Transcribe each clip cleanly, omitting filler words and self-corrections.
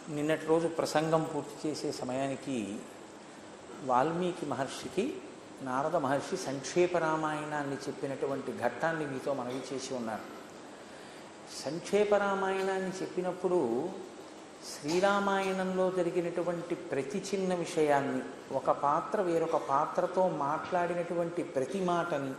నిన్నటి రోజు ప్రసంగం పూర్తి చేసే సమయానికి వాల్మీకి మహర్షికి నారద మహర్షి సంక్షేప రామాయణాన్ని చెప్పినటువంటి ఘట్టాన్ని మీతో మనవి చేసి ఉన్నారు. సంక్షేప రామాయణాన్ని చెప్పినప్పుడు శ్రీరామాయణంలో జరిగినటువంటి ప్రతి చిన్న విషయాన్ని, ఒక పాత్ర వేరొక పాత్రతో మాట్లాడినటువంటి ప్రతి మాటని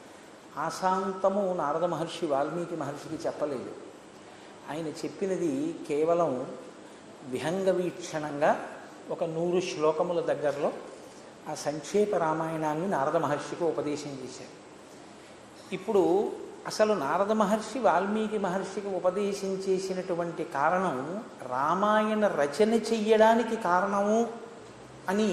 ఆశాంతము నారద మహర్షి వాల్మీకి మహర్షికి చెప్పలేదు. ఆయన చెప్పినది కేవలం విహంగ వీక్షణంగా ఒక 100 శ్లోకముల దగ్గరలో ఆ సంక్షేప రామాయణాన్ని నారద మహర్షికి ఉపదేశం చేశారు. ఇప్పుడు అసలు నారద మహర్షి వాల్మీకి మహర్షికి ఉపదేశం చేసినటువంటి కారణం రామాయణ రచన చెయ్యడానికి కారణము అని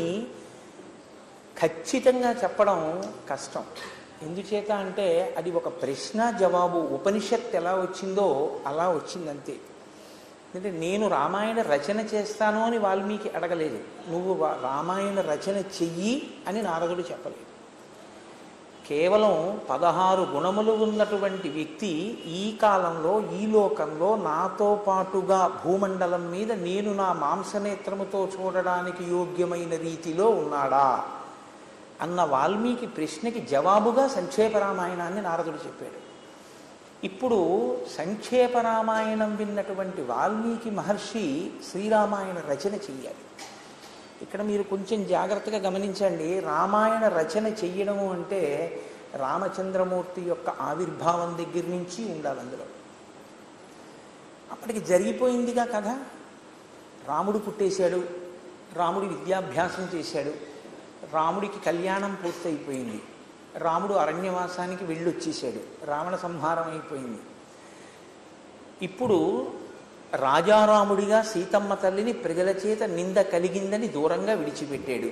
ఖచ్చితంగా చెప్పడం కష్టం. ఎందుచేత అంటే అది ఒక ప్రశ్న జవాబు, ఉపనిషత్తు ఎలా వచ్చిందో అలా వచ్చిందంతే. అంటే నేను రామాయణ రచన చేస్తాను అని వాల్మీకి అడగలేదు, నువ్వు రామాయణ రచన చెయ్యి అని నారదుడు చెప్పలేదు. కేవలం 16 గుణములు ఉన్నటువంటి వ్యక్తి ఈ కాలంలో ఈ లోకంలో నాతో పాటుగా భూమండలం మీద నేను నా మాంసనేత్రముతో చూడడానికి యోగ్యమైన రీతిలో ఉన్నాడా అన్న వాల్మీకి ప్రశ్నకి జవాబుగా సంక్షేప రామాయణాన్ని నారదుడు చెప్పాడు. ఇప్పుడు సంక్షేప రామాయణం విన్నటువంటి వాల్మీకి మహర్షి శ్రీరామాయణ రచన చెయ్యాలి. ఇక్కడ మీరు కొంచెం జాగ్రత్తగా గమనించండి. రామాయణ రచన చెయ్యడము అంటే రామచంద్రమూర్తి యొక్క ఆవిర్భావం దగ్గర నుంచి ఉండాలి. అందులో అప్పటికి జరిగిపోయిందిగా కథ. రాముడు పుట్టేశాడు, రాముడి విద్యాభ్యాసం చేశాడు, రాముడికి కళ్యాణం పూర్తయిపోయింది, రాముడు అరణ్యవాసానికి వెళ్ళొచ్చేసాడు, రావణ సంహారం అయిపోయింది. ఇప్పుడు రాజారాముడిగా సీతమ్మ తల్లిని ప్రజల చేత నింద కలిగిందని దూరంగా విడిచిపెట్టాడు.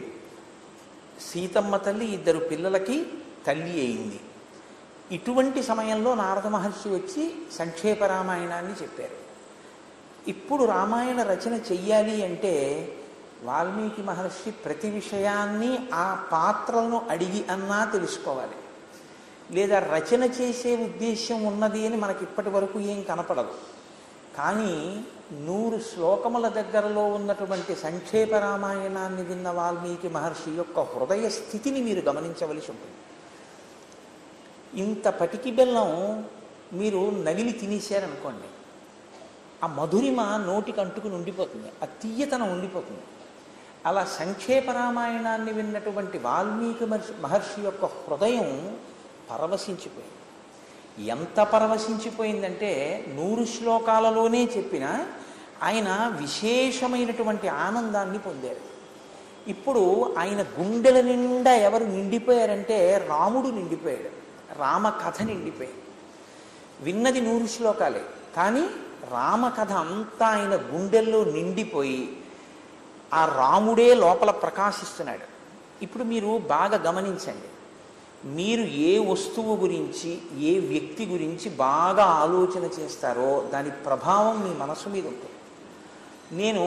సీతమ్మ తల్లి 2 పిల్లలకి తల్లి అయింది. ఇటువంటి సమయంలో నారద మహర్షి వచ్చి సంక్షేప రామాయణాన్ని చెప్పారు. ఇప్పుడు రామాయణ రచన చెయ్యాలి అంటే వాల్మీకి మహర్షి ప్రతి విషయాన్ని ఆ పాత్రలను అడిగి అన్నా తెలుసుకోవాలి. లేదా రచన చేసే ఉద్దేశ్యం ఉన్నది అని మనకి ఇప్పటి వరకు ఏం కనపడదు. కానీ 100 శ్లోకముల దగ్గరలో ఉన్నటువంటి సంక్షేప రామాయణాన్ని విన్న వాల్మీకి మహర్షి యొక్క హృదయ స్థితిని మీరు గమనించవలసి ఉంటుంది. ఇంత పటికి బెల్లం మీరు నవిలి తినేశారనుకోండి, ఆ మధురిమ నోటికి అంటుకుని ఉండిపోతుంది, ఆ తీయతనం ఉండిపోతుంది. అలా సంక్షేప రామాయణాన్ని విన్నటువంటి వాల్మీకి మహర్షి యొక్క హృదయం పరవశించిపోయింది. ఎంత పరవశించిపోయిందంటే 100 శ్లోకాలలోనే చెప్పిన ఆయన విశేషమైనటువంటి ఆనందాన్ని పొందారు. ఇప్పుడు ఆయన గుండెల నిండా ఎవరు నిండిపోయారంటే రాముడు నిండిపోయాడు, రామకథ నిండిపోయింది. విన్నది 100 శ్లోకాలే, కానీ రామకథ అంతా ఆయన గుండెల్లో నిండిపోయి ఆ రాముడే లోపల ప్రకాశిస్తున్నాడు. ఇప్పుడు మీరు బాగా గమనించండి. మీరు ఏ వస్తువు గురించి, ఏ వ్యక్తి గురించి బాగా ఆలోచన చేస్తారో దాని ప్రభావం మీ మనసు మీద ఉంటుంది. నేను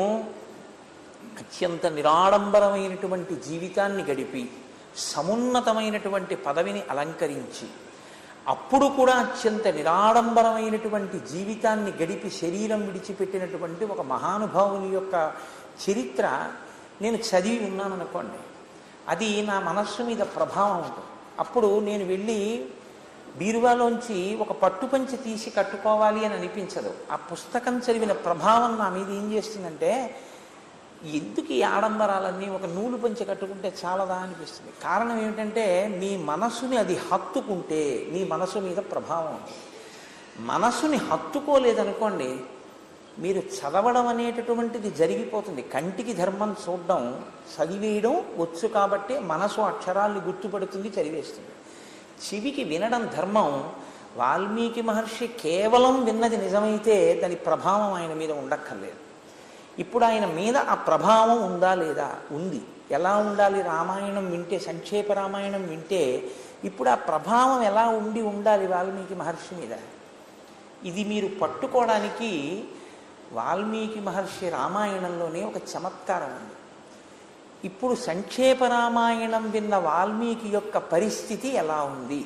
అత్యంత నిరాడంబరమైనటువంటి జీవితాన్ని గడిపి సమున్నతమైనటువంటి పదవిని అలంకరించి అప్పుడు కూడా అత్యంత నిరాడంబరమైనటువంటి జీవితాన్ని గడిపి శరీరం విడిచిపెట్టినటువంటి ఒక మహానుభావుని యొక్క చరిత్ర నేను చదివి ఉన్నాను అనుకోండి, అది నా మనస్సు మీద ప్రభావం ఉంటుంది. అప్పుడు నేను వెళ్ళి బీరువాలోంచి ఒక పట్టుపంచి తీసి కట్టుకోవాలి అని అనిపించదు. ఆ పుస్తకం చదివిన ప్రభావం నా మీద ఏం చేస్తుందంటే, ఎందుకు ఈ ఆడంబరాలన్నీ, ఒక నూలు పంచి కట్టుకుంటే చాలదా అనిపిస్తుంది. కారణం ఏమిటంటే మీ మనసుని అది హత్తుకుంటే మీ మనసు మీద ప్రభావం ఉంటుంది. మనసుని హత్తుకోలేదనుకోండి, మీరు చదవడం అనేటటువంటిది జరిగిపోతుంది. కంటికి ధర్మం చూడడం, చదివేయడం వచ్చు కాబట్టి మనసు అక్షరాల్ని గుర్తుపడుతుంది, చదివేస్తుంది. చెవికి వినడం ధర్మం. వాల్మీకి మహర్షి కేవలం విన్నది నిజమైతే దాని ప్రభావం ఆయన మీద ఉండక్కర్లేదు. ఇప్పుడు ఆయన మీద ఆ ప్రభావం ఉందా లేదా? ఉంది. ఎలా ఉండాలి? రామాయణం వింటే, సంక్షేప రామాయణం వింటే ఇప్పుడు ఆ ప్రభావం ఎలా ఉండాలి వాల్మీకి మహర్షి మీద? ఇది మీరు పట్టుకోవడానికి వాల్మీకి మహర్షి రామాయణంలోనే ఒక చమత్కారం ఉంది. ఇప్పుడు సంక్షేప రామాయణం విన్న వాల్మీకి యొక్క పరిస్థితి ఎలా ఉంది?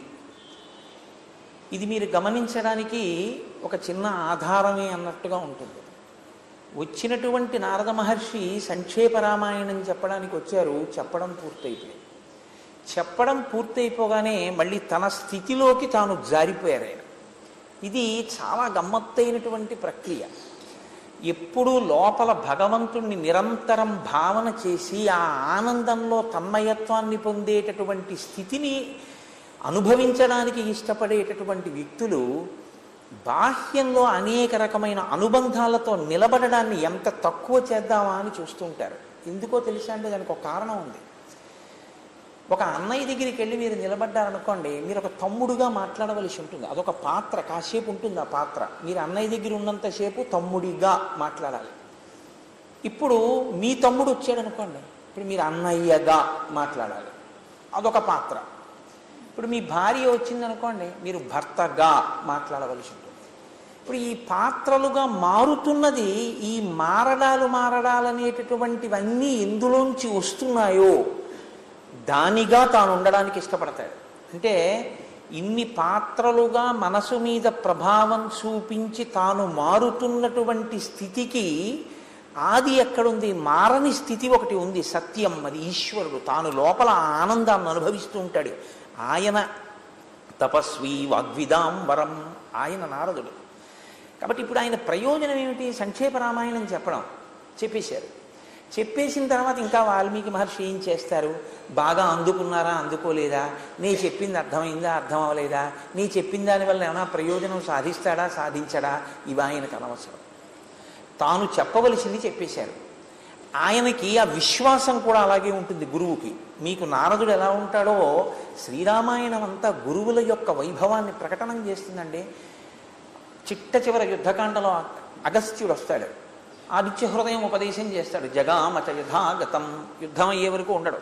ఇది మీరు గమనించడానికి ఒక చిన్న ఆధారమే అన్నట్టుగా ఉంటుంది. వచ్చినటువంటి నారద మహర్షి సంక్షేప రామాయణం చెప్పడానికి వచ్చారు. చెప్పడం పూర్తయిపోయింది. చెప్పడం పూర్తయిపోగానే మళ్ళీ తన స్థితిలోకి తాను జారిపోయారు ఆయన. ఇది చాలా గమ్మత్తైనటువంటి ప్రక్రియ. ఎప్పుడూ లోపల భగవంతుణ్ణి నిరంతరం భావన చేసి ఆ ఆనందంలో తన్మయత్వాన్ని పొందేటటువంటి స్థితిని అనుభవించడానికి ఇష్టపడేటటువంటి వ్యక్తులు బాహ్యంలో అనేక రకమైన అనుబంధాలతో నిలబడడాన్ని ఎంత తక్కువ చేద్దామా అని చూస్తూ ఉంటారు. ఎందుకో తెలుసా అంటే దానికి ఒక కారణం ఉంది. ఒక అన్నయ్య దగ్గరికి వెళ్ళి మీరు నిలబడ్డారనుకోండి, మీరు ఒక తమ్ముడుగా మాట్లాడవలసి ఉంటుంది. అదొక పాత్ర, కాసేపు ఉంటుంది ఆ పాత్ర. మీరు అన్నయ్య దగ్గర ఉన్నంతసేపు తమ్ముడిగా మాట్లాడాలి. ఇప్పుడు మీ తమ్ముడు వచ్చాడు అనుకోండి, ఇప్పుడు మీరు అన్నయ్యగా మాట్లాడాలి. అదొక పాత్ర. ఇప్పుడు మీ భార్య వచ్చిందనుకోండి, మీరు భర్తగా మాట్లాడవలసి ఉంటుంది. ఇప్పుడు ఈ పాత్రలుగా మారుతున్నది, ఈ మారడాలనేటటువంటివన్నీ ఎందులోంచి వస్తున్నాయో దానిగా తాను ఉండడానికి ఇష్టపడతాడు. అంటే ఇన్ని పాత్రలుగా మనసు మీద ప్రభావం చూపించి తాను మారుతున్నటువంటి స్థితికి ఆది ఎక్కడుంది? మారని స్థితి ఒకటి ఉంది, సత్యం. అది ఈశ్వరుడు. తాను లోపల ఆనందాన్ని అనుభవిస్తూ ఉంటాడు. ఆయన తపస్వి వాగ్విదాం వరం, ఆయన నారదుడు. కాబట్టి ఇప్పుడు ఆయన ప్రయోజనం ఏమిటి? సంక్షేప రామాయణం చెప్పడం. చెప్పేశారు. చెప్పేసిన తర్వాత ఇంకా వాల్మీకి మహర్షి ఏం చేస్తారు? బాగా అందుకున్నారా, అందుకోలేదా, నీ చెప్పింది అర్థమైందా, అర్థం అవ్వలేదా, నీ చెప్పిన దానివల్ల ఏమైనా ప్రయోజనం సాధిస్తాడా, సాధించడా, ఇవి ఆయనకు అనవసరం. తాను చెప్పవలసింది చెప్పేశారు. ఆయనకి ఆ విశ్వాసం కూడా అలాగే ఉంటుంది గురువుకి. మీకు నారదుడు ఎలా ఉంటాడో శ్రీరామాయణం అంతా గురువుల యొక్క వైభవాన్ని ప్రకటనం చేస్తుందండి. చిట్ట చివర యుద్ధకాండలో అగస్త్యుడు వస్తాడు. ఆదిత్య హృదయం ఉపదేశం చేస్తాడు. జగామచ యథాగతం. యుద్ధం అయ్యే వరకు ఉండడు.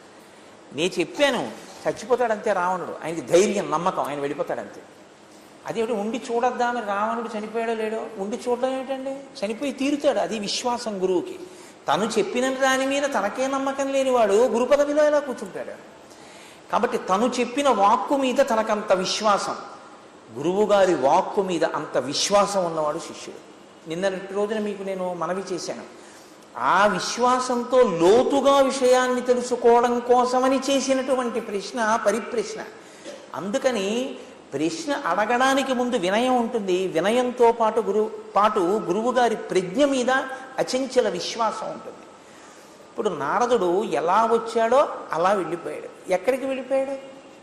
నేను చెప్పాను, చచ్చిపోతాడంతే రావణుడు. ఆయనకి ధైర్యం, నమ్మకం, ఆయన వెళ్ళిపోతాడంతే. అదేమిటి ఉండి చూడొద్దామని రావణుడు చనిపోయాడో లేడో? ఉండి చూడడం ఏమిటండి? చనిపోయి తీరుతాడు. అది విశ్వాసం గురువుకి. తను చెప్పిన దాని మీద తనకే నమ్మకం లేనివాడు గురు పదవిలో ఎలా కూర్చుంటాడు? కాబట్టి తను చెప్పిన వాక్కు మీద తనకంత విశ్వాసం, గురువుగారి వాక్కు మీద అంత విశ్వాసం ఉన్నవాడు శిష్యుడు. నిన్నటి రోజున మీకు నేను మనవి చేశాను. ఆ విశ్వాసంతో లోతుగా విషయాన్ని తెలుసుకోవడం కోసమని చేసినటువంటి ప్రశ్న పరిప్రశ్న. అందుకని ప్రశ్న అడగడానికి ముందు వినయం ఉంటుంది. వినయంతో పాటు గురువుగారి ప్రజ్ఞ మీద అచంచల విశ్వాసం ఉంటుంది. ఇప్పుడు నారదుడు ఎలా వచ్చాడో అలా వెళ్ళిపోయాడు. ఎక్కడికి వెళ్ళిపోయాడు?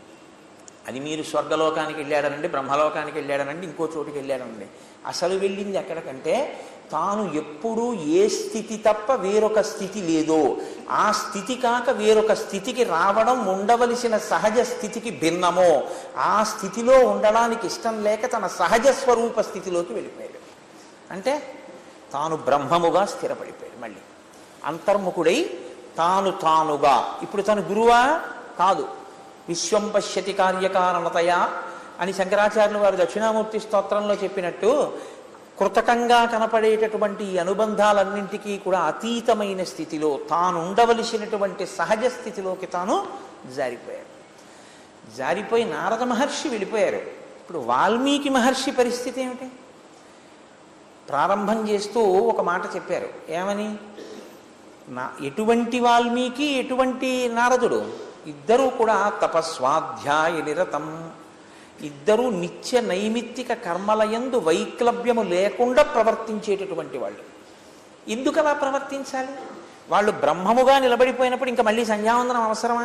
అది మీరు స్వర్గలోకానికి వెళ్ళాడనండి, బ్రహ్మలోకానికి వెళ్ళాడనండి, ఇంకో చోటుకి వెళ్ళాడనండి. అసలు వెళ్ళింది ఎక్కడికంటే తాను ఎప్పుడూ ఏ స్థితి తప్ప వేరొక స్థితి లేదో ఆ స్థితి కాక వేరొక స్థితికి రావడం ఉండవలసిన సహజ స్థితికి భిన్నమో ఆ స్థితిలో ఉండడానికి ఇష్టం లేక తన సహజ స్వరూప స్థితిలోకి వెళ్ళిపోయాడు. అంటే తాను బ్రహ్మముగా స్థిరపడిపోయాడు. మళ్ళీ అంతర్ముఖుడై తానుగా. ఇప్పుడు తను గురువా? కాదు. విశ్వం పశ్యతి కార్యకారణతయా అని శంకరాచార్యులు వారు దక్షిణామూర్తి స్తోత్రంలో చెప్పినట్టు కృతకంగా కనపడేటటువంటి ఈ అనుబంధాలన్నింటికీ కూడా అతీతమైన స్థితిలో తాను ఉండవలసినటువంటి సహజ స్థితిలోకి తాను జారిపోయాడు. జారిపోయి నారద మహర్షి వెళ్ళిపోయారు. ఇప్పుడు వాల్మీకి మహర్షి పరిస్థితి ఏమిటి? ప్రారంభం చేస్తూ ఒక మాట చెప్పారు. ఏమని? ఎటువంటి వాల్మీకి, ఎటువంటి నారదుడు? ఇద్దరూ కూడా తపస్వాధ్యాయ నిరతం. ఇద్దరూ నిత్య నైమిత్తిక కర్మలయందు వైక్లభ్యము లేకుండా ప్రవర్తించేటటువంటి వాళ్ళు. ఎందుకు అలా ప్రవర్తించాలి? వాళ్ళు బ్రహ్మముగా నిలబడిపోయినప్పుడు ఇంకా మళ్ళీ సంధ్యావందనం అవసరమా?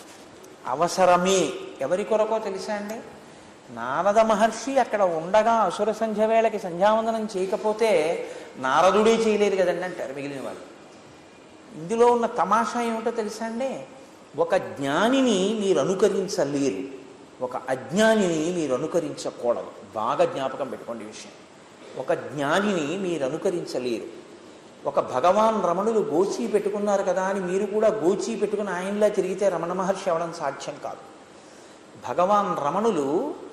అవసరమే. ఎవరి కొరకో తెలుసా అండి? నారద మహర్షి అక్కడ ఉండగా అసుర సంధ్య వేళకి సంధ్యావందనం చేయకపోతే నారదుడే చేయలేదు కదండి అంటారు మిగిలిన వాళ్ళు. ఇందులో ఉన్న తమాషా ఏమిటో తెలుసా అండి? ఒక జ్ఞానిని మీరు అనుకరించలేరు, ఒక అజ్ఞానిని మీరు అనుకరించకూడదు. బాగా జ్ఞాపకం పెట్టుకోండి విషయం. ఒక జ్ఞానిని మీరు అనుకరించలేరు. ఒక భగవాన్ రమణులు గోచీ పెట్టుకున్నారు కదా అని మీరు కూడా గోచీ పెట్టుకుని ఆయనలా తిరిగితే రమణ మహర్షి అవడం సాధ్యం కాదు. భగవాన్ రమణులు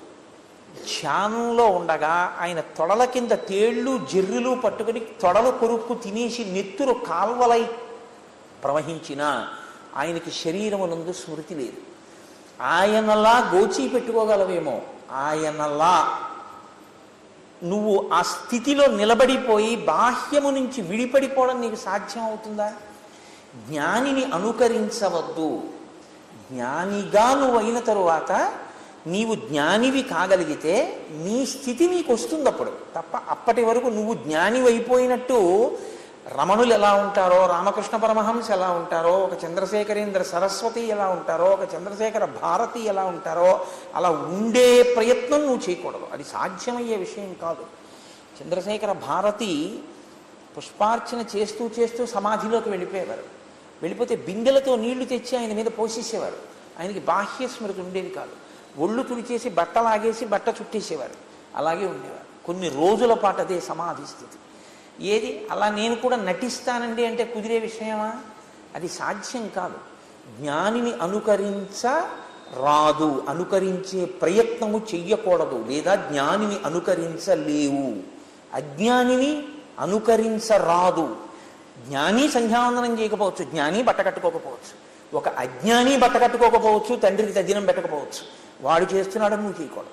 ధ్యానంలో ఉండగా ఆయన తొడల కింద తేళ్ళు జెర్రులు పట్టుకుని తొడలు కొరుక్కు తినేసి నెత్తురు కాల్వలై ప్రవహించినా ఆయనకి శరీరమునందు స్మృతి లేదు. ఆయనలా గోచీ పెట్టుకోగలవేమో, ఆయనలా నువ్వు ఆ స్థితిలో నిలబడిపోయి బాహ్యము నుంచి విడిపడిపోవడం నీకు సాధ్యం అవుతుందా? జ్ఞానిని అనుకరించవద్దు. జ్ఞానిగా నువ్వు అయిన తరువాత నీవు జ్ఞానివి కాగలిగితే నీ స్థితి నీకు వస్తుంది అప్పుడు తప్ప. అప్పటి వరకు నువ్వు జ్ఞానివి అయిపోయినట్టు రమణులు ఎలా ఉంటారో, రామకృష్ణ పరమహంస ఎలా ఉంటారో, ఒక చంద్రశేఖరేంద్ర సరస్వతి ఎలా ఉంటారో, ఒక చంద్రశేఖర భారతి ఎలా ఉంటారో అలా ఉండే ప్రయత్నం నువ్వు చేయకూడదు. అది సాధ్యమయ్యే విషయం కాదు. చంద్రశేఖర భారతి పుష్పార్చన చేస్తూ చేస్తూ సమాధిలోకి వెళ్ళిపోయేవారు. వెళ్ళిపోతే బిందెలతో నీళ్లు తెచ్చి ఆయన మీద పోసేసేవారు. ఆయనకి బాహ్య స్మృతి ఉండేది కాదు. ఒళ్ళు తుడిచేసి బట్టలాగేసి బట్ట చుట్టేసేవారు. అలాగే ఉండేవారు కొన్ని రోజుల పాటు. అదే సమాధి స్థితి. ఏది అలా నేను కూడా నటిస్తానండి అంటే కుదిరే విషయమా? అది సాధ్యం కాదు. జ్ఞానిని అనుకరించరాదు, అనుకరించే ప్రయత్నము చెయ్యకూడదు, లేదా జ్ఞానిని అనుకరించలేవు. అజ్ఞానిని అనుకరించరాదు. జ్ఞాని సంధ్యావందనం చేయకపోవచ్చు, జ్ఞాని బట్ట కట్టుకోకపోవచ్చు, ఒక అజ్ఞాని బట్ట కట్టుకోకపోవచ్చు, తండ్రికి తద్దినం పెట్టకపోవచ్చు. వాడు చేస్తున్నాడని నువ్వు చేయకూడదు.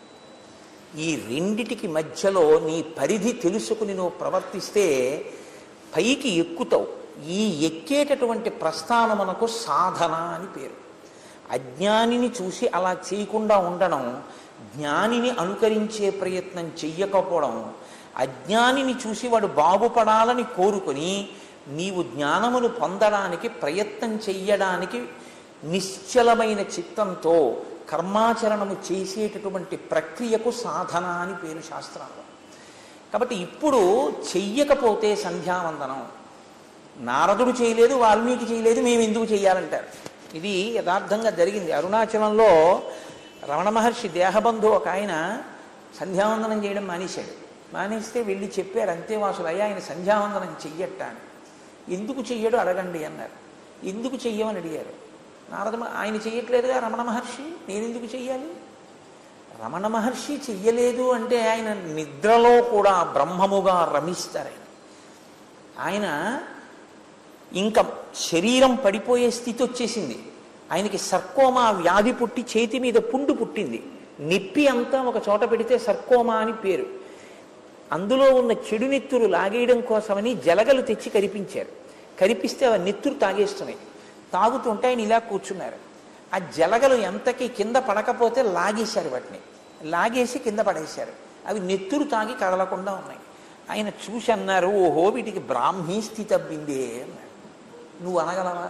ఈ రెండిటికి మధ్యలో నీ పరిధి తెలుసుకుని నువ్వు ప్రవర్తిస్తే పైకి ఎక్కుతావు. ఈ ఎక్కేటటువంటి ప్రస్థానమునకు సాధన అని పేరు. అజ్ఞానిని చూసి అలా చేయకుండా ఉండడం, జ్ఞానిని అనుకరించే ప్రయత్నం చెయ్యకపోవడం, అజ్ఞానిని చూసి వాడు బాగుపడాలని కోరుకొని నీవు జ్ఞానమును పొందడానికి ప్రయత్నం చెయ్యడానికి నిశ్చలమైన చిత్తంతో కర్మాచరణము చేసేటటువంటి ప్రక్రియకు సాధన అని పేరు శాస్త్రంలో. కాబట్టి ఇప్పుడు చెయ్యకపోతే సంధ్యావందనం నారదుడు చేయలేదు, వాల్మీకి చేయలేదు, మేము ఎందుకు చెయ్యాలంటారు. ఇది యథార్థంగా జరిగింది. అరుణాచలంలో రమణ మహర్షి దేహబంధు ఒక ఆయన సంధ్యావందనం చేయడం మానేశాడు. మానేస్తే వెళ్ళి చెప్పారు అంతేవాసులు, అయ్యా ఆయన సంధ్యావందనం చెయ్యట్ట అని. ఎందుకు చెయ్యడు అడగండి అన్నారు. ఎందుకు చెయ్యమని అడిగారు. నారద ఆయన చెయ్యట్లేదుగా రమణ మహర్షి, నేనెందుకు చెయ్యాలి? రమణ మహర్షి చెయ్యలేదు అంటే ఆయన నిద్రలో కూడా బ్రహ్మముగా రమిస్తారు. ఆయన ఇంకా శరీరం పడిపోయే స్థితి వచ్చేసింది. ఆయనకి సర్కోమా వ్యాధి పుట్టి చేతి మీద పుండు పుట్టింది. నెప్పి అంతా ఒక చోట పెడితే సర్కోమా అని పేరు. అందులో ఉన్న చెడు నెత్తురు లాగేయడం కోసమని జలగలు తెచ్చి కరిపించారు. కరిపిస్తే అవి నెత్తురు తాగేస్తున్నాయి. తాగుతుంటే ఆయన ఇలా కూర్చున్నారు. ఆ జలగలు ఎంతకి కింద పడకపోతే లాగేశారు, వాటిని లాగేసి కింద పడేశారు. అవి నెత్తురు తాగి కదలకుండా ఉన్నాయి. ఆయన చూసి అన్నారు, ఓహో వీటికి బ్రాహ్మీ స్థితి అబ్బిందే అన్నాడు. నువ్వు అనగలవా?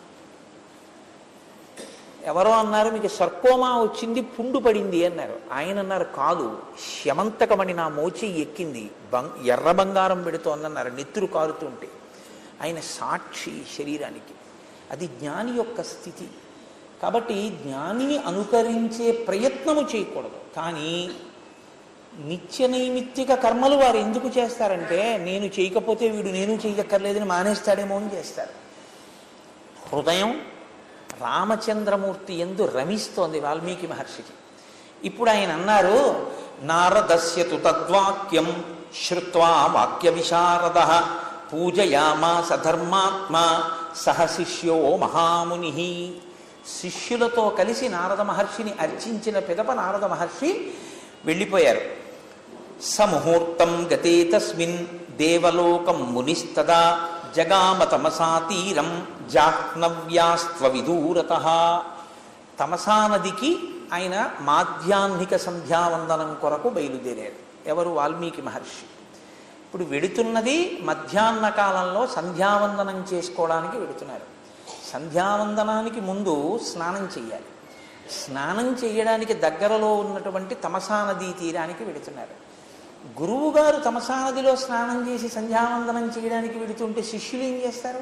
ఎవరో అన్నారు మీకు సర్కోమా వచ్చింది, పుండు పడింది అన్నారు. ఆయన అన్నారు కాదు, శమంతకమని నా మోచి ఎక్కింది, ఎర్ర బంగారం పెడుతోందన్నారు నెత్తురు కారుతుంటే. ఆయన సాక్షి శరీరానికి. అది జ్ఞాని యొక్క స్థితి. కాబట్టి జ్ఞానిని అనుకరించే ప్రయత్నము చేయకూడదు. కానీ నిత్య నైమిత్తిక కర్మలు వారు ఎందుకు చేస్తారంటే నేను చేయకపోతే వీడు నేను చేయక్కర్లేదని మానేస్తాడేమో అని చేస్తారు. హృదయం రామచంద్రమూర్తి యందు రమిస్తోంది వాల్మీకి మహర్షికి. ఇప్పుడు ఆయన అన్నారు, నారదస్యతు తద్వాక్యం శ్రుత్వా వాక్య విశారద పూజయామాస ధర్మాత్మ సహ శిష్యో మహాముని. శిష్యులతో కలిసి నారద మహర్షిని అర్చించిన పిదప నారద మహర్షి వెళ్ళిపోయారు. సముహూర్తం గతే తస్మిన్ దేవలోకం మునిస్తదా జగామ తమసా తీరం జాహ్నవ్యాస్త్వ విదూరతః. తమసా నదికి ఆయన మాధ్యాహ్నిక సంధ్యావందనం కొరకు బయలుదేరారు. ఎవరు? వాల్మీకి మహర్షి. ఇప్పుడు వెడుతున్నది మధ్యాహ్న కాలంలో సంధ్యావందనం చేసుకోవడానికి వెడుతున్నారు. సంధ్యావందనానికి ముందు స్నానం చెయ్యాలి. స్నానం చేయడానికి దగ్గరలో ఉన్నటువంటి తమసా నదీ తీరానికి వెడుతున్నారు. గురువుగారు తమసా నదిలో స్నానం చేసి సంధ్యావందనం చేయడానికి వెడుతుంటే శిష్యులు ఏం చేస్తారు?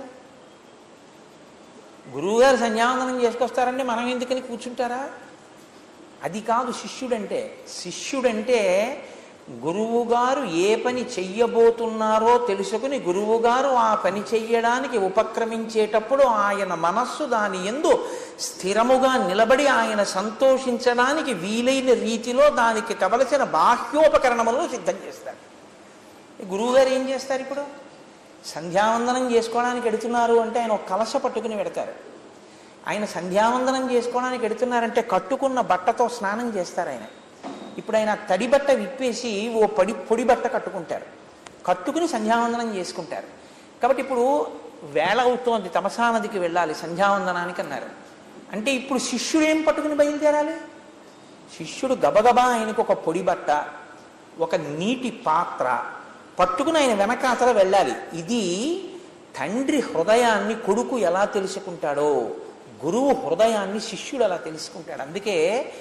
గురువుగారు సంధ్యావందనం చేసుకొస్తారంటే మనం ఎందుకని కూర్చుంటారా? అది కాదు శిష్యుడంటే. శిష్యుడంటే గురువుగారు ఏ పని చెయ్యబోతున్నారో తెలుసుకుని గురువుగారు ఆ పని చెయ్యడానికి ఉపక్రమించేటప్పుడు ఆయన మనస్సు దాని యందు స్థిరముగా నిలబడి ఆయన సంతోషించడానికి వీలైన రీతిలో దానికి కావలసిన బాహ్యోపకరణములను సిద్ధం చేస్తారు. గురువుగారు ఏం చేస్తారు? ఇప్పుడు సంధ్యావందనం చేసుకోవడానికి ఎడుతున్నారు అంటే ఆయన ఒక కలశ పట్టుకుని పెడతారు. ఆయన సంధ్యావందనం చేసుకోవడానికి ఎడుతున్నారంటే కట్టుకున్న బట్టతో స్నానం చేస్తారు. ఆయన ఇప్పుడు ఆయన తడి బట్ట విప్పేసి ఓ పొడి బట్ట కట్టుకుంటారు, కట్టుకుని సంధ్యావందనం చేసుకుంటారు. కాబట్టి ఇప్పుడు వేళ అవుతోంది, తమసా నదికి వెళ్ళాలి సంధ్యావందనానికి అన్నారు. అంటే ఇప్పుడు శిష్యుడు ఏం పట్టుకుని బయలుదేరాలి? శిష్యుడు గబగబా ఆయనకు ఒక పొడి బట్ట, ఒక నీటి పాత్ర పట్టుకుని ఆయన వెనకాతల వెళ్ళాలి. ఇది తండ్రి హృదయాన్ని కొడుకు ఎలా తెలుసుకుంటాడో గురువు హృదయాన్ని శిష్యుడు అలా తెలుసుకుంటాడు. అందుకే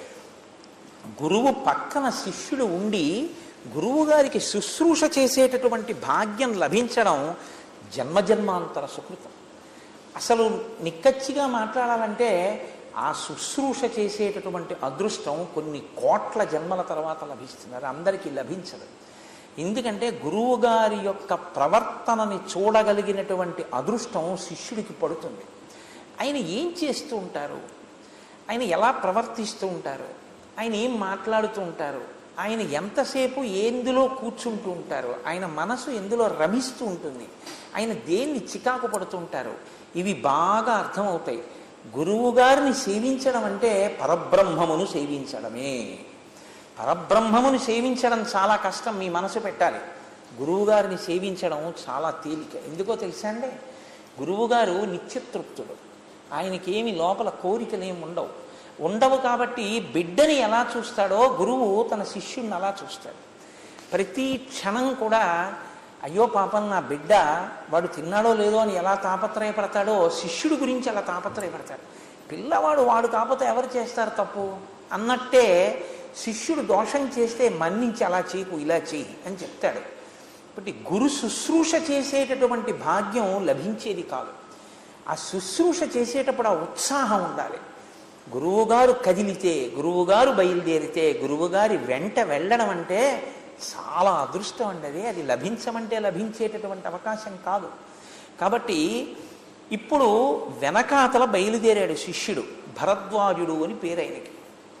గురువు పక్కన శిష్యుడు ఉండి గురువు గారికి శుశ్రూష చేసేటటువంటి భాగ్యం లభించడం జన్మజన్మాంతర సుకృతం. అసలు నిక్కచ్చిగా మాట్లాడాలంటే ఆ శుశ్రూష చేసేటటువంటి అదృష్టం కొన్ని కోట్ల జన్మల తర్వాత లభిస్తుంది, అది అందరికీ లభించదు. ఎందుకంటే గురువు గారి యొక్క ప్రవర్తనని చూడగలిగినటువంటి అదృష్టం శిష్యుడికి పడుతుంది. ఆయన ఏం చేస్తూ ఉంటారు, ఆయన ఎలా ప్రవర్తిస్తూ ఉంటారు, ఆయన ఏం మాట్లాడుతూ ఉంటారు, ఆయన ఎంతసేపు ఎందులో కూర్చుంటూ ఉంటారు, ఆయన మనసు ఎందులో రమిస్తూ ఉంటుంది, ఆయన దేన్ని చికాకు పడుతూ ఉంటారు, ఇవి బాగా అర్థమవుతాయి. గురువు గారిని సేవించడం అంటే పరబ్రహ్మమును సేవించడమే. పరబ్రహ్మమును సేవించడం చాలా కష్టం, మీ మనసు పెట్టాలి. గురువుగారిని సేవించడం చాలా తేలిక. ఎందుకో తెలుసా అండి, గురువుగారు నిత్యతృప్తుడు, ఆయనకేమి లోపల కోరికలేమి ఉండవు. కాబట్టి బిడ్డని ఎలా చూస్తాడో గురువు తన శిష్యుడిని అలా చూస్తాడు. ప్రతి క్షణం కూడా అయ్యో పాపం నా బిడ్డ వాడు తిన్నాడో లేదో అని ఎలా తాపత్రయపడతాడో శిష్యుడి గురించి అలా తాపత్రయపడతాడు. పిల్లవాడు వాడు కాకపోతే ఎవరు చేస్తారు తప్పు అన్నట్టే శిష్యుడు దోషం చేస్తే మన్నించి అలా చేయకు ఇలా చేయి అని చెప్తాడు. కాబట్టి గురు శుశ్రూష చేసేటటువంటి భాగ్యం లభించేది కాదు. ఆ శుశ్రూష చేసేటప్పుడు ఆ ఉత్సాహం ఉండాలి. గురువుగారు కదిలితే, గురువుగారు బయలుదేరితే, గురువుగారి వెంట వెళ్ళడం అంటే చాలా అదృష్టం అండి. అది లభించమంటే లభించేటటువంటి అవకాశం కాదు. కాబట్టి ఇప్పుడు వెనకాతల బయలుదేరాడు శిష్యుడు, భరద్వాజుడు అని పేరు ఆయనకి.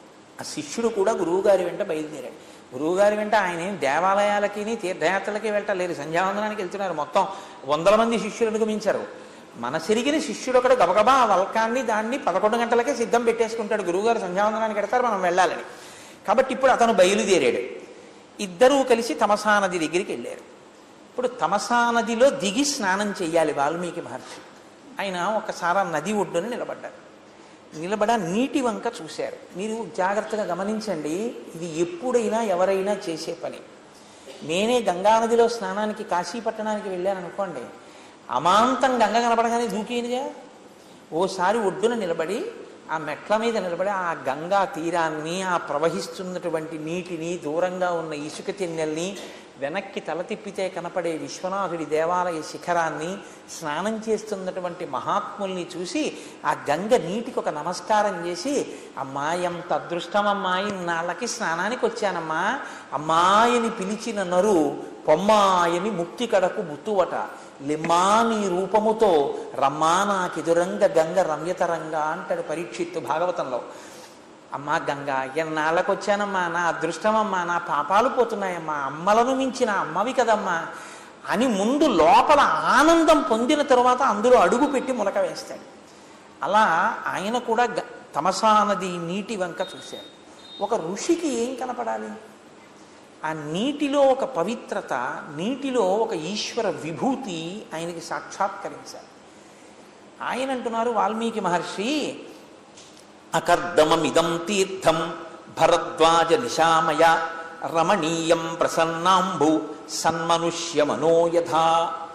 ఆ శిష్యుడు కూడా గురువుగారి వెంట బయలుదేరాడు. గురువుగారి వెంట ఆయన ఏం దేవాలయాలకి తీర్థయాత్రలకి వెళ్ళలేదు, సంధ్యావందనానికి వెళ్తున్నారు. మొత్తం 100 మంది శిష్యులను గమించారు. మన సిరిగిన శిష్యుడు ఒకడు గబగబా ఆ వల్కాన్ని దాన్ని 11 గంటలకే సిద్ధం పెట్టేసుకుంటాడు. గురువుగారు సంధ్యావందనానికి వెడతారు, మనం వెళ్ళాలని. కాబట్టి ఇప్పుడు అతను బయలుదేరాడు. ఇద్దరూ కలిసి తమసా నది దగ్గరికి వెళ్ళారు. ఇప్పుడు తమసా నదిలో దిగి స్నానం చెయ్యాలి వాల్మీకి మహర్షి. ఆయన ఒకసారి ఆ నది ఒడ్డున నిలబడ నీటి వంక చూశారు. మీరు జాగ్రత్తగా గమనించండి, ఇది ఎప్పుడైనా ఎవరైనా చేసే పని. నేనే గంగానదిలో స్నానానికి కాశీ పట్టణానికి వెళ్ళాను అనుకోండి, అమాంతం గంగ కనపడగానే దూకేనిగా. ఓసారి ఒడ్డున నిలబడి ఆ మెట్ల మీద నిలబడి ఆ గంగా తీరాన్ని, ఆ ప్రవహిస్తున్నటువంటి నీటిని, దూరంగా ఉన్న ఇసుక తిన్నెల్ని, వెనక్కి తల తిప్పితే కనపడే విశ్వనాథుడి దేవాలయ శిఖరాన్ని, స్నానం చేస్తున్నటువంటి మహాత్ముల్ని చూసి ఆ గంగ నీటికి ఒక నమస్కారం చేసి, అమ్మా ఎంత అదృష్టమమ్మాయి, నాళ్ళకి స్నానానికి వచ్చానమ్మా, అమ్మాయిని పిలిచిన నరు పొమ్మాయని ముక్తి కడకు ముత్తువట, లిమ్మా నీ రూపముతో రమ్మా నాకెదురంగ గంగ రమ్యతరంగా అంటాడు పరీక్షిత్తు భాగవతంలో. అమ్మా గంగా, ఎన్నాళ్ళకు వచ్చానమ్మా, నా అదృష్టమమ్మా, నా పాపాలు పోతున్నాయమ్మా, అమ్మలను మించిన అమ్మవి కదమ్మా అని ముందు లోపల ఆనందం పొందిన తరువాత అందులో అడుగు పెట్టి ములక వేస్తాడు. అలా ఆయన కూడా తమసా నది నీటి వంక చూశారు. ఒక ఋషికి ఏం కనపడాలి? ఆ నీటిలో ఒక పవిత్రత, నీటిలో ఒక ఈశ్వర విభూతి ఆయనకి సాక్షాత్కరించాలి. ఆయన అంటున్నారు వాల్మీకి మహర్షి, అకర్దమమిదం తీర్థం భరద్వాజ నిశామయ రమణీయం ప్రసన్నాంబు సన్మనుష్య మనోయథా.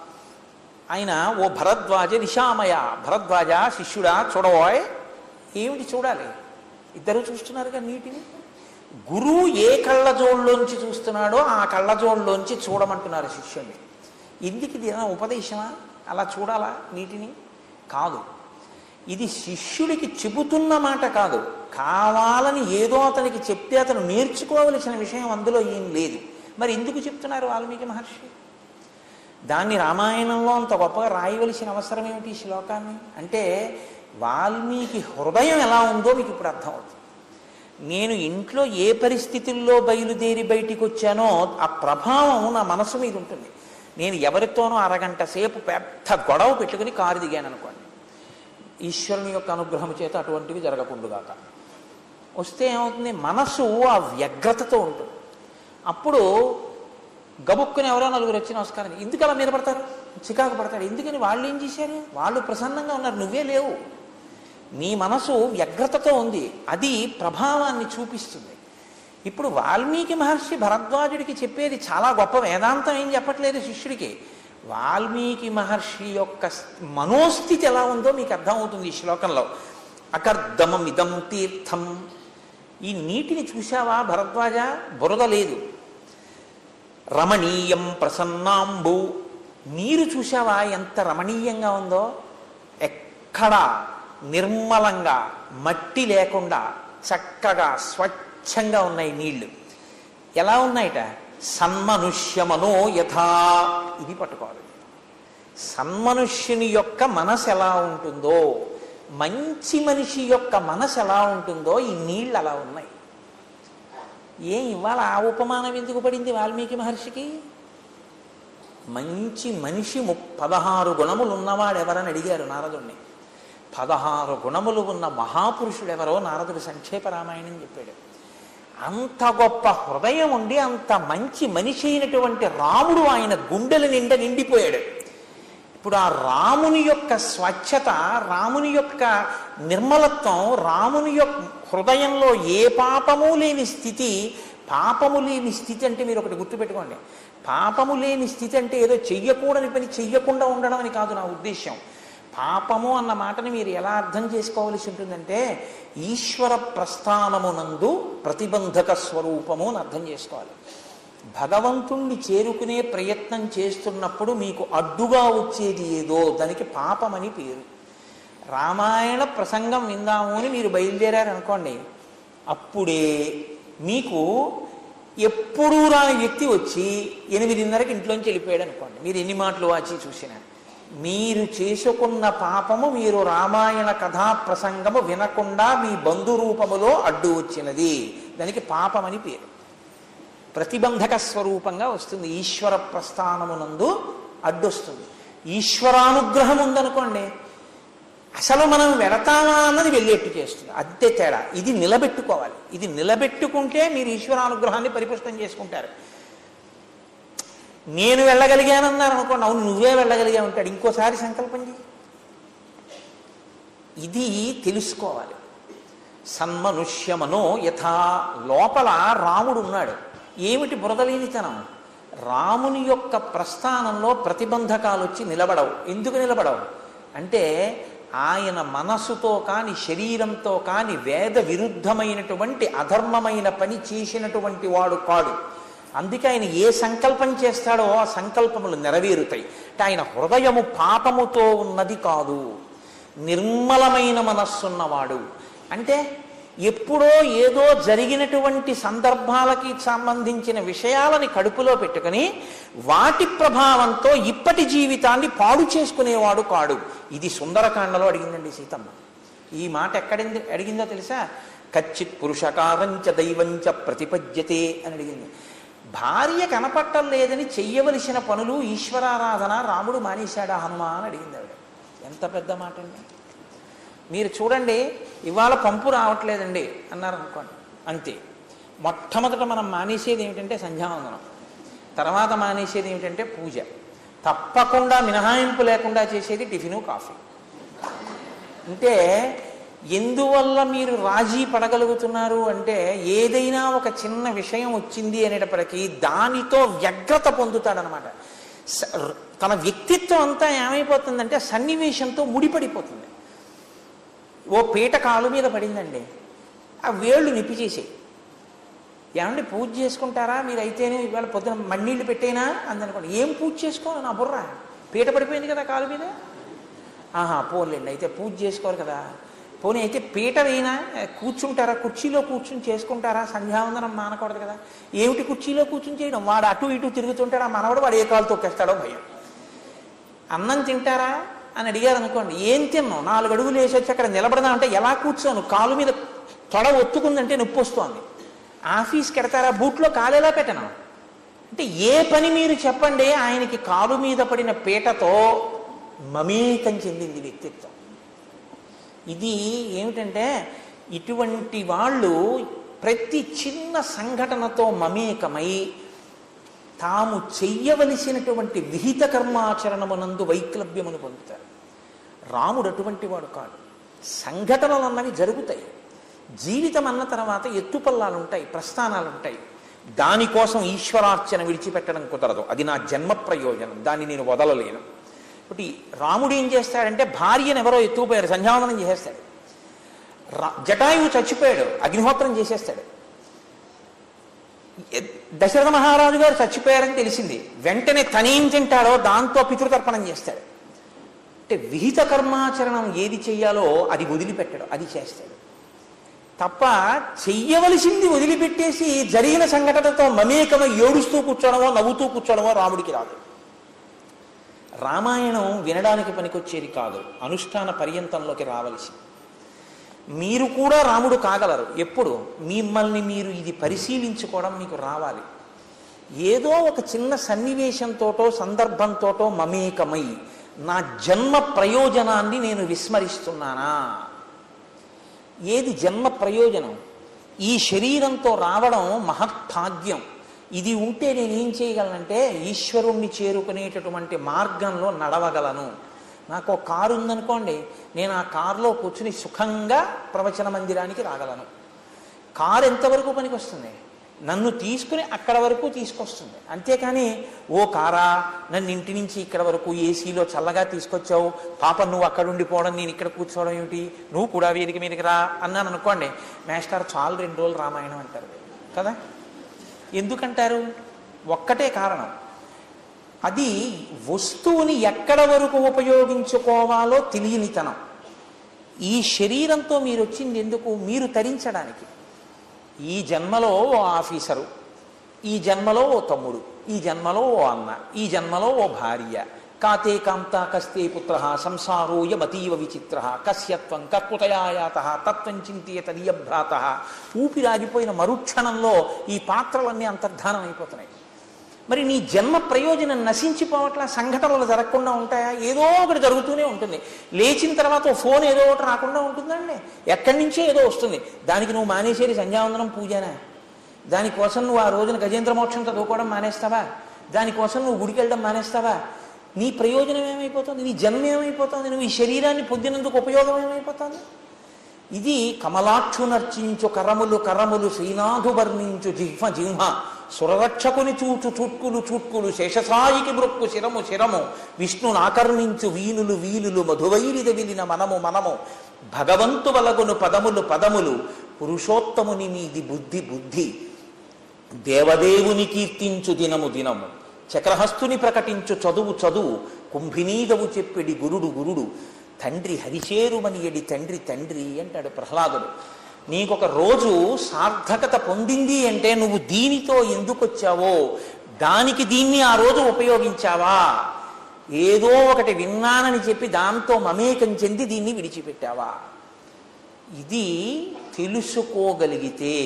ఆయన ఓ భరద్వాజ నిశామయ, భరద్వాజ శిష్యుడా చూడబోయ్. ఏమిటి చూడాలి? ఇద్దరు చూస్తున్నారుగా నీటిని. గురువు ఏ కళ్ళజోళ్ళలోంచి చూస్తున్నాడో ఆ కళ్ళజోళ్ళలోంచి చూడమంటున్నారు శిష్యుణ్ణి. ఎందుకు ఇది ఉపదేశమా? అలా చూడాలా నీటిని? కాదు. ఇది శిష్యుడికి చెబుతున్న మాట కాదు, కావాలని ఏదో అతనికి చెప్తే అతను నేర్చుకోవలసిన విషయం అందులో ఏం లేదు. మరి ఎందుకు చెప్తున్నారు వాల్మీకి మహర్షి? దాన్ని రామాయణంలో అంత గొప్పగా రాయవలసిన అవసరం ఏమిటి ఈ శ్లోకాన్ని? అంటే వాల్మీకి హృదయం ఎలా ఉందో మీకు ఇప్పుడు అర్థమవుతుంది. నేను ఇంట్లో ఏ పరిస్థితుల్లో బయలుదేరి బయటికి వచ్చానో ఆ ప్రభావం నా మనసు మీద ఉంటుంది. నేను ఎవరితోనో అరగంట సేపు పెద్ద గొడవ పెట్టుకుని కారు దిగాను అనుకోండి, ఈశ్వరుని యొక్క అనుగ్రహం చేత అటువంటివి జరగకుండుగాక. వస్తే ఏమవుతుంది, మనస్సు ఆ వ్యగ్రతతో ఉంటుంది. అప్పుడు గబుక్కుని ఎవరో నలుగురు వచ్చి నమస్కారం, ఎందుకు అలా మీద పడతారు, చికాకు పడతాడు. ఎందుకని వాళ్ళు ఏం చేశారు, వాళ్ళు ప్రసన్నంగా ఉన్నారు, నువ్వే లేవు. నీ మనసు వ్యగ్రతతో ఉంది, అది ప్రభావాన్ని చూపిస్తుంది. ఇప్పుడు వాల్మీకి మహర్షి భరద్వాజుడికి చెప్పేది చాలా గొప్ప వేదాంతం, ఏం చెప్పట్లేదు శిష్యుడికి. వాల్మీకి మహర్షి యొక్క మనోస్థితి ఎలా ఉందో మీకు అర్థమవుతుంది ఈ శ్లోకంలో. అకర్దమం ఇదం తీర్థం, ఈ నీటిని చూశావా భరద్వాజ, బురద లేదు. రమణీయం ప్రసన్నాంబు, నీరు చూశావా ఎంత రమణీయంగా ఉందో, ఎక్కడా నిర్మలంగా మట్టి లేకుండా చక్కగా స్వచ్ఛంగా ఉన్నాయి నీళ్లు. ఎలా ఉన్నాయిట, సన్మనుష్యమనో యథా, ఇది పట్టుకోవాలి. సన్మనుష్యుని యొక్క మనసు ఎలా ఉంటుందో, మంచి మనిషి యొక్క మనసు ఎలా ఉంటుందో ఈ నీళ్ళు అలా ఉన్నాయి. ఏం ఇవాళ ఆ ఉపమానం ఎందుకు పడింది వాల్మీకి మహర్షికి? మంచి మనిషి 16 గుణములు ఉన్నవాడు ఎవరని అడిగారు నారదుణ్ణి. 16 గుణములు ఉన్న మహాపురుషుడు ఎవరో నారదుడు సంక్షేప రామాయణం చెప్పాడు. అంత గొప్ప హృదయం ఉండి అంత మంచి మనిషి అయినటువంటి రాముడు ఆయన గుండెల నిండా నిండిపోయాడు. ఇప్పుడు ఆ రాముని యొక్క స్వచ్ఛత, రాముని యొక్క నిర్మలత్వం, రాముని యొక్క హృదయంలో ఏ పాపము లేని స్థితి. పాపము లేని స్థితి అంటే మీరు ఒకటి గుర్తుపెట్టుకోండి, పాపము లేని స్థితి అంటే ఏదో చెయ్యకూడని పని చెయ్యకుండా ఉండడం అని కాదు నా ఉద్దేశం. పాపము అన్న మాటని మీరు ఎలా అర్థం చేసుకోవాల్సి ఉంటుందంటే, ఈశ్వర ప్రస్థానమునందు ప్రతిబంధక స్వరూపము అని అర్థం చేసుకోవాలి. భగవంతుణ్ణి చేరుకునే ప్రయత్నం చేస్తున్నప్పుడు మీకు అడ్డుగా వచ్చేది ఏదో దానికి పాపమని పేరు. రామాయణ ప్రసంగం విందాము అని మీరు బయలుదేరారనుకోండి, అప్పుడే మీకు ఎప్పుడూ రాని వ్యక్తి వచ్చి 8:30కి ఇంట్లోంచి వెళ్ళిపోయాడు అనుకోండి, మీరు ఎన్ని మాటలు వాచి చూసినా మీరు చేసుకున్న పాపము మీరు రామాయణ కథా ప్రసంగము వినకుండా మీ బంధురూపములో అడ్డు వచ్చినది, దానికి పాపమని పేరు. ప్రతిబంధక స్వరూపంగా వస్తుంది, ఈశ్వర ప్రస్థానమునందు అడ్డొస్తుంది. ఈశ్వరానుగ్రహం ఉందనుకోండి, అసలు మనం వెళతామా అన్నది వెళ్ళేట్టు చేస్తుంది, అంతే తేడా. ఇది నిలబెట్టుకోవాలి, ఇది నిలబెట్టుకుంటే మీరు ఈశ్వరానుగ్రహాన్ని పరిపుష్టం చేసుకుంటారు. నేను వెళ్ళగలిగానన్నారు అనుకోండి, అవును నువ్వే వెళ్ళగలిగా ఉంటాడు, ఇంకోసారి సంకల్పం చేయి. ఇది తెలుసుకోవాలి. సన్మనుష్యమనో యథా, లోపల రాముడు ఉన్నాడు. ఏమిటి బురదలేనితనం? రాముని యొక్క ప్రస్థానంలో ప్రతిబంధకాలు వచ్చి నిలబడవు. ఎందుకు నిలబడవు అంటే, ఆయన మనసుతో కాని శరీరంతో కాని వేద విరుద్ధమైనటువంటి అధర్మమైన పని చేసినటువంటి వాడు కాడు. అందుకే ఆయన ఏ సంకల్పం చేస్తాడో ఆ సంకల్పములు నెరవేరుతాయి. అంటే ఆయన హృదయము పాపముతో ఉన్నది కాదు, నిర్మలమైన మనస్సున్నవాడు. అంటే ఎప్పుడో ఏదో జరిగినటువంటి సందర్భాలకి సంబంధించిన విషయాలని కడుపులో పెట్టుకుని వాటి ప్రభావంతో ఇప్పటి జీవితాన్ని పాడు చేసుకునేవాడు కాడు. ఇది సుందరకాండలో అడిగిందండి సీతమ్మ. ఈ మాట అడిగిందో తెలుసా? కచ్చిత్ పురుషకారంచ దైవంచ ప్రతిపద్యతే అని అడిగింది. భార్య కనపట్టం లేదని చెయ్యవలసిన పనులు ఈశ్వరారాధన రాముడు మానేశాడా హనుమా అని అడిగింది ఆవిడ. ఎంత పెద్ద మాట అండి. మీరు చూడండి, ఇవాళ పంపు రావట్లేదండి అన్నారనుకోండి, అంతే. మొట్టమొదట మనం మానేసేది ఏమిటంటే సంధ్యావందనం, తర్వాత మానేసేది ఏమిటంటే పూజ, తప్పకుండా మినహాయింపు లేకుండా చేసేది టిఫిను కాఫీ. అంటే ఎందువల్ల మీరు రాజీ పడగలుగుతున్నారు అంటే, ఏదైనా ఒక చిన్న విషయం వచ్చింది అనేటప్పటికీ దానితో వ్యగ్రత పొందుతాడనమాట. తన వ్యక్తిత్వం అంతా ఏమైపోతుందంటే సన్నివేశంతో ముడిపడిపోతుంది. ఓ పీట కాలు మీద పడిందండి, ఆ వేళ్ళు నిప్పిచేసేయి. ఏమండి పూజ చేసుకుంటారా మీరు? అయితేనే ఇవాళ పొద్దున మన్నీళ్ళు పెట్టేనా అందనుకోండి. ఏం పూజ చేసుకోవాలి నా బుర్ర, పీట పడిపోయింది కదా కాలు మీద. ఆహా పోలేండి, అయితే పూజ చేసుకోరు కదా. పోనీ అయితే పీట వేయినా కూర్చుంటారా, కుర్చీలో కూర్చుని చేసుకుంటారా? సంధ్యావందనం మానకూడదు కదా. ఏమిటి కుర్చీలో కూర్చుని చేయడం? వాడు అటు ఇటు తిరుగుతుంటాడు, ఆ మనవడు వాడు ఏ కాలు తొక్కేస్తాడో భయం. అన్నం తింటారా అని అడిగారు అనుకోండి, ఏం తిన్నావు? 4 అడుగులు వేసి వచ్చి అక్కడ నిలబడదా అంటే, ఎలా కూర్చోను, కాలు మీద తొడ ఒత్తుకుందంటే నొప్పి వస్తోంది. ఆఫీస్కి ఎడతారా, బూట్లో కాలు ఎలా పెట్టను అంటే, ఏ పని మీరు చెప్పండి, ఆయనకి కాలు మీద పడిన పీటతో మమేకం చెందింది వ్యక్తిత్వం. ఇది ఏమిటంటే ఇటువంటి వాళ్ళు ప్రతి చిన్న సంఘటనతో మమేకమై తాము చెయ్యవలసినటువంటి విహిత కర్మాచరణమునందు వైక్లభ్యమును పొందుతారు. రాముడు అటువంటి వాడు కాదు. సంఘటనలు అన్నవి జరుగుతాయి. జీవితం అన్న తర్వాత ఎత్తుపల్లాలు ఉంటాయి, ప్రస్థానాలు ఉంటాయి. దానికోసం ఈశ్వరార్చన విడిచిపెట్టడం కుదరదు. అది నా జన్మ ప్రయోజనం, దాన్ని నేను వదలలేను. ఇప్పుడు రాముడు ఏం చేస్తాడంటే భార్యను ఎవరో ఎత్తుకుపోయారు, సంధ్యావందనం చేసేస్తాడు. జటాయువు చచ్చిపోయాడు, అగ్నిహోత్రం చేసేస్తాడు. దశరథ మహారాజు గారు చచ్చిపోయారని తెలిసింది, వెంటనే తనేం తింటాడో దాంతో పితృతర్పణం చేస్తాడు. అంటే విహిత కర్మాచరణం ఏది చెయ్యాలో అది వదిలిపెట్టాడు, అది చేస్తాడు తప్ప చెయ్యవలసింది వదిలిపెట్టేసి జరిగిన సంఘటనతో మమేకమై ఏడుస్తూ కూర్చోవడమో నవ్వుతూ కూర్చోవడమో రాముడికి రాదు. రామాయణం వినడానికి పనికొచ్చేది కాదు, అనుష్ఠాన పర్యంతంలోకి రావలసింది. మీరు కూడా రాముడు కాగలరు. ఎప్పుడు మిమ్మల్ని మీరు ఇది పరిశీలించుకోవడం మీకు రావాలి. ఏదో ఒక చిన్న సన్నివేశంతోటో సందర్భంతోటో మమేకమై నా జన్మ ప్రయోజనాన్ని నేను విస్మరిస్తున్నానా? ఏది జన్మ ప్రయోజనం? ఈ శరీరంతో రావడం మహత్భాగ్యం. ఇది ఉంటే నేనేం చేయగలనంటే ఈశ్వరుణ్ణి చేరుకునేటటువంటి మార్గంలో నడవగలను. నాకు ఒక కారు ఉందనుకోండి, నేను ఆ కారులో కూర్చుని సుఖంగా ప్రవచన మందిరానికి రాగలను. కారు ఎంతవరకు పనికి వస్తుంది? నన్ను తీసుకుని అక్కడ వరకు తీసుకొస్తుంది. అంతేకాని ఓ కారా, నన్ను ఇంటి నుంచి ఇక్కడ వరకు ఏసీలో చల్లగా తీసుకొచ్చావు, పాప నువ్వు అక్కడ ఉండిపోవడం, నేను ఇక్కడ కూర్చోవడం ఏమిటి, నువ్వు కూడా వేదిక మీదకి రా అన్నాను అనుకోండి, మేస్టార్ చాలు 2 రోజులు రామాయణం అంటారు కదా. ఎందుకంటారు? ఒక్కటే కారణం, అది వస్తువుని ఎక్కడ వరకు ఉపయోగించుకోవాలో తెలియనితనం. ఈ శరీరంతో మీరు వచ్చింది ఎందుకు? మీరు తరించడానికి. ఈ జన్మలో ఓ ఆఫీసరు, ఈ జన్మలో ఓ తమ్ముడు, ఈ జన్మలో ఓ అన్న, ఈ జన్మలో ఓ భార్య. కాతే కాంత కస్తే పుత్ర సంసారోయమతీవ విచిత్ర కస్యత్వం కర్కుతయాయాత తత్వం చింతియ తదీయభ్రాత. ఊపిరాగిపోయిన మరుక్షణంలో ఈ పాత్రలన్నీ అంతర్ధానం అయిపోతున్నాయి. మరి నీ జన్మ ప్రయోజనం నశించిపోవట్లా? సంఘటనలు జరగకుండా ఉంటాయా? ఏదో ఒకటి జరుగుతూనే ఉంటుంది. లేచిన తర్వాత ఓ ఫోన్ ఏదో ఒకటి రాకుండా ఉంటుందండి, ఎక్కడి నుంచో ఏదో వస్తుంది. దానికి నువ్వు మానేసేది సంధ్యావందనం పూజనా? దానికోసం నువ్వు ఆ రోజున గజేంద్ర మోక్షం చదువుకోవడం మానేస్తావా? దానికోసం నువ్వు గుడికి వెళ్ళడం మానేస్తావా? నీ ప్రయోజనం ఏమైపోతుంది? నీ జన్మ ఏమైపోతుంది? నువ్వు ఈ శరీరాన్ని పొందినందుకు ఉపయోగం ఏమైపోతుంది? ఇది కమలాక్షునర్చించు కరములు కరములు శ్రీనాథు వర్ణించు జిహ్వ జిహ్వ సురరక్షకుని చూచు చుట్కులు చుట్కులు శేషసాయికి మృక్కు శిరము శిరము విష్ణును ఆకర్ణించు వీనులు వీలులు మధువైరిద విలిన మనము మనము భగవంతు వలగును పదములు పదములు పురుషోత్తముని మీది బుద్ధి బుద్ధి దేవదేవుని కీర్తించు దినము దినము చక్రహస్తుని ప్రకటించు చదువు చదువు కుంభినీదవు చెప్పెడి గురుడు గురుడు తండ్రి హరిచేరుమని ఎడి తండ్రి తండ్రి అంటాడు ప్రహ్లాదుడు. నీకొక రోజు సార్థకత పొందింది అంటే నువ్వు దీనితో ఎందుకు వచ్చావో దానికి దీన్ని ఆ రోజు ఉపయోగించావా? ఏదో ఒకటి విన్నానని చెప్పి దాంతో మమేకం చెంది దీన్ని విడిచిపెట్టావా? ఇది తెలుసుకోగలిగితే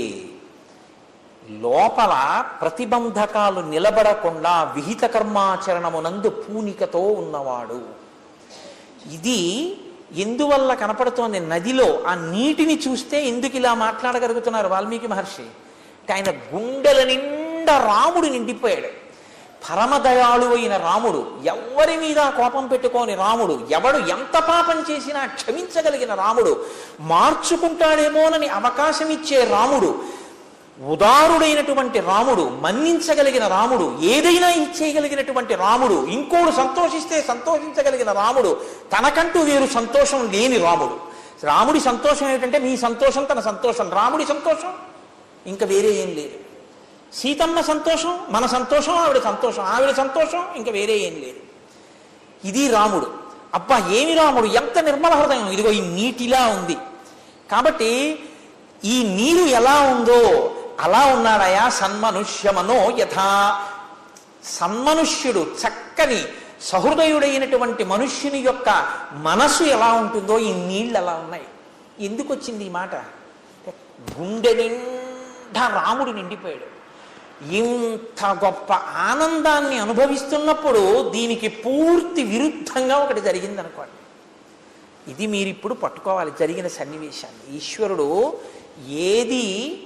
లోపల ప్రతిబంధకాలు నిలబడకుండా విహిత కర్మాచరణమునందు పూనికతో ఉన్నవాడు. ఇది ఎందువల్ల కనపడుతోంది? నదిలో ఆ నీటిని చూస్తే ఎందుకు ఇలా మాట్లాడగలుగుతున్నారు వాల్మీకి మహర్షి? ఆయన గుండెల నిండా రాముడు నిండిపోయాడు. పరమదయాళు అయిన రాముడు, ఎవరి మీద కోపం పెట్టుకోని రాముడు, ఎవడు ఎంత పాపం చేసినా క్షమించగలిగిన రాముడు, మార్చుకుంటాడేమోనని అవకాశం ఇచ్చే రాముడు, ఉదారుడైనటువంటి రాముడు, మన్నించగలిగిన రాముడు, ఏదైనా ఇచ్చేయగలిగినటువంటి రాముడు, ఇంకోడు సంతోషిస్తే సంతోషించగలిగిన రాముడు, తనకంటూ వేరు సంతోషం లేని రాముడు. రాముడి సంతోషం ఏమిటంటే మీ సంతోషం తన సంతోషం, రాముడి సంతోషం ఇంకా వేరే ఏం లేదు. సీతమ్మ సంతోషం మన సంతోషం, ఆవిడ సంతోషం ఆవిడ సంతోషం, ఇంకా వేరే ఏం లేదు. ఇది రాముడు. అబ్బా ఏమి రాముడు, ఎంత నిర్మల హృదయం! ఇదిగో ఈ నీటిలా ఉంది. కాబట్టి ఈ నీరు ఎలా ఉందో అలా ఉన్నాడయా సన్మనుష్యమనో యథా. సన్మనుష్యుడు, చక్కని సహృదయుడైనటువంటి మనుష్యుని యొక్క మనసు ఎలా ఉంటుందో ఈ నీళ్ళు ఎలా ఉన్నాయి. ఎందుకు వచ్చింది ఈ మాట? గుండె నిండా రాముడు నిండిపోయాడు. ఇంత గొప్ప ఆనందాన్ని అనుభవిస్తున్నప్పుడు దీనికి పూర్తి విరుద్ధంగా ఒకటి జరిగిందనుకోండి. ఇది మీరిప్పుడు పట్టుకోవాలి జరిగిన సన్నివేశాన్ని. ఈశ్వరుడు ఏది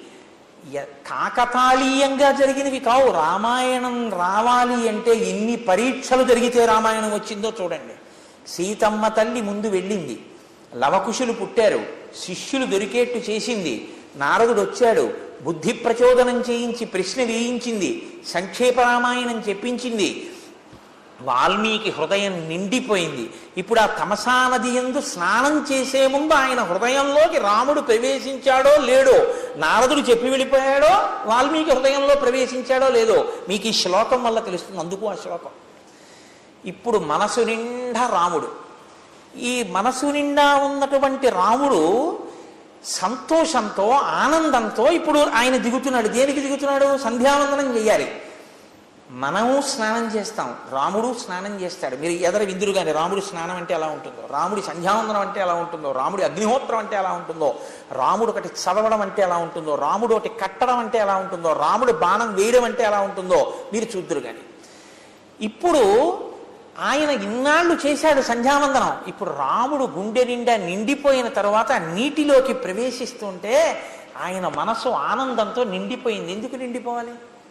కాకతాళీయంగా జరిగినవి కావు. రామాయణం రావాలి అంటే ఎన్ని పరీక్షలు జరిగితే రామాయణం వచ్చిందో చూడండి. సీతమ్మ తల్లి ముందు వెళ్ళింది, లవకుశులు పుట్టారు, శిష్యులు దొరికేట్టు చేసింది, నారదుడు వచ్చాడు, బుద్ధి ప్రచోదనం చేయించి ప్రశ్న వేయించింది, సంక్షేప రామాయణం చెప్పించింది, వాల్మీకి హృదయం నిండిపోయింది. ఇప్పుడు ఆ తమసా నది యందు స్నానం చేసే ముందు ఆయన హృదయంలోకి రాముడు ప్రవేశించాడో లేడో, నారదుడు చెప్పి వెళ్ళిపోయాడో, వాల్మీకి హృదయంలో ప్రవేశించాడో లేదో మీకు ఈ శ్లోకం వల్ల తెలుస్తుంది. అందుకు ఆ శ్లోకం. ఇప్పుడు మనసు నిండా రాముడు. ఈ మనసు నిండా ఉన్నటువంటి రాముడు సంతోషంతో ఆనందంతో ఇప్పుడు ఆయన దిగుతున్నాడు. దేనికి దిగుతున్నాడు? సంధ్యావందనం చేయాలి. మనము స్నానం చేస్తాం, రాముడు స్నానం చేస్తాడు. మీరు ఎదర విందురు కానీ రాముడి స్నానం అంటే ఎలా ఉంటుందో, రాముడి సంధ్యావందనం అంటే ఎలా ఉంటుందో, రాముడి అగ్నిహోత్రం అంటే ఎలా ఉంటుందో, రాముడు ఒకటి చదవడం అంటే ఎలా ఉంటుందో, రాముడు ఒకటి కట్టడం అంటే ఎలా ఉంటుందో, రాముడు బాణం వేయడం అంటే ఎలా ఉంటుందో మీరు చూద్దురు కానీ. ఇప్పుడు ఆయన ఇన్నాళ్ళు చేశాడు సంధ్యావందనం. ఇప్పుడు రాముడు గుండె నిండా నిండిపోయిన తర్వాత నీటిలోకి ప్రవేశిస్తుంటే ఆయన మనసు ఆనందంతో నిండిపోయింది. ఎందుకు నిండిపోవాలి?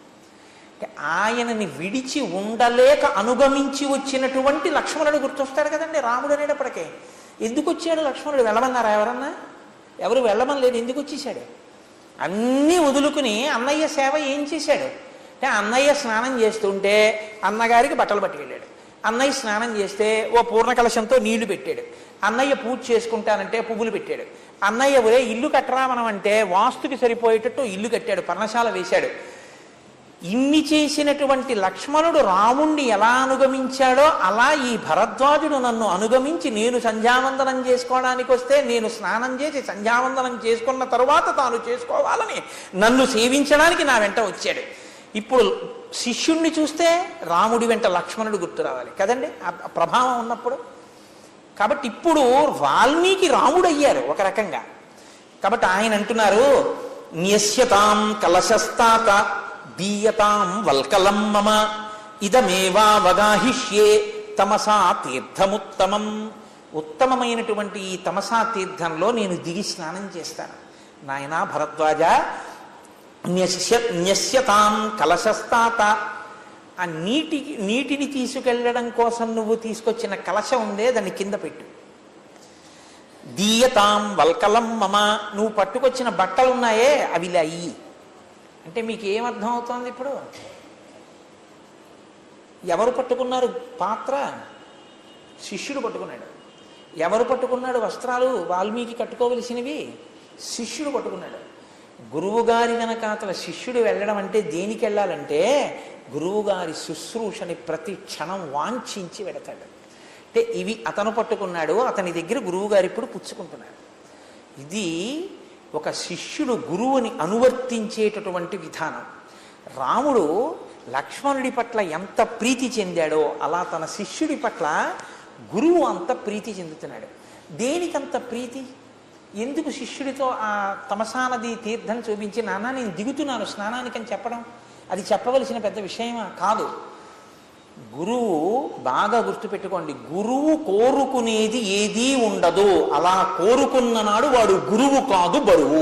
ఆయనని విడిచి ఉండలేక అనుగమించి వచ్చినటువంటి లక్ష్మణుడు గుర్తొస్తాడు కదండి. రాముడు అనేటప్పటికే ఎందుకు వచ్చాడు లక్ష్మణుడు? వెళ్ళమన్నారా ఎవరన్నా? ఎవరు వెళ్ళమని లేదు. ఎందుకు వచ్చేసాడు? అన్నీ వదులుకుని అన్నయ్య సేవ ఏం చేశాడు అంటే, అన్నయ్య స్నానం చేస్తుంటే అన్నగారికి బట్టలు పట్టుకెళ్ళాడు, అన్నయ్య స్నానం చేస్తే ఓ పూర్ణ కలశంతో నీళ్లు పెట్టాడు, అన్నయ్య పూజ చేసుకుంటానంటే పువ్వులు పెట్టాడు, అన్నయ్య ఒరే ఇల్లు కట్టరా మనం అంటే వాస్తుకి సరిపోయేటట్టు ఇల్లు కట్టాడు, పర్ణశాల వేశాడు. ఇన్ని చేసినటువంటి లక్ష్మణుడు రాముణ్ణి ఎలా అనుగమించాడో అలా ఈ భరద్వాజుడు నన్ను అనుగమించి నేను సంధ్యావందనం చేసుకోవడానికి వస్తే నేను స్నానం చేసి సంధ్యావందనం చేసుకున్న తరువాత తాను చేసుకోవాలని నన్ను సేవించడానికి నా వెంట వచ్చాడు. ఇప్పుడు శిష్యుణ్ణి చూస్తే రాముడి వెంట లక్ష్మణుడు గుర్తు రావాలి కదండి, ఆ ప్రభావం ఉన్నప్పుడు. కాబట్టి ఇప్పుడు వాల్మీకి రాముడు అయ్యారు ఒక రకంగా. కాబట్టి ఆయన అంటున్నారు, న్యస్యతాం కలశస్తాత దీయతాం వల్కలం మమ ఇదమేవావగాహిష్యే తమసా తీర్థముత్తమం. ఉత్తమమైనటువంటి ఈ తమసా తీర్థంలో నేను దిగి స్నానం చేస్తాను. నాయనా భరద్వాజ, న్యస్యతాం కలశస్తాత, ఆ నీటిని తీసుకెళ్ళడం కోసం నువ్వు తీసుకొచ్చిన కలశం ఉందే దాన్ని కింద పెట్టు. దీయతాం వల్కలం మమ, నువ్వు పట్టుకొచ్చిన బట్టలు ఉన్నాయే అవి ఇలా అయ్యి. అంటే మీకు ఏమర్థం అవుతోంది? ఇప్పుడు ఎవరు పట్టుకున్నారు పాత్ర? శిష్యుడు పట్టుకున్నాడు. ఎవరు పట్టుకున్నాడు వస్త్రాలు? వాల్మీకి కట్టుకోవలసినవి శిష్యుడు పట్టుకున్నాడు. గురువుగారి వెనకాతల శిష్యుడు వెళ్ళడం అంటే దేనికి వెళ్ళాలంటే గురువుగారి శుశ్రూషని ప్రతి క్షణం వాంఛించి వెడతాడు. అంటే ఇవి అతను పట్టుకున్నాడు, అతని దగ్గర గురువుగారు ఇప్పుడు పుచ్చుకుంటున్నాడు. ఇది ఒక శిష్యుడు గురువుని అనువర్తించేటటువంటి విధానం. రాముడు లక్ష్మణుడి పట్ల ఎంత ప్రీతి చెందాడో అలా తన శిష్యుడి పట్ల గురువు అంత ప్రీతి చెందుతున్నాడు. దేనికంత ప్రీతి? ఎందుకు శిష్యుడితో ఆ తమసా నది తీర్థం చూపించి నాన్న నేను దిగుతున్నాను స్నానానికి అని చెప్పడం అది చెప్పవలసిన పెద్ద విషయమా? కాదు. గురువు బాగా గుర్తుపెట్టుకోండి, గురువు కోరుకునేది ఏదీ ఉండదు. అలా కోరుకున్న నాడు వాడు గురువు కాదు, బరువు.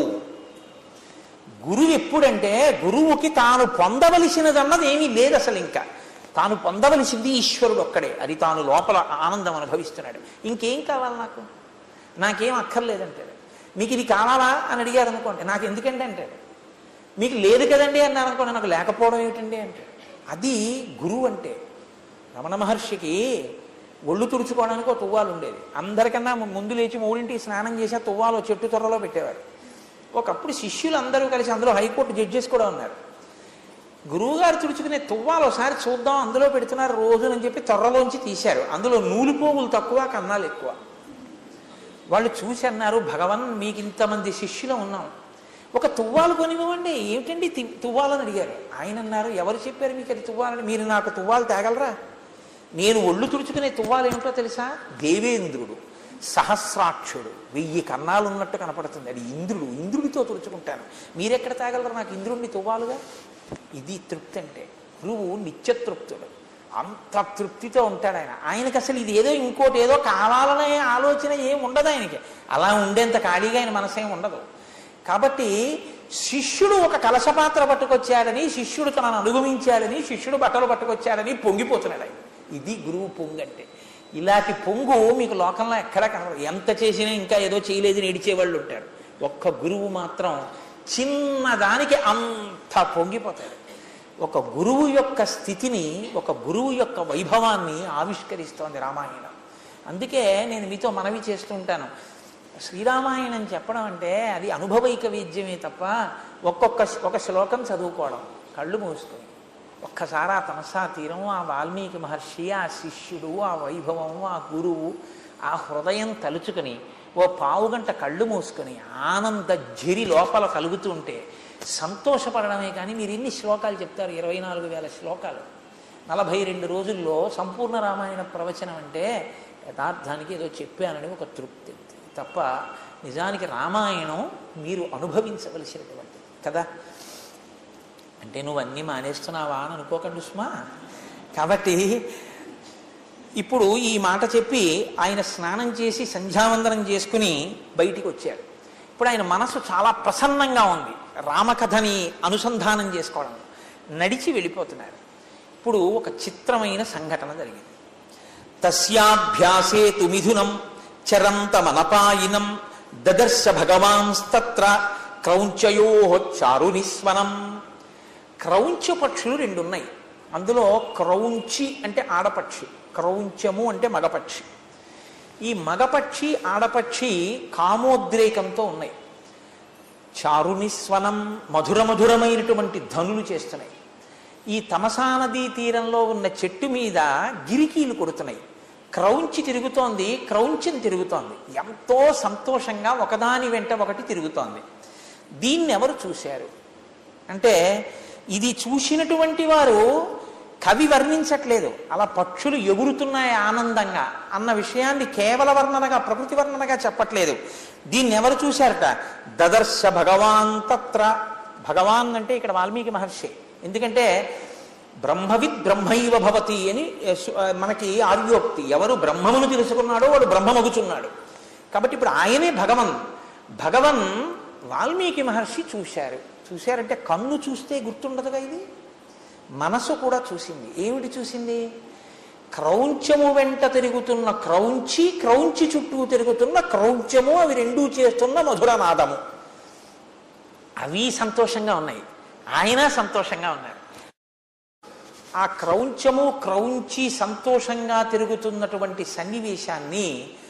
గురువు ఎప్పుడంటే గురువుకి తాను పొందవలసినదన్నది ఏమీ లేదు అసలు. ఇంకా తాను పొందవలసింది ఈశ్వరుడు ఒక్కడే. అది తాను లోపల ఆనందం అనుభవిస్తున్నాడు. ఇంకేం కావాలి నాకు? నాకేం అక్కర్లేదంటాడు. మీకు ఇది కావాలా అని అడిగారు అనుకోండి, నాకు ఎందుకంటే అంటాడు. మీకు లేదు కదండి అన్నారు అనుకోండి, నాకు లేకపోవడం ఏమిటండి అంటాడు. అది గురువు అంటే. రమణ మహర్షికి ఒళ్ళు తుడుచుకోవడానికి ఒక తువ్వాలు ఉండేది. అందరికన్నా ముందు లేచి 3ంటికి స్నానం చేసి ఆ తువ్వాలు చెట్టు త్వరలో పెట్టేవారు. ఒకప్పుడు శిష్యులు అందరూ కలిసి అందులో హైకోర్టు జడ్జెస్ కూడా ఉన్నారు. గురువుగారు తుడుచుకునే తువ్వాలు ఒకసారి చూద్దాం అందులో పెడుతున్నారు రోజునని చెప్పి త్వరలోంచి తీశారు. అందులో నూలు పోగులు తక్కువ, కన్నాలు ఎక్కువ. వాళ్ళు చూసి అన్నారు, భగవన్ మీకు ఇంతమంది శిష్యులు ఉన్నాం, ఒక తువ్వాలు కొనివ్వండి. ఏమిటండి తువ్వాలని అడిగారు. ఆయన అన్నారు, ఎవరు చెప్పారు మీకు అది తువ్వాలని? మీరు నాకు తువ్వాలు తేగలరా? నేను ఒళ్ళు తుడుచుకునే తువ్వాలు ఏమిటో తెలుసా? దేవేంద్రుడు సహస్రాక్షుడు 1000 కన్నాలు ఉన్నట్టు కనపడుతుంది. అది ఇంద్రుడు. ఇంద్రుడితో తుడుచుకుంటాను. మీరెక్కడ తేగలరు నాకు ఇంద్రుడిని తువ్వాలుగా? ఇది తృప్తి అంటే. గురువు నిత్యతృప్తుడు. అంత తృప్తితో ఉంటాడు ఆయన. ఆయనకి అసలు ఇది ఏదో ఇంకోటి ఏదో కావాలనే ఆలోచన ఏం ఉండదు ఆయనకి. అలా ఉండేంత ఖాళీగా ఆయన మనసేం ఉండదు. కాబట్టి శిష్యుడు ఒక కలశపాత్ర పట్టుకొచ్చాడని, శిష్యుడు తనను అనుభవించాడని, శిష్యుడు బట్టలు పట్టుకొచ్చాడని పొంగిపోతున్నాడు ఆయన. ఇది గురువు పొంగు అంటే. ఇలాంటి పొంగు మీకు లోకంలో ఎక్కడా కనబడదు. ఎంత చేసినా ఇంకా ఏదో చేయలేదని ఏడిచేవాళ్ళు ఉంటారు. ఒక్క గురువు మాత్రం చిన్నదానికి అంత పొంగిపోతాడు. ఒక గురువు యొక్క స్థితిని, ఒక గురువు యొక్క వైభవాన్ని ఆవిష్కరిస్తోంది రామాయణం. అందుకే నేను మీతో మనవి చేస్తూ ఉంటాను, శ్రీరామాయణం చెప్పడం అంటే అది అనుభవైక వేద్యమే తప్ప ఒక శ్లోకం చదువుకోవడం కళ్ళు మూసుకొని ఒక్కసారి ఆ తమసా తీరం, ఆ వాల్మీకి మహర్షి, ఆ శిష్యుడు, ఆ వైభవం, ఆ గురువు, ఆ హృదయం తలుచుకొని ఓ పావుగంట కళ్ళు మూసుకొని ఆనంద ఝరి లోపల కలుగుతూ ఉంటే సంతోషపడడమే. కానీ మీరు ఎన్ని శ్లోకాలు చెప్తారు? 24,000 శ్లోకాలు 42 రోజుల్లో సంపూర్ణ రామాయణ ప్రవచనం అంటే యథార్థానికి ఏదో చెప్పానని ఒక తృప్తి తప్ప నిజానికి రామాయణం మీరు అనుభవించవలసినటువంటిది కదా. అంటే నువ్వు అన్నీ మానేస్తున్నావా అని అనుకోకండి సుమా. కాబట్టి ఇప్పుడు ఈ మాట చెప్పి ఆయన స్నానం చేసి సంధ్యావందనం చేసుకుని బయటికి వచ్చాడు. ఇప్పుడు ఆయన మనసు చాలా ప్రసన్నంగా ఉంది రామకథని అనుసంధానం చేసుకోవడం. నడిచి వెళ్ళిపోతున్నారు. ఇప్పుడు ఒక చిత్రమైన సంఘటన జరిగింది. తస్యాభ్యాసే తు మిథునం చరంతమనపాయినం దదర్శ భగవాంస్తత్ర క్రౌంచయో చారునిస్వనం. క్రౌంచ పక్షులు 2 ఉన్నాయి. అందులో క్రౌంచి అంటే ఆడపక్షి, క్రౌంచము అంటే మగపక్షి. ఈ మగపక్షి ఆడపక్షి కామోద్రేకంతో ఉన్నాయి. చారునిస్వనం మధురమైనటువంటి ధనులు చేస్తున్నాయి. ఈ తమసా నదీ తీరంలో ఉన్న చెట్టు మీద గిరికీలు కొడుతున్నాయి. క్రౌంచి తిరుగుతోంది, క్రౌంచం తిరుగుతోంది. ఎంతో సంతోషంగా ఒకదాని వెంట ఒకటి తిరుగుతోంది. దీన్ని ఎవరు చూశారు అంటే, ఇది చూసినటువంటి వారు కవి వర్ణించట్లేదు. అలా పక్షులు ఎగురుతున్నాయి ఆనందంగా అన్న విషయాన్ని కేవల వర్ణనగా, ప్రకృతి వర్ణనగా చెప్పట్లేదు. దీన్ని ఎవరు చూశారట? దదర్శ భగవాన్ తత్ర. భగవాన్ అంటే ఇక్కడ వాల్మీకి మహర్షి. ఎందుకంటే బ్రహ్మవిద్ బ్రహ్మైవ భవతి అని మనకి ఆర్యోక్తి. ఎవరు బ్రహ్మమును తెలుసుకున్నాడో వాడు బ్రహ్మమగుచున్నాడు. కాబట్టి ఇప్పుడు ఆయనే భగవన్ వాల్మీకి మహర్షి చూశారు. చూశారంటే కన్ను చూస్తే గుర్తుండదుగా, ఇది మనసు కూడా చూసింది. ఏమిటి చూసింది? క్రౌంచము వెంట తిరుగుతున్న క్రౌంచి, క్రౌంచి చుట్టూ తిరుగుతున్న క్రౌంచము, అవి 2 చేస్తున్న మధురనాదము. అవి సంతోషంగా ఉన్నాయి, ఆయన సంతోషంగా ఉన్నారు. ఆ క్రౌంచము క్రౌంచి సంతోషంగా తిరుగుతున్నటువంటి సన్నివేశాన్ని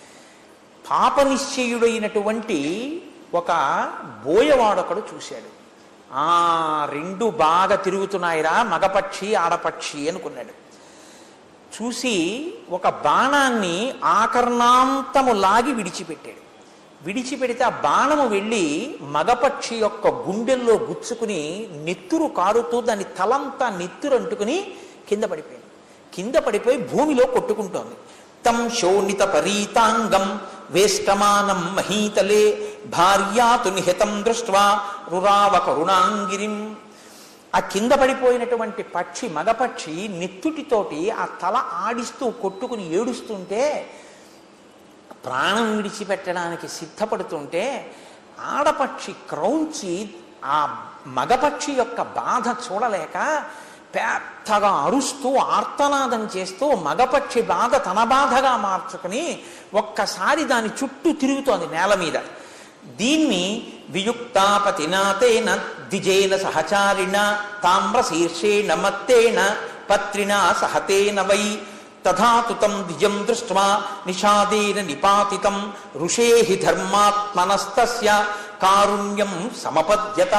పాపనిశ్చయుడైనటువంటి ఒక బోయవాడొకడు చూశాడు. 2 బాగా తిరుగుతున్నాయిరా, మగపక్షి ఆడపక్షి అనుకున్నాడు. చూసి ఒక బాణాన్ని ఆకర్ణాంతము లాగి విడిచిపెట్టాడు. విడిచిపెడితే ఆ బాణము వెళ్ళి మగపక్షి యొక్క గుండెల్లో గుచ్చుకుని నెత్తురు కారుతూ దాని తలంతా నెత్తురు అంటుకుని కింద పడిపోయింది. కింద పడిపోయి భూమిలో కొట్టుకుంటోంది. తం శోణిత పరీతాంగం వేష్టమానం మహీతలే భార్యాతు నిహితం దృష్ట్వా రురావ కరుణాంగిరిం. ఆ కింద పడిపోయినటువంటి పక్షి, మగపక్షి నెత్తుటితోటి ఆ తల ఆడిస్తూ కొట్టుకుని ఏడుస్తుంటే, ప్రాణం విడిచిపెట్టడానికి సిద్ధపడుతుంటే, ఆడపక్షి క్రౌంచి ఆ మగపక్షి యొక్క బాధ చూడలేక పెద్దగా అరుస్తూ ఆర్తనాదం చేస్తూ మగపక్షి బాధ తన బాధగా మార్చుకుని ఒక్కసారి దాని చుట్టూ తిరుగుతోంది నేల మీద. దీన్ని వియుక్తాపతినాతేన ద్విజేన సహచారిణ తామ్రశీర్షేణ మత్తేన పత్రినా సహతేన వై తథాతుతం ద్విజం దృష్ట్వా నిషాదేన నిపాతితం ఋషేహి ధర్మాత్మనస్తస్య కారుణ్యం సమపద్యత.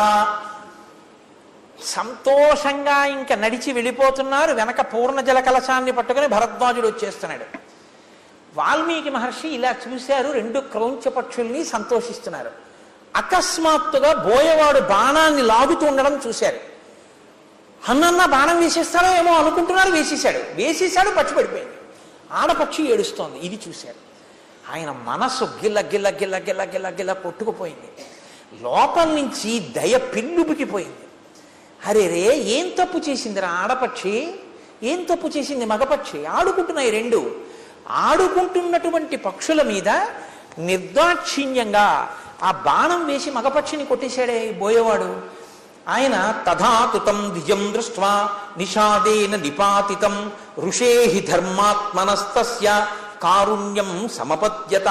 సంతోషంగా ఇంకా నడిచి వెళ్ళిపోతున్నారు. వెనక పూర్ణ జల కలశాన్ని పట్టుకుని భరద్వాజుడు వచ్చేస్తున్నాడు. వాల్మీకి మహర్షి ఇలా చూశారు, 2 క్రౌంచ పక్షుల్ని సంతోషిస్తున్నారు. అకస్మాత్తుగా బోయవాడు బాణాన్ని లాగుతూ ఉండడం చూశారు. అన్న బాణం వేసేస్తాడో ఏమో అనుకుంటున్నారు, వేసేశాడు, పక్షి పడిపోయింది. ఆడపక్షి ఏడుస్తోంది. ఇది చూశారు. ఆయన మనస్సు గిల్ల గిల్ల గిల్ల గిల్ల గిల్ల గిల్ల కొట్టుకుపోయింది. లోపల నుంచి దయ పిల్లుబికిపోయింది. అరే రే, ఏం తప్పు చేసిందిరా ఆడపక్షి? ఏం తప్పు చేసింది మగపక్షి? ఆడుకుంటున్నాయి రెండు. ఆడుకుంటున్నటువంటి పక్షుల మీద నిర్దాక్షిణ్యంగా ఆ బాణం వేసి మగపక్షిని కొట్టేశాడే బోయేవాడు. ఆయన తథాతుతం ద్విజం దృష్ట్వా నిషాదేన నిపాతితం ఋషేహి ధర్మాత్మనస్తస్య కారుణ్యం సమపద్యత.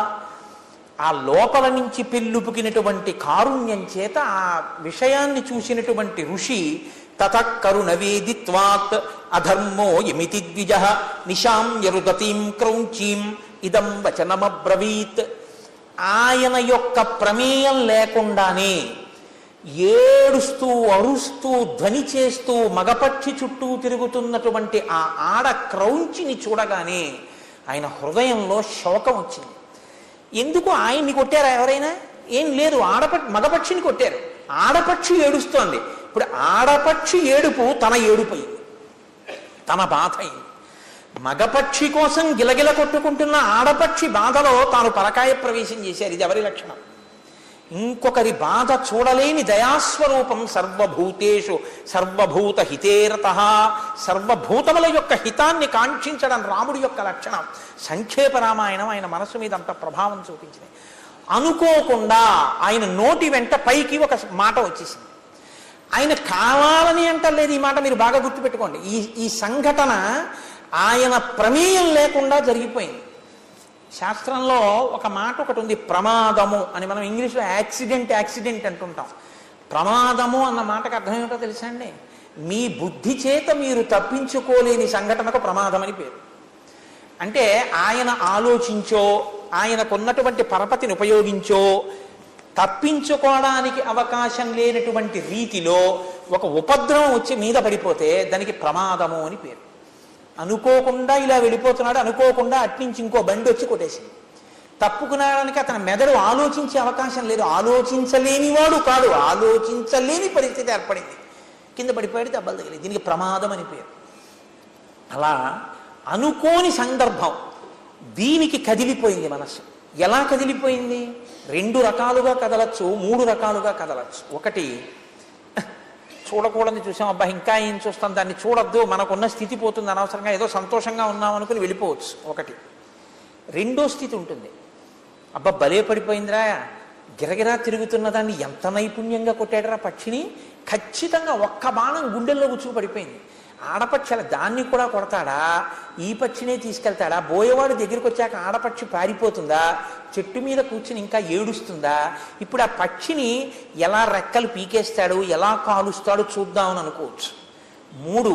ఆ లోపల నుంచి పెళ్ళుపుకినటువంటి కారుణ్యం చేత ఆ విషయాన్ని చూసినటువంటి ఋషి తతః కరుణవేదిత్వాత్ అధర్మో యమితి ద్విజః నిశామ్యరుదతీం క్రౌంచీం ఇదం వచనమబ్రవీత్. ఆయన యొక్క ప్రమేయం లేకుండానే ఏడుస్తూ అరుస్తూ ధ్వని చేస్తూ మగపక్షి చుట్టూ తిరుగుతున్నటువంటి ఆ ఆడ క్రౌంచిని చూడగానే ఆయన హృదయంలో శోకం వచ్చింది. ఎందుకు ఆయన్ని కొట్టారా ఎవరైనా? ఏం లేదు, మగపక్షిని కొట్టారు. ఆడపక్షి ఏడుస్తోంది. ఇప్పుడు ఆడపక్షి ఏడుపు తన ఏడుపయింది, తన బాధ అయింది. మగపక్షి కోసం గిలగిల కొట్టుకుంటున్న ఆడపక్షి బాధలో తాను పరకాయ ప్రవేశం చేశారు. ఇది ఎవరి లక్షణం? ఇంకొకరి బాధ చూడలేని దయాస్వరూపం. సర్వభూతేషు సర్వభూత హితేరతః. సర్వభూతముల యొక్క హితాన్ని కాంక్షించడం రాముడి యొక్క లక్షణం. సంక్షేప రామాయణం ఆయన మనసు మీద అంత ప్రభావం చూపించింది. అనుకోకుండా ఆయన నోటి వెంట పైకి ఒక మాట వచ్చేసింది. ఆయన కావాలని అంటలేదు ఈ మాట, మీరు బాగా గుర్తుపెట్టుకోండి. ఈ సంఘటన ఆయన ప్రమేయం లేకుండా జరిగిపోయింది. శాస్త్రంలో ఒక మాట ఒకటి ఉంది, ప్రమాదము అని. మనం ఇంగ్లీష్లో యాక్సిడెంట్ అంటుంటాం. ప్రమాదము అన్న మాటకు అర్థం ఏమిటో తెలుసా అండి? మీ బుద్ధి చేత మీరు తప్పించుకోలేని సంఘటనకు ప్రమాదం అని పేరు. అంటే ఆయన ఆలోచించో ఆయనకున్నటువంటి పరపతిని ఉపయోగించో తప్పించుకోవడానికి అవకాశం లేనటువంటి రీతిలో ఒక ఉపద్రవం వచ్చి మీద పడిపోతే దానికి ప్రమాదము అని పేరు. అనుకోకుండా ఇలా వెళ్ళిపోతున్నాడు, అనుకోకుండా అట్నుంచి ఇంకో బండి వచ్చి కొట్టేసింది. తప్పుకునడానికి అతని మెదడు ఆలోచించే అవకాశం లేదు. ఆలోచించలేనివాడు కాడు, ఆలోచించలేని పరిస్థితి ఏర్పడింది. కింద పడిపోయాడు, దెబ్బలు తగిలి. దీనికి ప్రమాదం అని పేరు. అలా అనుకోని సందర్భం దీనికి కదిలిపోయింది మనస్సు. ఎలా కదిలిపోయింది? రెండు రకాలుగా కదలచ్చు, మూడు రకాలుగా కదలచ్చు. ఒకటి, చూడకూడని చూసాం, అబ్బా ఇంకా ఏం చూస్తాం, దాన్ని చూడొద్దు, మనకున్న స్థితి పోతుంది, అనవసరంగా ఏదో సంతోషంగా ఉన్నాం అనుకుని వెళ్ళిపోవచ్చు ఒకటి. రెండో స్థితి ఉంటుంది, అబ్బా భలే పడిపోయిందిరా, గిరగిరా తిరుగుతున్న దాన్ని ఎంత నైపుణ్యంగా కొట్టాడరా పక్షిని, ఖచ్చితంగా ఒక్క బాణం గుండెల్లో గుచ్చుకు పడిపోయింది. ఆడపక్షి దాన్ని కూడా కొడతాడా, ఈ పక్షినే తీసుకెళ్తాడా, బోయేవాడు దగ్గరికి వచ్చాక ఆడపక్షి పారిపోతుందా, చెట్టు మీద కూర్చుని ఇంకా ఏడుస్తుందా, ఇప్పుడు ఆ పక్షిని ఎలా రెక్కలు పీకేస్తాడు, ఎలా కాలుస్తాడు చూద్దామని అనుకోవచ్చు. మూడు,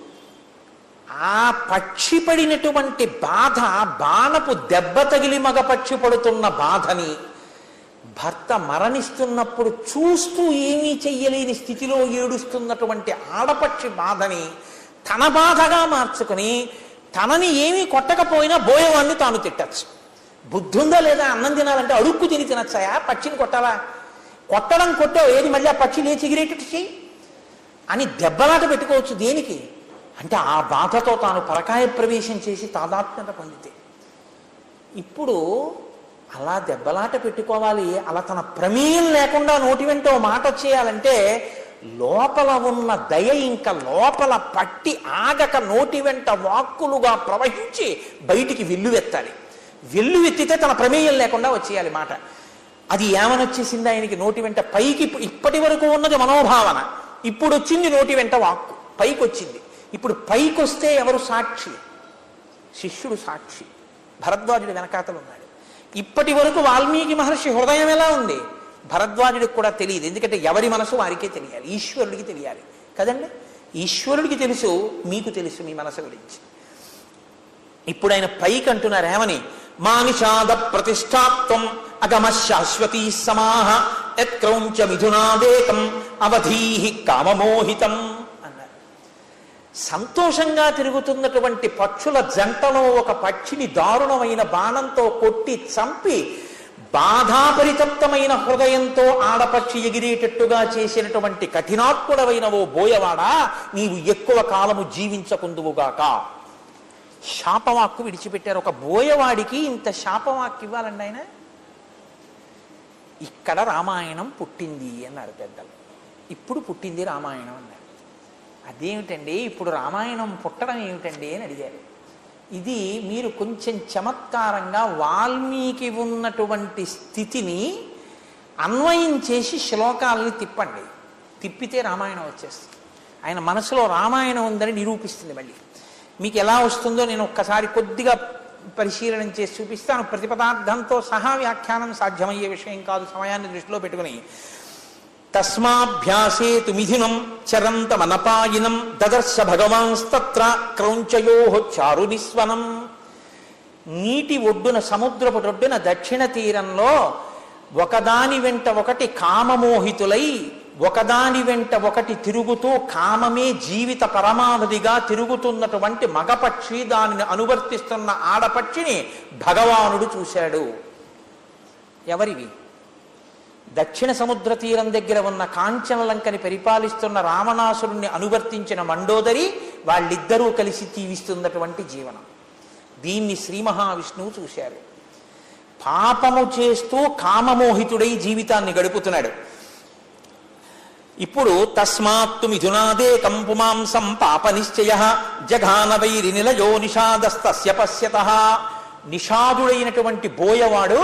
ఆ పక్షి పడినటువంటి బాధ, బాణపు దెబ్బ తగిలి మగ పక్షి పడుతున్న బాధని భర్త మరణిస్తున్నప్పుడు చూస్తూ ఏమీ చెయ్యలేని స్థితిలో ఏడుస్తున్నటువంటి ఆడపక్షి బాధని తన బాధగా మార్చుకుని తనని ఏమీ కొట్టకపోయినా బోయేవాడిని తాను తిట్టచ్చు. బుద్ధి ఉందా లేదా? అన్నం తినాలంటే అడుక్కు తిని తినచ్చాయా? పక్షిని కొట్టాలా? కొట్టడం కొట్టావు, ఏది మళ్ళీ ఆ పక్షి లేచి ఎగిరేటట్టు చెయ్యి అని దెబ్బలాట పెట్టుకోవచ్చు. దేనికి అంటే ఆ బాధతో తాను పరకాయ ప్రవేశం చేసి తాదాత్మ్యత పొందితే. ఇప్పుడు అలా దెబ్బలాట పెట్టుకోవాలి, అలా తన ప్రమేయం లేకుండా నోటి వెంట ఓ మాట చేయాలంటే లోపల ఉన్న దయ ఇంకా లోపల పట్టి ఆగక నోటి వెంట వాక్కులుగా ప్రవహించి బయటికి వెల్లువెత్తాలి. వెల్లువెత్తితే తన ప్రమేయం లేకుండా వచ్చేయాలి మాట. అది ఏమనొచ్చేసింది ఆయనకి నోటి వెంట? పైకి ఇప్పటి వరకు ఉన్నది మనోభావన, ఇప్పుడు వచ్చింది నోటి వెంట వాక్కు, పైకి వచ్చింది. ఇప్పుడు పైకి వస్తే ఎవరు సాక్షి? శిష్యుడు సాక్షి, భరద్వాజుడు వెనకాతలు ఉన్నాడు. ఇప్పటి వరకు వాల్మీకి మహర్షి హృదయం ఎలా ఉంది భరద్వాజుడికి కూడా తెలియదు. ఎందుకంటే ఎవరి మనసు వారికే తెలియాలి, ఈశ్వరుడికి తెలియాలి కదండి. ఈశ్వరుడికి తెలుసు, మీకు తెలుసు మీ మనసు గురించి. ఇప్పుడు ఆయన పైకి అంటున్నారు ఏమని? మానిషాద ప్రతిష్టాత్వం అగమ శాశ్వతీ సమాహ యత్క్రౌంచ మిథునాదేకం అవధీహి కామమోహితం అన్నారు. సంతోషంగా తిరుగుతున్నటువంటి పక్షుల జంటలో ఒక పక్షిని దారుణమైన బాణంతో కొట్టి చంపి బాధాపరితప్తమైన హృదయంతో ఆడపక్షి ఎగిరేటట్టుగా చేసినటువంటి కఠినాత్ముడవైన ఓ బోయవాడా, నీవు ఎక్కువ కాలము జీవించకుందువుగాక. శాపవాక్కు విడిచిపెట్టారు. ఒక బోయవాడికి ఇంత శాపవాక్కు ఇవ్వాలండి ఆయన? ఇక్కడ రామాయణం పుట్టింది అన్నారు పెద్దలు. ఇప్పుడు పుట్టింది రామాయణం అన్నారు. అదేమిటండి ఇప్పుడు రామాయణం పుట్టడం ఏమిటండి అని అడిగారు. ఇది మీరు కొంచెం చమత్కారంగా వాల్మీకి ఉన్నటువంటి స్థితిని అన్వయం చేసి శ్లోకాలని తిప్పండి. తిప్పితే రామాయణం వచ్చేస్తుంది. ఆయన మనసులో రామాయణం ఉందని నిరూపిస్తుంది. మళ్ళీ మీకు ఎలా వస్తుందో నేను ఒక్కసారి కొద్దిగా పరిశీలన చేసి చూపిస్తాను. ప్రతిపదార్థంతో సహా వ్యాఖ్యానం సాధ్యమయ్యే విషయం కాదు, సమయాన్ని దృష్టిలో పెట్టుకుని. తస్మాభ్యాసేతు మిథునం చరంతమనపాయినం దదర్శ భగవాన్స్తత్ర క్రౌంచయో చారు నిస్వనం. నీటి ఒడ్డున, సముద్రపు ఒడ్డున దక్షిణ తీరంలో ఒకదాని వెంట ఒకటి కామమోహితులై ఒకదాని వెంట ఒకటి తిరుగుతూ కామమే జీవిత పరమావధిగా తిరుగుతున్నటువంటి మగపక్షి, దానిని అనువర్తిస్తున్న ఆడపక్షిని భగవానుడు చూశాడు. ఎవరివి? దక్షిణ సముద్ర తీరం దగ్గర ఉన్న కాంచనలంకని పరిపాలిస్తున్న రావణాసురుణ్ణి అనువర్తించిన మండోదరి, వాళ్ళిద్దరూ కలిసి జీవిస్తున్నటువంటి జీవనం. దీన్ని శ్రీ మహావిష్ణువు చూశారు. పాపము చేస్తూ కామమోహితుడై జీవితాన్ని గడుపుతున్నాడు. ఇప్పుడు తస్మాత్తు మిథునాదే కంపుమాంసం పాప నిశ్చయ జఘాన వైరి నిలయో నిషాదస్తస్య పశ్యతః. నిషాదుడైనటువంటి బోయవాడు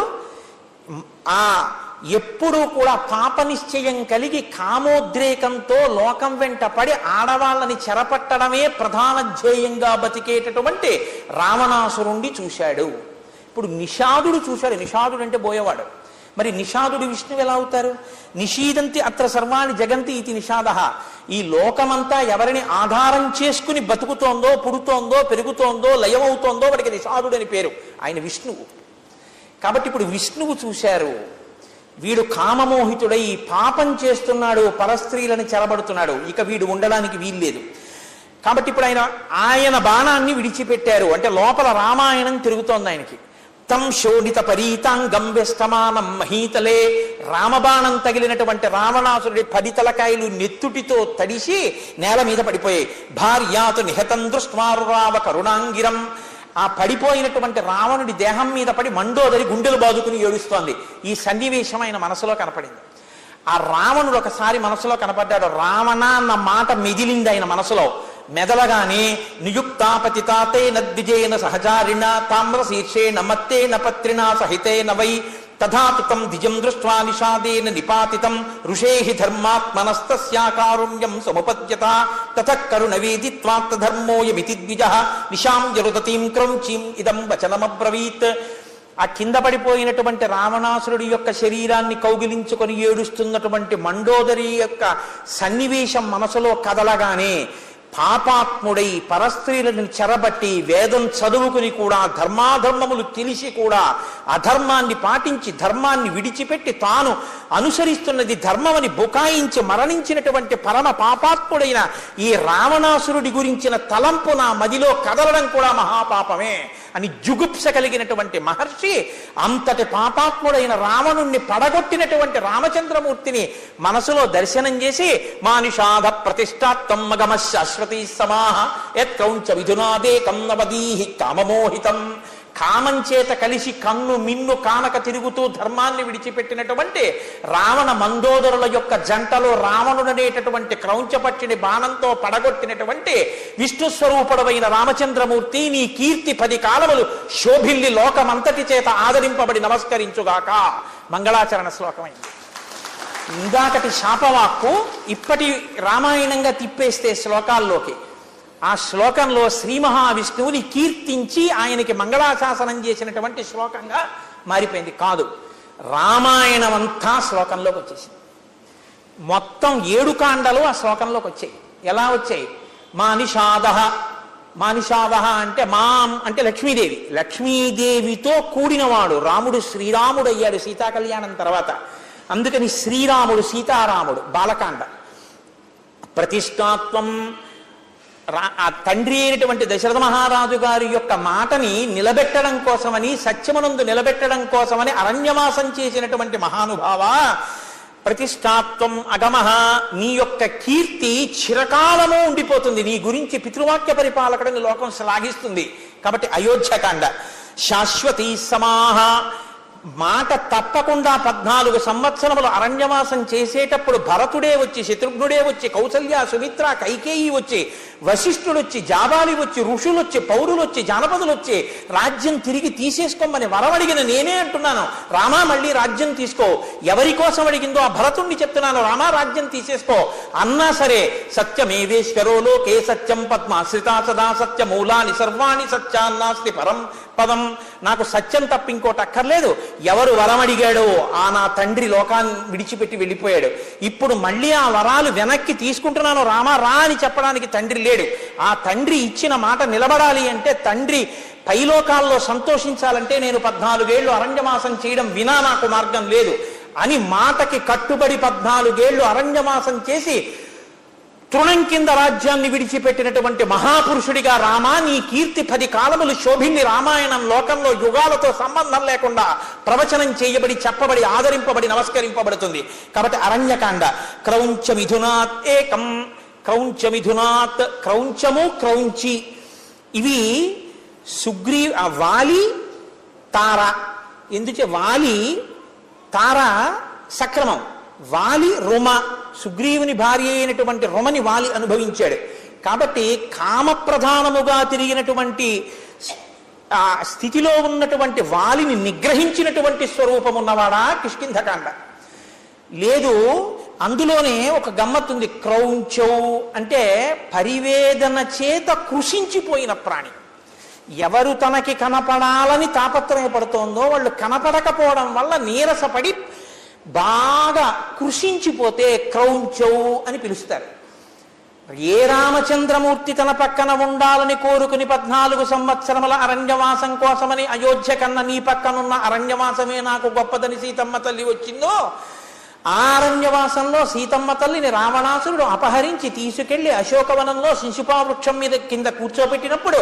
ఆ ఎప్పుడూ కూడా పాప నిశ్చయం కలిగి కామోద్రేకంతో లోకం వెంట పడి ఆడవాళ్ళని చెరపట్టడమే ప్రధాన ధ్యేయంగా బతికేటటువంటి రావణాసురుణ్ణి చూశాడు. ఇప్పుడు నిషాదుడు చూశాడు. నిషాదుడు అంటే బోయవాడు. మరి నిషాదుడు విష్ణువు ఎలా అవుతారు? నిషీదంతి అత్ర సర్వాణి జగంతి ఇది నిషాద. ఈ లోకమంతా ఎవరిని ఆధారం చేసుకుని బతుకుతోందో, పుడుతోందో, పెరుగుతోందో, లయమవుతోందో వాడికి నిషాదుడు అని పేరు. ఆయన విష్ణువు. కాబట్టి ఇప్పుడు విష్ణువు చూశారు. వీడు కామమోహితుడై పాపం చేస్తున్నాడు, పరస్త్రీలను చెరబడుతున్నాడు, ఇక వీడు ఉండడానికి వీల్లేదు. కాబట్టి ఇప్పుడు ఆయన బాణాన్ని విడిచిపెట్టారు. అంటే లోపల రామాయణం తిరుగుతోంది ఆయనకి. తం శోణిత పరీతాంగం వ్యస్తమానం మహీతలే. రామబాణం తగిలినటువంటి రావణాసురుడి 10 తలకాయలు నెత్తుటితో తడిసి నేల మీద పడిపోయాయి. భార్యాతు నిహతం దృష్ట్వారురావ కరుణాంగిరం. ఆ పడిపోయినటువంటి రావణుడి దేహం మీద పడి మండోదరి గుండెలు బాదుకుని ఏడుస్తోంది. ఈ సన్నివేశం ఆయన మనసులో కనపడింది. ఆ రావణుడు ఒకసారి మనసులో కనపడ్డాడు. రావణ అన్న మాట మెదిలింది ఆయన మనసులో. మెదలగానే నియుక్తాపతితాతే నద్విజేన సహచారిణ తామ్రశీర్షేణ మత్తేన పత్రినా సహితేన వై తథాతుతం ద్విజం దృష్ట్వా నిషాదేన నిపాతితం ఋషేహి ధర్మాత్మనస్తస్యాకారుణ్యం సముపద్యత తతః కరుణవేదిత్వాత్తధర్మోయమితి ద్విజః నిశాం జరుదతీం క్రౌంచీం ఇదం వచనమబ్రవీత్. ఆ కింద పడిపోయినటువంటి రావణాసురుడి యొక్క శరీరాన్ని కౌగిలించుకొని ఏడుస్తున్నటువంటి మండోదరి యొక్క సన్నివేశం మనసులో కదలగానే పాపాత్ముడై పరస్త్రీలను చెరబట్టి వేదం చదువుకుని కూడా ధర్మాధర్మములు తెలిసి కూడా అధర్మాన్ని పాటించి ధర్మాన్ని విడిచిపెట్టి తాను అనుసరిస్తున్నది ధర్మమని బుకాయించి మరణించినటువంటి పరమ పాపాత్ముడైన ఈ రావణాసురుడి గురించిన తలంపు నా మదిలో కదలడం కూడా మహాపాపమే అని జుగుప్స కలిగినటువంటి మహర్షి అంతటి పాపాత్ముడైన రావణుణ్ణి పడగొట్టినటువంటి రామచంద్రమూర్తిని మనసులో దర్శనం చేసి మానిషాధ ప్రతిష్టాత్తం మగమ శాశ్వతీ సమాహ యత్కౌంచ విధునాదే కన్నవదీహి కామమోహితం. కామం చేత కలిసి కన్ను మిన్ను కానక తిరుగుతూ ధర్మాన్ని విడిచిపెట్టినటువంటి రావణ మందోదరుల యొక్క జంటలో రావణుడనేటటువంటి క్రౌంచపక్షిని బాణంతో పడగొట్టినటువంటి విష్ణుస్వరూపుడమైన రామచంద్రమూర్తి నీ కీర్తి 10 కాలములు శోభిల్లి లోకమంతటి చేత ఆదరింపబడి నమస్కరించుగాక. మంగళాచరణ శ్లోకమైంది. ఇందాకటి శాపవాక్కు ఇప్పటి రామాయణంగా తిప్పేస్తే శ్లోకాల్లోకి ఆ శ్లోకంలో శ్రీ మహావిష్ణువుని కీర్తించి ఆయనకి మంగళాశాసనం చేసినటువంటి శ్లోకంగా మారిపోయింది. కాదు, రామాయణం అంతా శ్లోకంలోకి వచ్చేసింది. మొత్తం 7 కాండలు ఆ శ్లోకంలోకి వచ్చాయి. ఎలా వచ్చాయి? మానిషాద అంటే మాం అంటే లక్ష్మీదేవి. లక్ష్మీదేవితో కూడినవాడు రాముడు. శ్రీరాముడు అయ్యాడు సీతా కళ్యాణం తర్వాత. అందుకని శ్రీరాముడు సీతారాముడు బాలకాండ. ప్రతిష్టాత్వం ఆ తండ్రి అయినటువంటి దశరథ మహారాజు గారి యొక్క మాటని నిలబెట్టడం కోసమని, సత్యమునందు నిలబెట్టడం కోసమని అరణ్యవాసం చేసినటువంటి మహానుభావ. ప్రతిష్టాత్వం అగమః, నీ యొక్క కీర్తి చిరకాలము ఉండిపోతుంది. నీ గురించి పితృవాక్య పరిపాలకుడిని లోకం శ్లాఘిస్తుంది. కాబట్టి అయోధ్యకాండ. శాశ్వతీ సమాహ, మాట తప్పకుండా 14 సంవత్సరములు అరణ్యవాసం చేసేటప్పుడు భరతుడే వచ్చి, శత్రుఘ్నుడే వచ్చి, కౌసల్య, సుమిత్ర, కైకేయి వచ్చి, వశిష్ఠుడు వచ్చి, జాబాలి వచ్చి, ఋషులు వచ్చి, పౌరులు వచ్చి, జానపదులు వచ్చి రాజ్యం తిరిగి తీసేసుకోమని వరమడిగిన నేనే అంటున్నాను, రామా మళ్ళీ రాజ్యం తీసుకో. ఎవరి కోసం అడిగిందో ఆ భరతుణ్ణి చెప్తున్నాను, రామా రాజ్యం తీసేసుకో అన్నా సరే, సత్యమేవేశ్వరో లోకే సత్యం పద్మాశ్రితా సదా సత్యమూలాని సర్వాణి సత్యాన్నాస్తి పరం పదం, నాకు సత్యం తప్ప ఇంకోటి అక్కర్లేదు. ఎవరు వరం అడిగాడో ఆ నా తండ్రి లోకాన్ని విడిచిపెట్టి వెళ్ళిపోయాడు. ఇప్పుడు మళ్ళీ ఆ వరాలు వెనక్కి తీసుకుంటున్నాను, రామా రా అని చెప్పడానికి తండ్రి లేడు. ఆ తండ్రి ఇచ్చిన మాట నిలబడాలి అంటే, తండ్రి పైలోకాల్లో సంతోషించాలంటే నేను 14 ఏళ్ళు అరణ్యవాసం చేయడం వినా నాకు మార్గం లేదు అని మాటకి కట్టుబడి 14 ఏళ్ళు అరణ్యవాసం చేసి తృణం కింద రాజ్యాన్ని విడిచిపెట్టినటువంటి మహాపురుషుడిగా రామా నీ కీర్తి 10 కాలములు శోభింది. రామాయణం లోకంలో యుగాలతో సంబంధం లేకుండా ప్రవచనం చేయబడి, చెప్పబడి, ఆదరింపబడి, నమస్కరింపబడుతుంది. కాబట్టి అరణ్యకాండ. క్రౌంచ మిథునాత్ ఏకం, క్రౌంచ మిథునాత్, క్రౌంచము క్రౌంచి ఇవి వాలి తార. ఎందుచే వాలి తార సక్రమం, వాలి రుమ, సుగ్రీవుని భార్య అయినటువంటి రుమని వాలి అనుభవించాడు. కాబట్టి కామప్రధానముగా తిరిగినటువంటి ఆ స్థితిలో ఉన్నటువంటి వాలిని నిగ్రహించినటువంటి స్వరూపం ఉన్నవాడా కిష్కింధకాండ. లేదు, అందులోనే ఒక గమ్మత్తుంది. క్రౌంచౌ అంటే పరివేదన చేత కృషించిపోయిన ప్రాణి. ఎవరు తనకి కనపడాలని తాపత్రయపడుతోందో వాళ్ళు కనపడకపోవడం వల్ల నీరసపడి బాగా కృషించిపోతే క్రౌంచౌ అని పిలుస్తారు. ఏ రామచంద్రమూర్తి తన పక్కన ఉండాలని కోరుకుని 14 సంవత్సరముల అరణ్యవాసం కోసమని అయోధ్య కన్నా నీ పక్కనున్న అరణ్యవాసమే నాకు గొప్పదని సీతమ్మ తల్లి వచ్చిందో, ఆ అరణ్యవాసంలో సీతమ్మ తల్లిని రావణాసురుడు అపహరించి తీసుకెళ్లి అశోకవనంలో శిశుపావృక్షం మీద కింద కూర్చోబెట్టినప్పుడు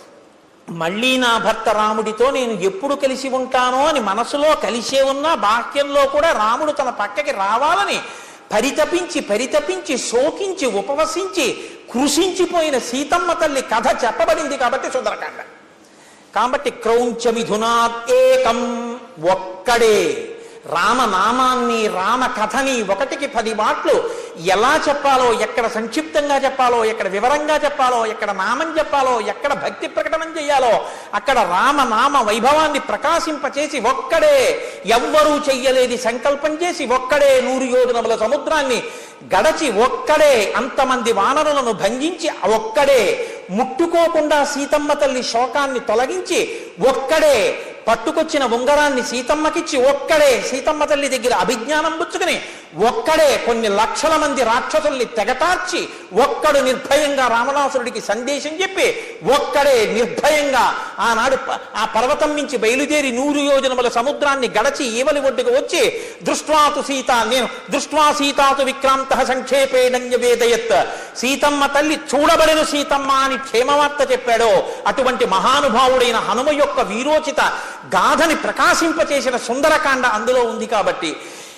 మళ్ళీ నా భర్త రాముడితో నేను ఎప్పుడు కలిసి ఉంటానో అని మనసులో కలిసే ఉన్నా బాహ్యంలో కూడా రాముడు తన పక్కకి రావాలని పరితపించి పరితపించి శోకించి ఉపవసించి కృషించిపోయిన సీతమ్మ తల్లి కథ చెప్పబడింది కాబట్టి సుందరకాండ. కాబట్టి క్రౌంచ మిథునాత్ ఏకం, ఒక్కడే రామనామాన్ని, రామ కథని 1కి 10 మాటలు ఎలా చెప్పాలో, ఎక్కడ సంక్షిప్తంగా చెప్పాలో, ఎక్కడ వివరంగా చెప్పాలో, ఎక్కడ నామం చెప్పాలో, ఎక్కడ భక్తి ప్రకటనం చేయాలో అక్కడ రామనామ వైభవాన్ని ప్రకాశింపచేసి ఒక్కడే, ఎవ్వరూ చెయ్యలేది సంకల్పం చేసి ఒక్కడే 100 యోజనముల సముద్రాన్ని గడచి ఒక్కడే అంతమంది వానరులను భంజించి ఒక్కడే ముట్టుకోకుండా సీతమ్మ తల్లి శోకాన్ని తొలగించి ఒక్కడే పట్టుకొచ్చిన ఉంగరాన్ని సీతమ్మకిచ్చి ఒక్కడే సీతమ్మ తల్లి దగ్గర అభిజ్ఞానం పుచ్చుకుని ఒక్కడే కొన్ని లక్షల మంది రాక్షసుల్ని తెగటార్చి ఒక్కడు నిర్భయంగా రావణాసురుడికి సందేశం చెప్పి ఒక్కడే నిర్భయంగా ఆనాడు ఆ పర్వతం నుంచి బయలుదేరి 100 యోజనముల సముద్రాన్ని గడచి ఈవలి ఒడ్డుకు వచ్చి దృష్ట్వాతు సీత, నేను దృష్ట్వా సీతాతు విక్రాంత సంక్షేపేణ్యవేదయత్, సీతమ్మ తల్లి చూడబడిన సీతమ్మ అని క్షేమవార్త చెప్పాడో అటువంటి మహానుభావుడైన హనుమ యొక్క వీరోచిత గాథని ప్రకాశింపచేసిన సుందరకాండ అందులో ఉంది. కాబట్టి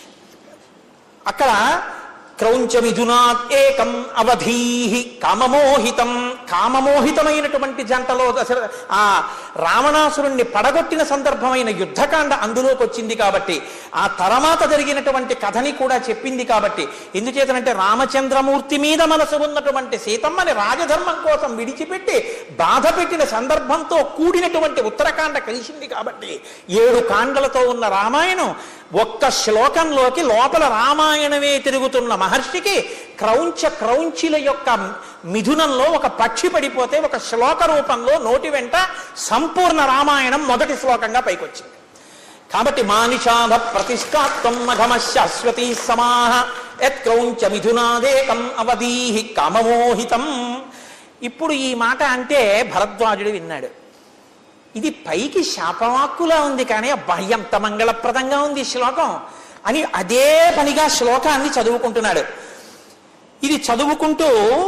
అక్కడ క్రౌంచ మిథునాత్ ఏకం అవధీహి కామమోహితం, కామమోహితమైనటువంటి జంటలో ఆ రావణాసురుణ్ణి పడగొట్టిన సందర్భమైన యుద్ధకాండ అందులోకి వచ్చింది. కాబట్టి ఆ తర్వాత జరిగినటువంటి కథని కూడా చెప్పింది. కాబట్టి ఎందుచేతనంటే రామచంద్రమూర్తి మీద మనసు ఉన్నటువంటి సీతమ్మని రాజధర్మం కోసం విడిచిపెట్టి బాధ పెట్టిన సందర్భంతో కూడినటువంటి ఉత్తరకాండ కలిసింది. కాబట్టి 7 కాండలతో ఉన్న రామాయణం ఒక్క శ్లోకంలోకి లోపల రామాయణమే తిరుగుతున్న మహర్షికి క్రౌంచిల యొక్క మిథునంలో ఒక పక్షి పడిపోతే ఒక శ్లోక రూపంలో నోటి వెంట సంపూర్ణ రామాయణం మొదటి శ్లోకంగా పైకొచ్చింది. కాబట్టి మానిషాధ ప్రతిష్టాత్వం మఘమశ్శాశ్వతీ సమాహ యత్ క్రౌంచ మిథునాదేకం అవధీహి కామమోహితం. ఇప్పుడు ఈ మాట అంటే భరద్వాజుడు విన్నాడు. ఇది పైకి శాపవాక్కులా ఉంది కానీ అబ్బాయి ఎంత మంగళప్రదంగా ఉంది శ్లోకం అని అదే పనిగా శ్లోకాన్ని చదువుకుంటున్నాడు. ఇది చదువుకుంటూ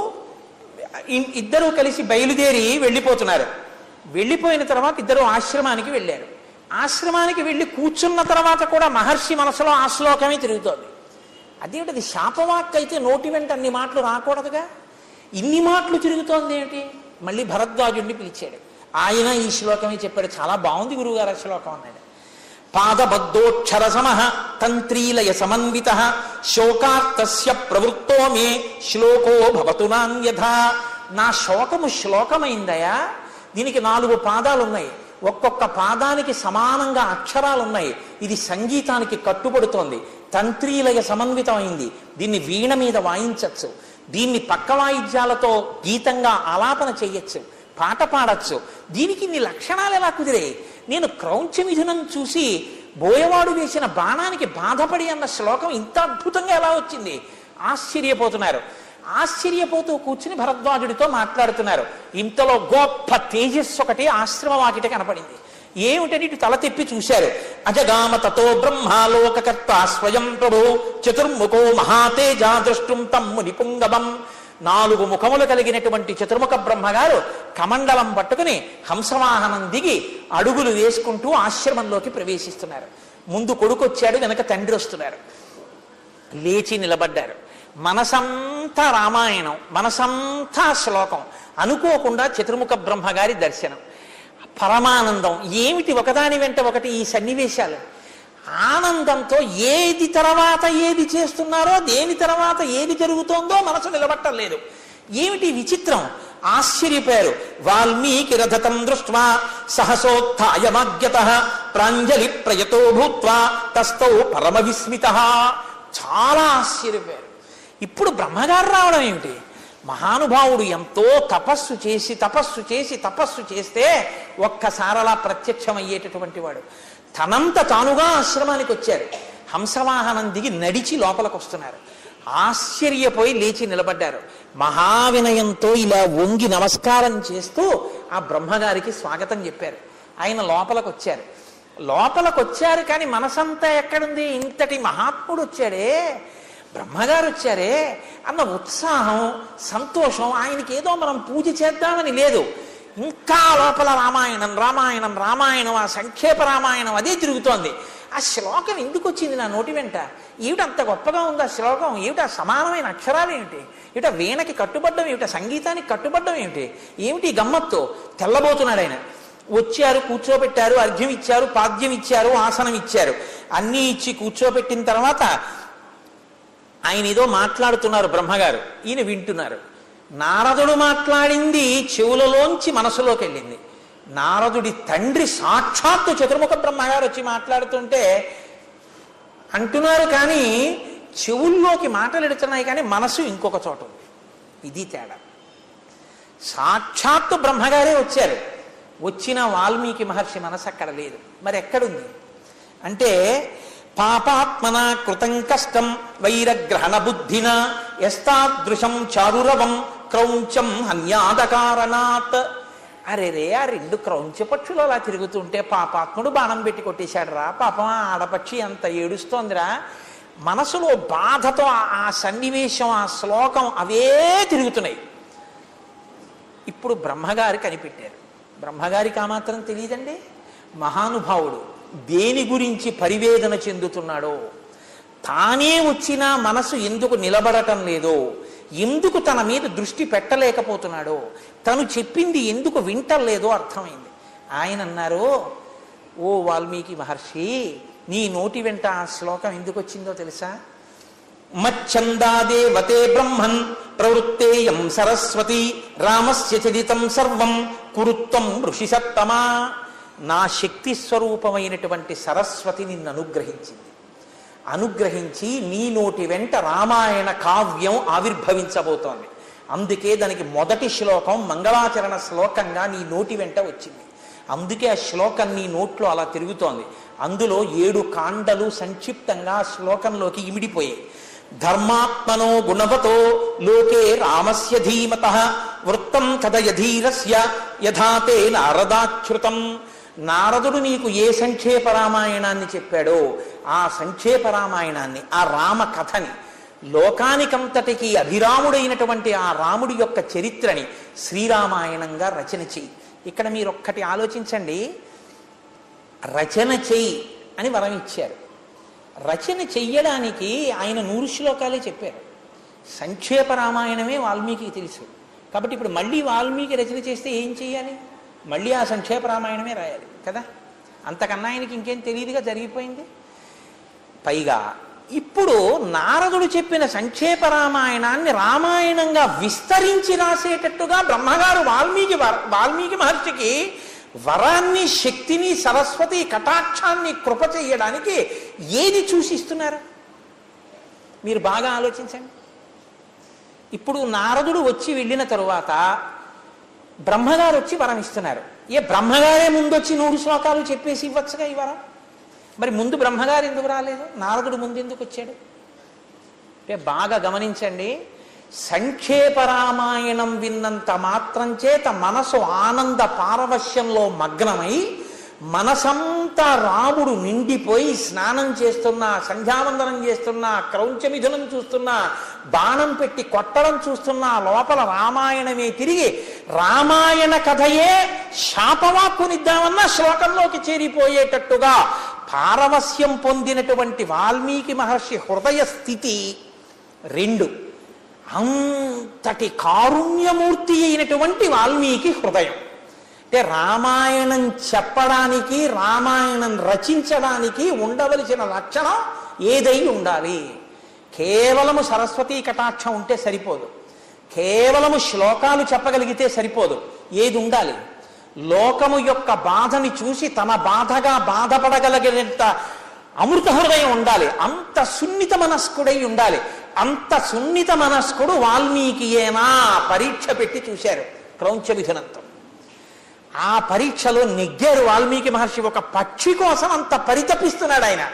ఇద్దరూ కలిసి బయలుదేరి వెళ్ళిపోతున్నారు. వెళ్ళిపోయిన తర్వాత ఇద్దరు ఆశ్రమానికి వెళ్ళారు. ఆశ్రమానికి వెళ్ళి కూర్చున్న తర్వాత కూడా మహర్షి మనసులో ఆ శ్లోకమే తిరుగుతోంది. అదేమిటది శాపవాక్ అయితే నోటి వెంట అన్ని మాటలు రాకూడదుగా, ఇన్ని మాటలు తిరుగుతోంది ఏమిటి? మళ్ళీ భరద్వాజుడిని పిలిచాడు. ఆయన ఈ శ్లోకమే చెప్పాడు. చాలా బాగుంది గురువుగారు ఆ శ్లోకం అన్నాడు. పాదబద్ధోక్షర సమః తంత్రీలయ సమన్విత శోకార్తస్య ప్రవృత్తో మే శ్లోకో భవతు నాన్యథా. నా శోకము శ్లోకమైందయా. దీనికి 4 పాదాలున్నాయి, ఒక్కొక్క పాదానికి సమానంగా అక్షరాలున్నాయి. ఇది సంగీతానికి కట్టుబడుతోంది, తంత్రీలయ సమన్వితమైంది. దీన్ని వీణ మీద వాయించచ్చు, దీన్ని పక్క వాయిద్యాలతో గీతంగా ఆలాపన చెయ్యొచ్చు, పాట పాడచ్చు. దీనికి ఇన్ని లక్షణాలు ఎలా కుదిరే? నేను క్రౌంచ మిథునం చూసి బోయవాడు వేసిన బాణానికి బాధపడి అన్న శ్లోకం ఇంత అద్భుతంగా ఎలా వచ్చింది? ఆశ్చర్యపోతున్నారు. ఆశ్చర్యపోతూ కూర్చుని భరద్వాజుడితో మాట్లాడుతున్నారు. ఇంతలో గొప్ప తేజస్సు ఒకటి ఆశ్రమ వాకిట కనపడింది. ఏమిటని ఇటు తల తిప్పి చూశారు. అజగామ తతో బ్రహ్మాలోకకర్త స్వయం ప్రభు చతుర్ముఖో మహాతేజ ద్రష్టుం తం మునిపుంగవం. 4 ముఖములు కలిగినటువంటి చతుర్ముఖ బ్రహ్మగారు కమండలం పట్టుకుని హంసవాహనం దిగి అడుగులు వేసుకుంటూ ఆశ్రమంలోకి ప్రవేశిస్తున్నారు. ముందు కొడుకు వచ్చాడు, వెనక తండ్రి వస్తున్నారు. లేచి నిలబడ్డారు. మనసంతా రామాయణం, మనసంతా శ్లోకం. అనుకోకుండా చతుర్ముఖ బ్రహ్మగారి దర్శనం, పరమానందం. ఏమిటి ఒకదాని వెంట ఒకటి ఈ సన్నివేశాలు? ఆనందంతో ఏది తర్వాత ఏది చేస్తున్నారో, దేని తర్వాత ఏది జరుగుతోందో మనసు నిలబట్టలేదు. ఏమిటి విచిత్రం? ఆశ్చర్యపోయారు. వాల్మీకి రథతం దృష్ట్వా సహసోత్థాయమాగ్యతః ప్రాంజలి ప్రయతో భూత్వా తస్థౌ పరమ విస్మితః. చాలా ఆశ్చర్యపోయారు. ఇప్పుడు బ్రహ్మగారు రావడం ఏమిటి? మహానుభావుడు ఎంతో తపస్సు చేసి తపస్సు చేసి తపస్సు చేస్తే ఒక్కసారలా ప్రత్యక్షమయ్యేటటువంటి వాడు తనంత తానుగా ఆశ్రమానికి వచ్చారు. హంసవాహనం దిగి నడిచి లోపలికి వస్తున్నారు. ఆశ్చర్యపోయి లేచి నిలబడ్డారు. మహావినయంతో ఇలా వంగి నమస్కారం చేస్తూ ఆ బ్రహ్మగారికి స్వాగతం చెప్పారు. ఆయన లోపలికి వచ్చారు. లోపలికి వచ్చారు కానీ మనసంతా ఎక్కడుంది? ఇంతటి మహాత్ముడు వచ్చాడే, బ్రహ్మగారు వచ్చారే అన్న ఉత్సాహం, సంతోషం. ఆయనకి ఏదో మనం పూజ చేద్దామని లేదు. ఇంకా లోపల రామాయణం రామాయణం రామాయణం, ఆ సంక్షేప రామాయణం అదే తిరుగుతోంది. ఆ శ్లోకం ఎందుకు వచ్చింది నా నోటి వెంట? ఏమిటి అంత గొప్పగా ఉంది ఆ శ్లోకం? ఏమిటి ఆ సమానమైన అక్షరాలు ఏమిటి? ఏమిటా వీణకి కట్టుబడ్డం ఏమిటా? సంగీతానికి కట్టుబడ్డం ఏమిటి? ఏమిటి గమ్మత్తు? తెల్లబోతున్నాడు ఆయన. వచ్చారు, కూర్చోబెట్టారు, అర్ఘ్యం ఇచ్చారు, పాద్యం ఇచ్చారు, ఆసనం ఇచ్చారు. అన్నీ ఇచ్చి కూర్చోబెట్టిన తర్వాత ఆయన ఏదో మాట్లాడుతున్నారు బ్రహ్మగారు. ఈయన వింటున్నారు. నారదుడు మాట్లాడింది చెవులలోంచి మనసులోకి వెళ్ళింది. నారదుడి తండ్రి సాక్షాత్తు చతుర్ముఖ బ్రహ్మగారు వచ్చి మాట్లాడుతుంటే అంటున్నారు కానీ చెవుల్లోకి మాటలు ఎడుతున్నాయి కానీ మనసు ఇంకొక చోట ఉంది. ఇది తేడా. సాక్షాత్తు బ్రహ్మగారే వచ్చారు. వచ్చిన వాల్మీకి మహర్షి మనసు అక్కడ లేదు. మరి ఎక్కడుంది అంటే, పాపాత్మన కృతం కష్టం వైరగ్రహణ బుద్ధిన యస్తాదృశం చారురవం క్రౌంచం హన్యాదకారణాత్. అరే రే, ఆ 2 క్రౌంచ పక్షులు అలా తిరుగుతుంటే పాపాత్ముడు బాణం పెట్టి కొట్టేశాడు రా, పాపం ఆ ఆడపక్షి అంత ఏడుస్తోందిరా. మనసులో బాధతో ఆ సన్నివేశం, ఆ శ్లోకం అవే తిరుగుతున్నాయి. ఇప్పుడు బ్రహ్మగారు కనిపెట్టారు. బ్రహ్మగారికి ఆ మాత్రం తెలియదండి. మహానుభావుడు దేని గురించి పరివేదన చెందుతున్నాడో, తానే వచ్చినా మనసు ఎందుకు నిలబడటం లేదో, ఎందుకు తన మీద దృష్టి పెట్టలేకపోతున్నాడో, తను చెప్పింది ఎందుకు వింటలేదో అర్థమైంది. ఆయన అన్నారు, ఓ వాల్మీకి మహర్షి, నీ నోటి వెంట ఆ శ్లోకం ఎందుకు వచ్చిందో తెలుసా? మచ్చందాదేవతే బ్రహ్మన్ ప్రవృత్తేయం సరస్వతి రామస్య చరితం సర్వం కురుత్వం ఋషి సత్తమా. నా శక్తి స్వరూపమైనటువంటి సరస్వతి నిన్ను అనుగ్రహించింది. అనుగ్రహించి నీ నోటి వెంట రామాయణ కావ్యం ఆవిర్భవించబోతోంది. అందుకే దానికి మొదటి శ్లోకం మంగళాచరణ శ్లోకంగా నీ నోటి వెంట వచ్చింది. అందుకే ఆ శ్లోకం నీ నోట్లో అలా తిరుగుతోంది. అందులో 7 కాండలు సంక్షిప్తంగా శ్లోకంలోకి ఇమిడిపోయాయి. ధర్మాత్మనో గుణవతో లోకే రామస్య ధీమతః వృత్తం కథయధీరస్య యథాతే నారదాచ్యుతం. నారదుడు నీకు ఏ సంక్షేప రామాయణాన్ని చెప్పాడో ఆ సంక్షేప రామాయణాన్ని, ఆ రామ కథని, లోకానికంతటికి అభిరాముడైనటువంటి ఆ రాముడి యొక్క చరిత్రని శ్రీరామాయణంగా రచన చెయ్యి. ఇక్కడ మీరు ఒక్కటి ఆలోచించండి. రచన చెయ్యి అని వరం ఇచ్చారు. రచన చెయ్యడానికి ఆయన 100 శ్లోకాలే చెప్పారు. సంక్షేప రామాయణమే వాల్మీకి తెలుసు. కాబట్టి ఇప్పుడు మళ్ళీ వాల్మీకి రచన చేస్తే ఏం చెయ్యాలి? మళ్ళీ ఆ సంక్షేప రామాయణమే రాయాలి కదా. అంతకన్నా ఆయనకి ఇంకేం తెలియదుగా జరిగిపోయింది. పైగా ఇప్పుడు నారదుడు చెప్పిన సంక్షేప రామాయణాన్ని రామాయణంగా విస్తరించి రాసేటట్టుగా బ్రహ్మగారు వాల్మీకి మహర్షికి వరాన్ని, శక్తిని, సరస్వతి కటాక్షాన్ని కృప చేయడానికి ఏది చూసిస్తున్నారు మీరు బాగా ఆలోచించండి. ఇప్పుడు నారదుడు వచ్చి వెళ్ళిన తరువాత బ్రహ్మగారు వచ్చి వరం ఇస్తున్నారు. బ్రహ్మగారే ముందొచ్చి 100 శ్లోకాలు చెప్పేసి ఇవ్వచ్చుగా ఈ వరం. మరి ముందు బ్రహ్మగారు ఎందుకు రాలేదు? నారదుడు ముందు ఎందుకు వచ్చాడు అంటే బాగా గమనించండి. సంక్షేప రామాయణం విన్నంత మాత్రం చేత మనసు ఆనంద పారవశ్యంలో మగ్నమై మనసంతా రాముడు నిండిపోయి స్నానం చేస్తున్నా, సంధ్యావందనం చేస్తున్నా, క్రౌంచమిథునం చూస్తున్నా, బాణం పెట్టి కొట్టడం చూస్తున్నా, లోపల రామాయణమే తిరిగి రామాయణ కథయే శాపవాక్కునిద్దామన్న శ్లోకంలోకి చేరిపోయేటట్టుగా పారవస్యం పొందినటువంటి వాల్మీకి మహర్షి హృదయ స్థితి 2. అంతటి కారుణ్యమూర్తి అయినటువంటి వాల్మీకి హృదయం. అంటే రామాయణం చెప్పడానికి, రామాయణం రచించడానికి ఉండవలసిన లక్షణం ఏదై ఉండాలి? కేవలము సరస్వతీ కటాక్షం ఉంటే సరిపోదు, కేవలము శ్లోకాలు చెప్పగలిగితే సరిపోదు. ఏది ఉండాలి? లోకము యొక్క బాధని చూసి తన బాధగా బాధపడగలిగినంత అమృత హృదయం ఉండాలి. అంత సున్నిత మనస్కుడై ఉండాలి. అంత సున్నిత మనస్కుడు వాల్మీకియేనా పరీక్ష పెట్టి చూశారు క్రౌంచమిథునంతో. ఆ పరీక్షలో నెగ్గారు వాల్మీకి మహర్షి. ఒక పక్షి కోసం అంత పరితపిస్తున్నాడు ఆయన.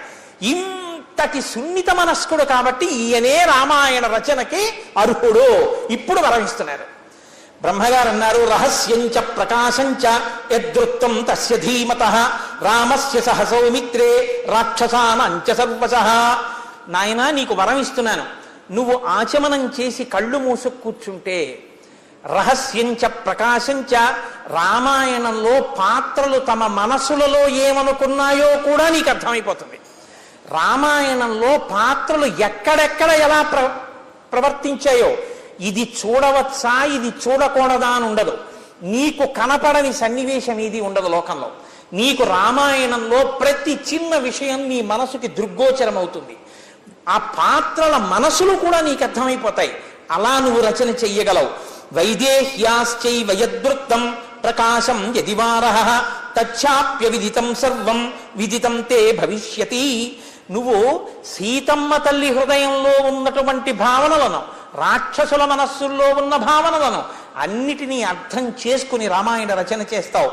ఇంతటి సున్నిత మనస్కుడు కాబట్టి ఈయనే రామాయణ రచనకి అర్హుడు. ఇప్పుడు వరమిస్తున్నారు. బ్రహ్మగారు అన్నారు, రహస్యంచ ప్రకాశంచ యదృత్తం తస్య ధీమతః రామస్య సహ సౌమిత్రే రాక్షసానంచ సర్వశః. నాయనా, నీకు వరం ఇస్తున్నాను. నువ్వు ఆచమనం చేసి కళ్ళు మూసు కూర్చుంటే రహస్యంచ ప్రకాశంచ, రామాయణంలో పాత్రలు తమ మనసులలో ఏమనుకున్నాయో కూడా నీకు అర్థమైపోతుంది. రామాయణంలో పాత్రలు ఎక్కడెక్కడ ఎలా ప్రవర్తించాయో, ఇది చూడవచ్చా, ఇది చూడకూడదా అని ఉండదు. నీకు కనపడని సన్నివేశం ఇది ఉండదు లోకంలో. నీకు రామాయణంలో ప్రతి చిన్న విషయం నీ మనసుకి దృగ్గోచరం అవుతుంది. ఆ పాత్రల మనసులు కూడా నీకు అర్థమైపోతాయి. అలా నువ్వు రచన చెయ్యగలవు. వైదేహ్యాశ్చైవ యద్వృత్తం ప్రకాశం యదివారః తచ్చాప్య విదితం సర్వం విదితం తే భవిష్యతి. నువ్వు సీతమ్మ తల్లి హృదయంలో ఉన్నటువంటి భావనలను, రాక్షసుల మనస్సుల్లో ఉన్న భావనలను అన్నిటినీ అర్థం చేసుకుని రామాయణ రచన చేస్తావు.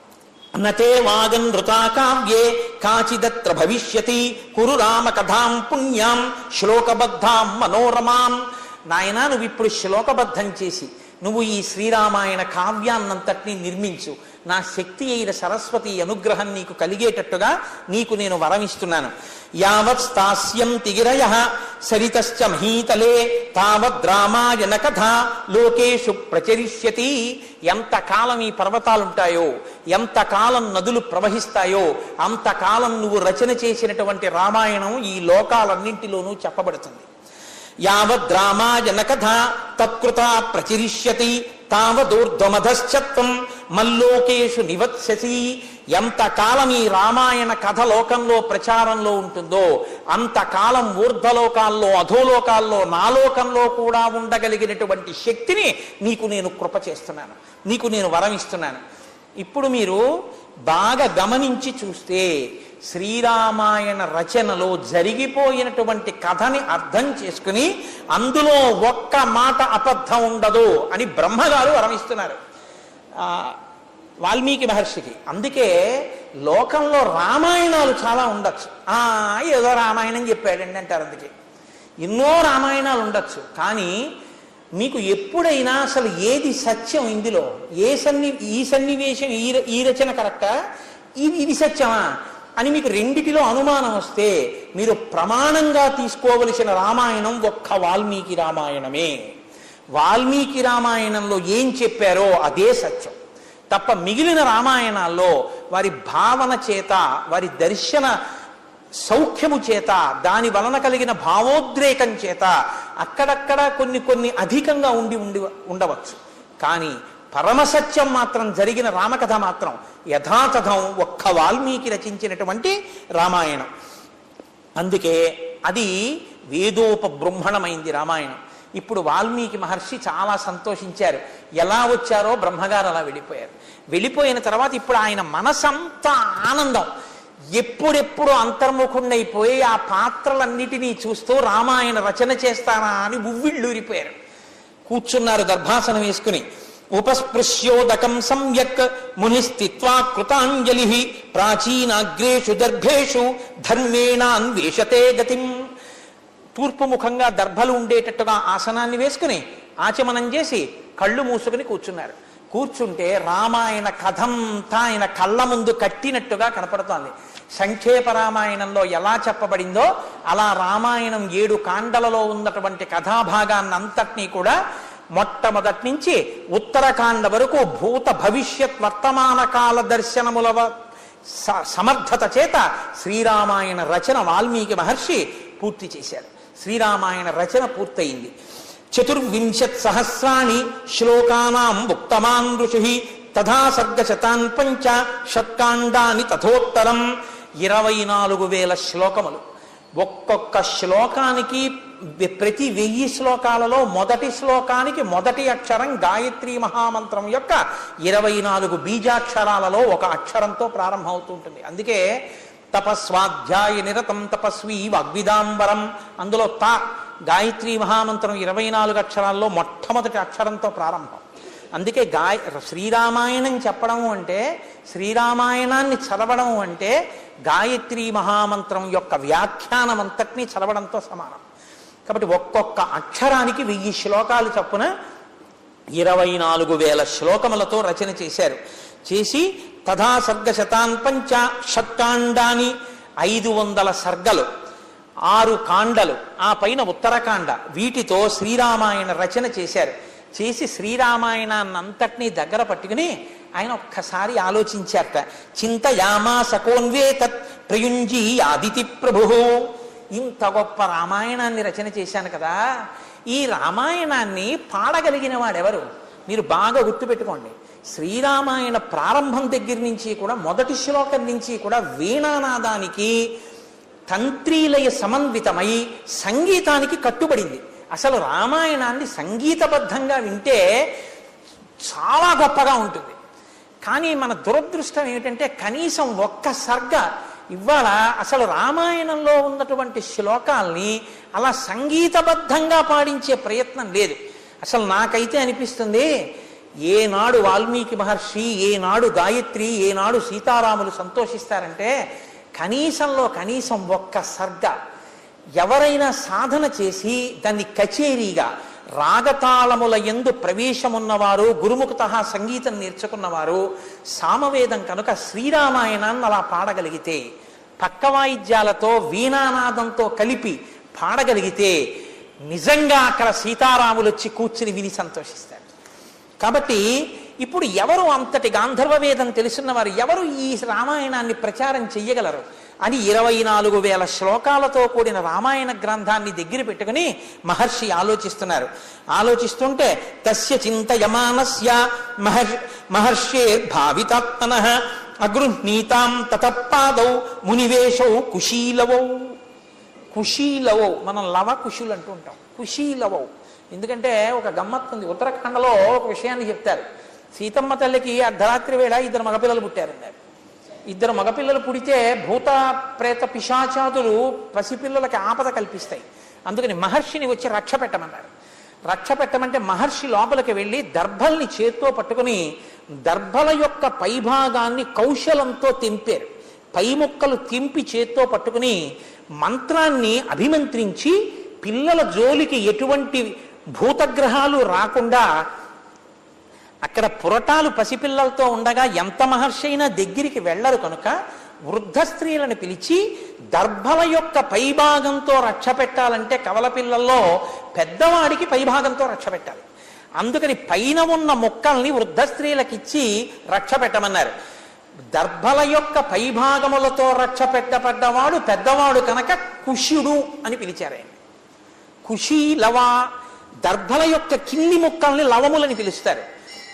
నతే వాగన్ నృతా కావ్యే కాచిదత్ర భవిష్యతి కురు రామ కథాం పుణ్యాం శ్లోకబద్ధాం మనోరమాం. నాయనా, నువ్వు ఇప్పుడు శ్లోకబద్ధం చేసి నువ్వు ఈ శ్రీరామాయణ కావ్యాన్నంతటినీ నిర్మించు. నా శక్తి అయిన సరస్వతి అనుగ్రహం నీకు కలిగేటట్టుగా నీకు నేను వరమిస్తున్నాను. యావత్ స్థాస్యంతి గిరయః సరితశ్చ మహీతలే తావద్ రామాయణ కథ లోకేషు ప్రచరిష్యతి. ఎంతకాలం ఈ పర్వతాలుంటాయో, ఎంతకాలం నదులు ప్రవహిస్తాయో అంతకాలం నువ్వు రచన చేసినటువంటి రామాయణం ఈ లోకాలన్నింటిలోనూ చెప్పబడుతుంది. యావద్ రామాయణ కథ తత్కృత ప్రచరిష్యతి తావదూర్ధ్వమధశ్చత్వం మల్లోకేషు నివత్స్యసి. ఎంతకాలం ఈ రామాయణ కథ లోకంలో ప్రచారంలో ఉంటుందో అంతకాలం ఊర్ధ్వలోకాల్లో, అధోలోకాల్లో, నాలోకంలో కూడా ఉండగలిగినటువంటి శక్తిని నీకు నేను కృప చేస్తున్నాను, నీకు నేను వరం ఇస్తున్నాను. ఇప్పుడు మీరు బాగా గమనించి చూస్తే శ్రీరామాయణ రచనలో జరిగిపోయినటువంటి కథని అర్థం చేసుకుని అందులో ఒక్క మాట అబద్ధం ఉండదు అని బ్రహ్మగారు వరమిస్తున్నారు వాల్మీకి మహర్షికి. అందుకే లోకంలో రామాయణాలు చాలా ఉండొచ్చు. ఏదో రామాయణం చెప్పాడండి అంటారు. అందుకే ఎన్నో రామాయణాలు ఉండొచ్చు. కానీ మీకు ఎప్పుడైనా అసలు ఏది సత్యం, ఇందులో ఈ సన్నివేశం, ఈ రచన కరెక్టా, ఇది సత్యమా అని మీకు రెండిటిలో అనుమానం వస్తే మీరు ప్రమాణంగా తీసుకోవలసిన రామాయణం ఒక్క వాల్మీకి రామాయణమే. వాల్మీకి రామాయణంలో ఏం చెప్పారో అదే సత్యం తప్ప మిగిలిన రామాయణాల్లో వారి భావన చేత, వారి దర్శన సౌఖ్యము చేత, దాని వలన కలిగిన భావోద్రేకం చేత అక్కడక్కడ కొన్ని అధికంగా ఉండవచ్చు. కానీ పరమసత్యం మాత్రం జరిగిన రామకథ మాత్రం యథాతథం ఒక్క వాల్మీకి రచించినటువంటి రామాయణం. అందుకే అది వేదోపబృంహణమైంది రామాయణం. ఇప్పుడు వాల్మీకి మహర్షి చాలా సంతోషించారు. ఎలా వచ్చారో బ్రహ్మగారు అలా వెళ్ళిపోయారు. వెళ్ళిపోయిన తర్వాత ఇప్పుడు ఆయన మనసంతా ఆనందం. ఎప్పుడెప్పుడు అంతర్ముఖుణ్ణైపోయి ఆ పాత్రలన్నిటినీ చూస్తూ రామాయణ రచన చేస్తానా అని ఉవ్విళ్ళూరిపోయారు. కూర్చున్నారు దర్భాసనం వేసుకుని. ఉపస్పృశ్యోదకం సమ్యక్ మునిస్థిత్వా కృతాంజలి ప్రాచీనాగ్రేషు దర్భేషు ధర్మేణాన్వేషతే గతిం. తూర్పు ముఖంగా దర్భలు ఉండేటట్టుగా ఆసనాన్ని వేసుకుని ఆచమనం చేసి కళ్ళు మూసుకుని కూర్చున్నారు. కూర్చుంటే రామాయణ కథంతా ఆయన కళ్ళ ముందు కట్టినట్టుగా కనపడుతోంది. సంక్షేప రామాయణంలో ఎలా చెప్పబడిందో అలా రామాయణం 7 కాండలలో ఉన్నటువంటి కథాభాగాన్నంతటినీ కూడా మొట్టమొదటి నుంచి ఉత్తరకాండ వరకు భూత భవిష్యత్ వర్తమాన కాల దర్శనముల సమర్థత చేత శ్రీరామాయణ రచన వాల్మీకి మహర్షి పూర్తి చేశారు. శ్రీరామాయణ రచన పూర్తయింది. 24,000 శ్లోకానాం ఉక్తమాన్ ఋషి తథా సర్గశతాన్ 5 షట్కాండాని తథోత్తరం. 24,000 శ్లోకములు. ఒక్కొక్క శ్లోకానికి ప్రతి 1000 శ్లోకాలలో మొదటి శ్లోకానికి మొదటి అక్షరం గాయత్రీ మహామంత్రం యొక్క 24 బీజాక్షరాలలో ఒక అక్షరంతో ప్రారంభమవుతుంటుంది. అందుకే తపస్వాధ్యాయ నిరతం తపస్వి వాగ్విదాంబరం, అందులో గాయత్రీ మహామంత్రం 24 అక్షరాల్లో మొట్టమొదటి అక్షరంతో ప్రారంభం. అందుకే శ్రీరామాయణం చెప్పడం అంటే, శ్రీరామాయణాన్ని చదవడం అంటే గాయత్రీ మహామంత్రం యొక్క వ్యాఖ్యానం అంతటినీ చదవడంతో సమానం. కాబట్టి ఒక్కొక్క అక్షరానికి 1000 శ్లోకాలు చొప్పున 24,000 శ్లోకములతో రచన చేశారు. చేసి తథా సర్గశతాన్ 5 షట్కాండాని 500 సర్గలు, 6 కాండలు, ఆ పైన ఉత్తరకాండ, వీటితో శ్రీరామాయణ రచన చేశారు. చేసి శ్రీరామాయణాన్నంతటినీ దగ్గర పట్టుకుని ఆయన ఒక్కసారి ఆలోచించారట. చింతయామాసకోన్వే తత్ ప్రయుంజీ ఆదితి ప్రభు. ఇంత గొప్ప రామాయణాన్ని రచన చేశాను కదా, ఈ రామాయణాన్ని పాడగలిగిన వాడెవరు? మీరు బాగా గుర్తుపెట్టుకోండి. శ్రీరామాయణ ప్రారంభం దగ్గర నుంచి కూడా మొదటి శ్లోకం నుంచి కూడా వీణానాదానికి తంత్రీలయ సమన్వితమై సంగీతానికి కట్టుబడింది. అసలు రామాయణాన్ని సంగీతబద్ధంగా వింటే చాలా గొప్పగా ఉంటుంది. కానీ మన దురదృష్టం ఏమిటంటే కనీసం ఒక్క సర్గ ఇవాళ అసలు రామాయణంలో ఉన్నటువంటి శ్లోకాల్ని అలా సంగీతబద్ధంగా పాడించే ప్రయత్నం లేదు. అసలు నాకైతే అనిపిస్తుంది, ఏనాడు వాల్మీకి మహర్షి, ఏనాడు గాయత్రి, ఏనాడు సీతారాములు సంతోషిస్తారంటే కనీసంలో కనీసం ఒక్క సర్గ ఎవరైనా సాధన చేసి దాన్ని కచేరీగా రాగతాళముల యందు ప్రవేశమున్నవారు, గురుముఖత సంగీతం నేర్చుకున్నవారు, సామవేదం కనుక శ్రీరామాయణాన్ని అలా పాడగలిగితే, పక్క వాయిద్యాలతో వీణానాదంతో కలిపి పాడగలిగితే నిజంగా అక్కడ సీతారాములు వచ్చి కూర్చుని విని సంతోషిస్తారు. కాబట్టి ఇప్పుడు ఎవరు అంతటి గాంధర్వ వేదం తెలుసున్నవారు ఎవరు ఈ రామాయణాన్ని ప్రచారం చెయ్యగలరు అని 24,000 శ్లోకాలతో కూడిన రామాయణ గ్రంథాన్ని దగ్గర పెట్టుకుని మహర్షి ఆలోచిస్తున్నారు. ఆలోచిస్తుంటే తస్య చింతయమానస్య మహర్షేర్భావితాత్మనః అగృహ్ణీతాం తతపాదౌ మునివేశౌ కుశీలవౌ. కుశీలవౌ, మనం లవ కుశులు అంటూ ఉంటాం. కుశీలవౌ ఎందుకంటే ఒక గమ్మత్తు ఉంది. ఉత్తరాఖండలో ఒక విషయాన్ని చెప్తారు. సీతమ్మ తల్లికి అర్ధరాత్రి వేళ 2 మగపిల్లలు పుట్టారన్నారు. 2 మగపిల్లలు పుడితే భూత ప్రేత పిశాచాదులు పసిపిల్లలకి ఆపద కల్పిస్తాయి. అందుకని మహర్షిని వచ్చి రక్ష పెట్టమన్నారు. రక్ష పెట్టమంటే మహర్షి లోపలికి వెళ్ళి దర్భల్ని చేత్తో పట్టుకుని దర్భల యొక్క పైభాగాన్ని కౌశలంతో తెంపారు. పై ముక్కలు తెంపి చేత్తో పట్టుకుని మంత్రాన్ని అభిమంత్రించి పిల్లల జోలికి ఎటువంటి భూతగ్రహాలు రాకుండా అక్కడ పురటాలు పసిపిల్లలతో ఉండగా ఎంత మహర్షి అయినా దగ్గరికి వెళ్ళరు కనుక వృద్ధ స్త్రీలను పిలిచి దర్భల యొక్క పైభాగంతో రక్ష పెట్టాలంటే కవల పిల్లల్లో పెద్దవాడికి పైభాగంతో రక్ష పెట్టాలి. అందుకని పైన ఉన్న ముక్కల్ని వృద్ధ స్త్రీలకిచ్చి రక్ష పెట్టమన్నారు. దర్భల యొక్క పైభాగములతో రక్ష పెట్టబడ్డవాడు పెద్దవాడు కనుక కుశుడు అని పిలిచారు ఆయన. కుశీ లవ, దర్భల యొక్క కింది ముక్కల్ని లవములని పిలుస్తారు.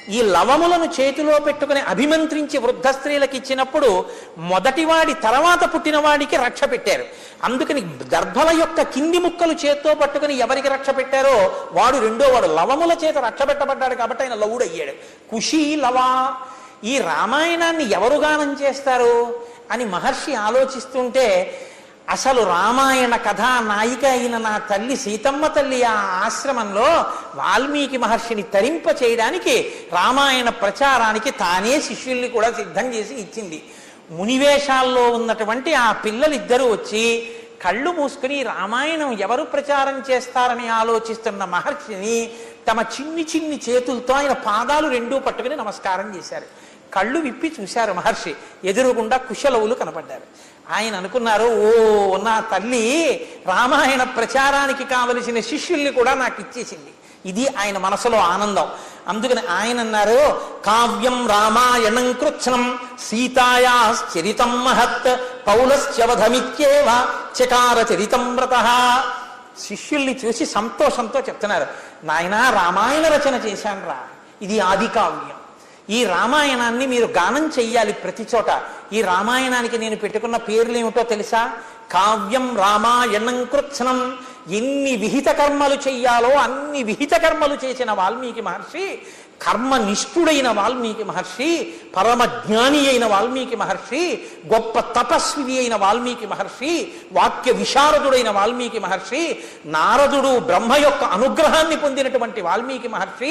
ఈ లవములను చేతిలో పెట్టుకుని అభిమంత్రించి వృద్ధ స్త్రీలకు ఇచ్చినప్పుడు మొదటివాడి తర్వాత పుట్టినవాడికి రక్ష పెట్టారు. అందుకని దర్భల యొక్క కింది ముక్కలు చేత్తో పట్టుకుని ఎవరికి రక్ష పెట్టారో వాడు రెండోవాడు. లవముల చేత రక్ష పెట్టబడ్డాడు కాబట్టి ఆయన లవుడు అయ్యాడు. కుషి లవా. ఈ రామాయణాన్ని ఎవరు గానం చేస్తారు అని మహర్షి ఆలోచిస్తుంటే అసలు రామాయణ కథా నాయిక అయిన నా తల్లి సీతమ్మ తల్లి ఆ ఆశ్రమంలో వాల్మీకి మహర్షిని తరింప చేయడానికి రామాయణ ప్రచారానికి తానే శిష్యుల్ని కూడా సిద్ధం చేసి ఇచ్చింది. మునివేషాల్లో ఉన్నటువంటి ఆ పిల్లలిద్దరూ వచ్చి కళ్ళు మూసుకుని రామాయణం ఎవరు ప్రచారం చేస్తారని ఆలోచిస్తున్న మహర్షిని తమ చిన్ని చిన్ని చేతులతో ఆయన పాదాలు రెండూ పట్టుకుని నమస్కారం చేశారు. కళ్ళు విప్పి చూశారు మహర్షి. ఎదురుగుండా కుశలవులు కనపడ్డారు. ఆయన అనుకున్నారు, ఓ నా తల్లి రామాయణ ప్రచారానికి కావలసిన శిష్యుల్ని కూడా నాకు ఇచ్చేసింది. ఇది ఆయన మనసులో ఆనందం. అందుకని ఆయన అన్నారు, కావ్యం రామాయణం కృత్స్నం సీతాయా చరితం మహత్ పౌలశ్చవధమిత్యేవ చకార చరితం వ్రతః. శిష్యుల్ని చూసి సంతోషంతో చెప్తున్నారు, నాయనా రామాయణ రచన చేశానురా, ఇది ఆది కావ్యం. ఈ రామాయణాన్ని మీరు గానం చెయ్యాలి ప్రతి చోట. ఈ రామాయణానికి నేను పెట్టుకున్న పేర్లు ఏమిటో తెలుసా? కావ్యం రామాయణం కృత్స్నం. ఎన్ని విహిత కర్మలు చెయ్యాలో అన్ని విహిత కర్మలు చేసిన వాల్మీకి మహర్షి, కర్మనిష్ఠుడైన వాల్మీకి మహర్షి, పరమజ్ఞాని అయిన వాల్మీకి మహర్షి, గొప్ప తపస్వి అయిన వాల్మీకి మహర్షి, వాక్య విశారదుడైన వాల్మీకి మహర్షి, నారదుడు బ్రహ్మ యొక్క అనుగ్రహాన్ని పొందినటువంటి వాల్మీకి మహర్షి,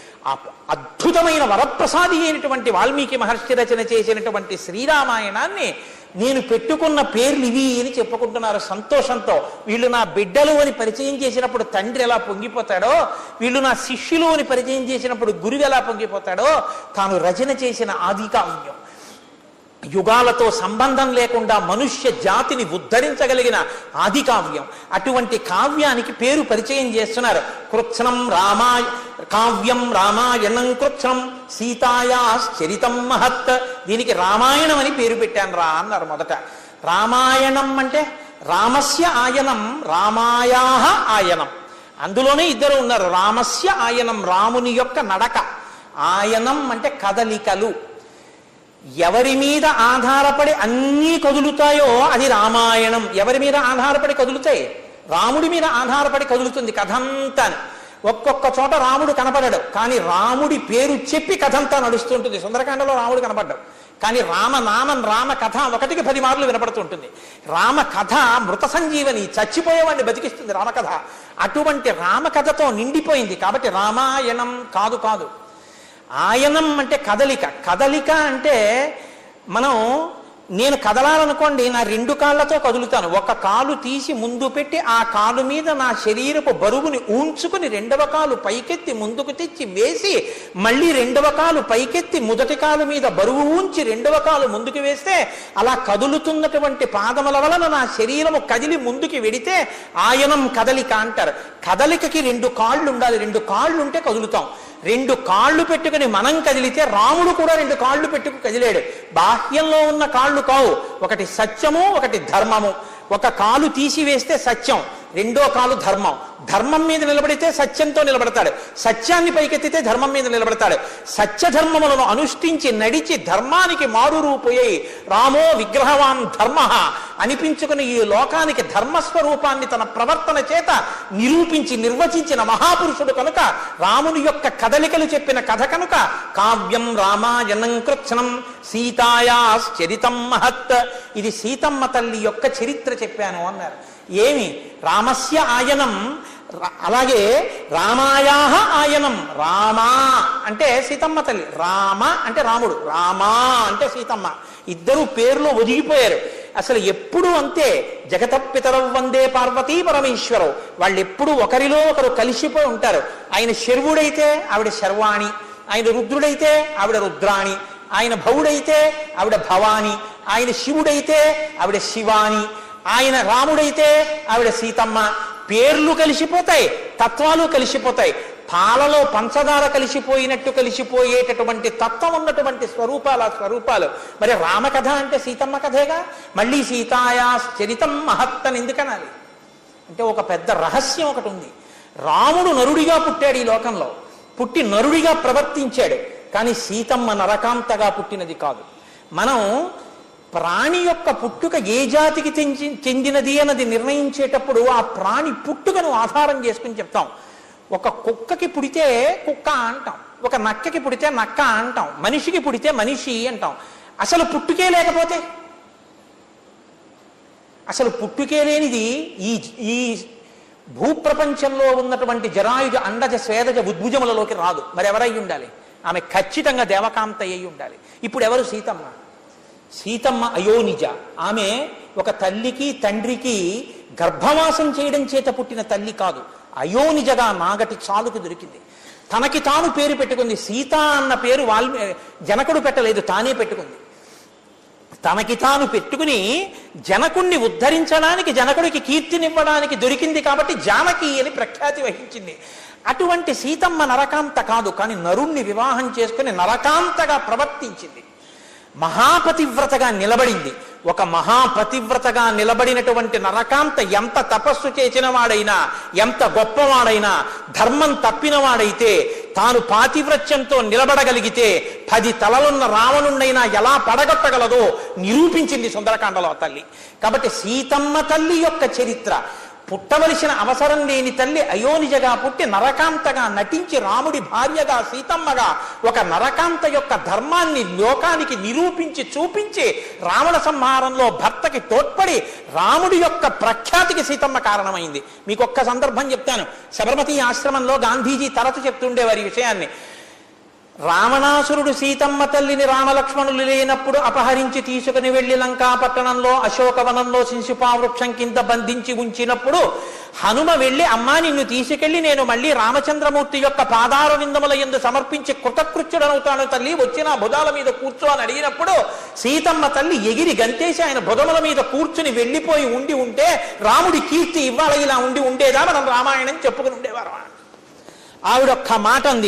అద్భుతమైన వరప్రసాది అయినటువంటి వాల్మీకి మహర్షి రచన చేసినటువంటి శ్రీరామాయణాన్ని నేను పెట్టుకున్న పేర్లు ఇవి అని చెప్పుకుంటున్నారు సంతోషంతో. వీళ్ళు నా బిడ్డలు అని పరిచయం చేసినప్పుడు తండ్రి ఎలా పొంగిపోతాడో, వీళ్ళు నా శిష్యులు అని పరిచయం చేసినప్పుడు గురువు ఎలా పొంగిపోతాడో, తాను రచన చేసిన ఆది కావ్యం, యుగాలతో సంబంధం లేకుండా మనుష్య జాతిని ఉద్ధరించగలిగిన ఆది కావ్యం. అటువంటి కావ్యానికి పేరు పరిచయం చేస్తున్నారు. కృత్స్నం కావ్యం రామాయణం కృత్స్నం సీతాయా చరితం మహత్. దీనికి రామాయణం అని పేరు పెట్టాను రా అన్నారు మొదట. రామాయణం అంటే రామస్య ఆయనం, రామాయాహ ఆయనం. అందులోనే ఇద్దరు ఉన్నారు. రామస్య ఆయనం, రాముని యొక్క నడక. ఆయనం అంటే కదలికలు. ఎవరి మీద ఆధారపడి అన్నీ కదులుతాయో అది రామాయణం. ఎవరి మీద ఆధారపడి కదులుతాయి? రాముడి మీద ఆధారపడి కదులుతుంది కథంతా. ఒక్కొక్క చోట రాముడు కనపడడు, కానీ రాముడి పేరు చెప్పి కథంతా నడుస్తుంటుంది. సుందరకాండలో రాముడు కనపడ్డాడు, కానీ రామనామం రామ కథ 1కి 10 మార్లు వినపడుతుంటుంది. రామ కథ మృత సంజీవని, చచ్చిపోయేవాడిని బతికిస్తుంది రామకథ. అటువంటి రామకథతో నిండిపోయింది. కాబట్టి రామాయణం కాదు కాదు. ఆయనం అంటే కదలిక. కదలిక అంటే నేను కదలాలనుకోండి, నా 2 కాళ్ళతో కదులుతాను. ఒక కాలు తీసి ముందు పెట్టి ఆ కాలు మీద నా శరీరపు బరువుని ఉంచుకుని 2వ కాలు పైకెత్తి ముందుకు తెచ్చి వేసి మళ్ళీ 2వ కాలు పైకెత్తి మొదటి కాలు మీద బరువు ఉంచి 2వ కాలు ముందుకు వేస్తే అలా కదులుతున్నటువంటి పాదముల వలన నా శరీరము కదిలి ముందుకి వెడితే ఆయనం కదలిక అంటారు. కదలికకి 2 కాళ్ళు ఉండాలి. 2 కాళ్ళు ఉంటే కదులుతాం. 2 కాళ్ళు పెట్టుకుని మనం కదిలితే రాముడు కూడా 2 కాళ్ళు పెట్టుకు కదిలాడు. బాహ్యంలో ఉన్న కాళ్ళు కావు, ఒకటి సత్యము, ఒకటి ధర్మము. ఒక కాలు తీసివేస్తే సత్యం, 2వ కాలు ధర్మం. ధర్మం మీద నిలబడితే సత్యంతో నిలబడతాడు, సత్యాన్ని పైకెత్తితే ధర్మం మీద నిలబడతాడు. సత్యధర్మములను అనుష్ఠించి నడిచి ధర్మానికి మారు రూపుయై రామో విగ్రహవాన్ ధర్మ అనిపించుకుని ఈ లోకానికి ధర్మస్వరూపాన్ని తన ప్రవర్తన చేత నిరూపించి నిర్వచించిన మహాపురుషుడు కనుక, రాముని యొక్క కదలికలు చెప్పిన కథ కనుక కావ్యం రామాయణం కృత్స్నం సీతాయా చరితం మహత్. ఇది సీతమ్మ తల్లి యొక్క చరిత్ర చెప్పాను అన్నారు. ఏమి? రామస్య ఆయనం, అలాగే రామాయాహ ఆయనం. రామా అంటే సీతమ్మ తల్లి, రామ అంటే రాముడు, రామా అంటే సీతమ్మ. ఇద్దరు పేర్లు ఒదిగిపోయారు. అసలు ఎప్పుడు అంతే. జగతపితరౌ వందే పార్వతీ పరమేశ్వరవు. వాళ్ళు ఎప్పుడు ఒకరిలో ఒకరు కలిసిపోయి ఉంటారు. ఆయన శర్వుడైతే ఆవిడ శర్వాణి, ఆయన రుద్రుడైతే ఆవిడ రుద్రాణి, ఆయన భవుడైతే ఆవిడ భవాని, ఆయన శివుడైతే ఆవిడ శివాని, ఆయన రాముడైతే ఆవిడ సీతమ్మ. పేర్లు కలిసిపోతాయి, తత్వాలు కలిసిపోతాయి. పాలలో పంచదార కలిసిపోయినట్టు కలిసిపోయేటటువంటి తత్వం ఉన్నటువంటి స్వరూపాలు. మరి రామకథ అంటే సీతమ్మ కథేగా. మళ్ళీ సీతాయా చరితం మహత్తని ఎందుకనాలి అంటే ఒక పెద్ద రహస్యం ఒకటి ఉంది. రాముడు నరుడిగా పుట్టాడు ఈ లోకంలో, పుట్టి నరుడిగా ప్రవర్తించాడు. కానీ సీతమ్మ నరకాంతగా పుట్టినది కాదు. మనం ప్రాణి యొక్క పుట్టుక ఏ జాతికి చెందినది అన్నది నిర్ణయించేటప్పుడు ఆ ప్రాణి పుట్టుకను ఆధారం చేసుకుని చెప్తాం. ఒక కుక్కకి పుడితే కుక్క అంటాం, ఒక నక్కకి పుడితే నక్క అంటాం, మనిషికి పుడితే మనిషి అంటాం. అసలు పుట్టుకే లేకపోతే, అసలు పుట్టుకే లేనిది ఈ భూప్రపంచంలో ఉన్నటువంటి జరాయుజ అండజ స్వేదజ ఉద్భుజములలోకి రాదు. మరి ఎవరై ఉండాలి? ఆమె ఖచ్చితంగా దేవకాంత అయి ఉండాలి. ఇప్పుడు ఎవరు? సీతమ్మ. సీతమ్మ అయోనిజ. ఆమె ఒక తల్లికి తండ్రికి గర్భవాసం చేయడం చేత పుట్టిన తల్లి కాదు, అయోనిజగా నాగటి చాలుకు దొరికింది. తనకి తాను పేరు పెట్టుకుంది. సీత అన్న పేరు జనకుడు పెట్టలేదు, తానే పెట్టుకుంది. తనకి తాను పెట్టుకుని జనకుణ్ణి ఉద్ధరించడానికి, జనకుడికి కీర్తినివ్వడానికి దొరికింది కాబట్టి జానకి అని ప్రఖ్యాతి వహించింది. అటువంటి సీతమ్మ నరకాంత కాదు, కానీ నరుణ్ణి వివాహం చేసుకుని నరకాంతగా ప్రవర్తించింది. మహాపతివ్రతగా నిలబడింది. ఒక మహాపతివ్రతగా నిలబడినటువంటి నరకాంత ఎంత తపస్సు చేసిన వాడైనా, ఎంత గొప్పవాడైనా, ధర్మం తప్పినవాడైతే తాను పాతివ్రత్యంతో నిలబడగలిగితే 10 తలలున్న రావణున్నైనా ఎలా పడగొట్టగలదో నిరూపించింది సుందరకాండలో తల్లి. కాబట్టి సీతమ్మ తల్లి యొక్క చరిత్ర, పుట్టవలసిన అవసరం లేని తల్లి అయోనిజగా పుట్టి నరకాంతగా నటించి రాముడి భార్యగా సీతమ్మగా ఒక నరకాంత యొక్క ధర్మాన్ని లోకానికి నిరూపించి చూపించి రావణ సంహారంలో భర్తకి తోడ్పడి రాముడి యొక్క ప్రఖ్యాతికి సీతమ్మ కారణమైంది. మీకు ఒక్క సందర్భం చెప్తాను. శబర్మతి ఆశ్రమంలో గాంధీజీ తరచు చెప్తుండేవారి ఈ విషయాన్ని. రావణాసురుడు సీతమ్మ తల్లిని రామలక్ష్మణులు లేనప్పుడు అపహరించి తీసుకుని వెళ్లి లంకాపట్టణంలో అశోకవనంలో శిశుపావృక్షం కింద బంధించి ఉంచినప్పుడు హనుమ వెళ్ళి, అమ్మా నిన్ను తీసుకెళ్లి నేను మళ్ళీ రామచంద్రమూర్తి యొక్క పాదార విందముల యందు సమర్పించి కృతకృత్యుడనవుతాను తల్లి, వచ్చి నా భుజాల మీద కూర్చో అని అడిగినప్పుడు సీతమ్మ తల్లి ఎగిరి గంతేసి ఆయన భుజముల మీద కూర్చుని వెళ్ళిపోయి ఉంటే రాముడి కీర్తి ఇవాళ ఇలా ఉండేదా? మనం రామాయణం చెప్పుకుని ఉండేవారు. ఆవిడొక్క మాట అంది,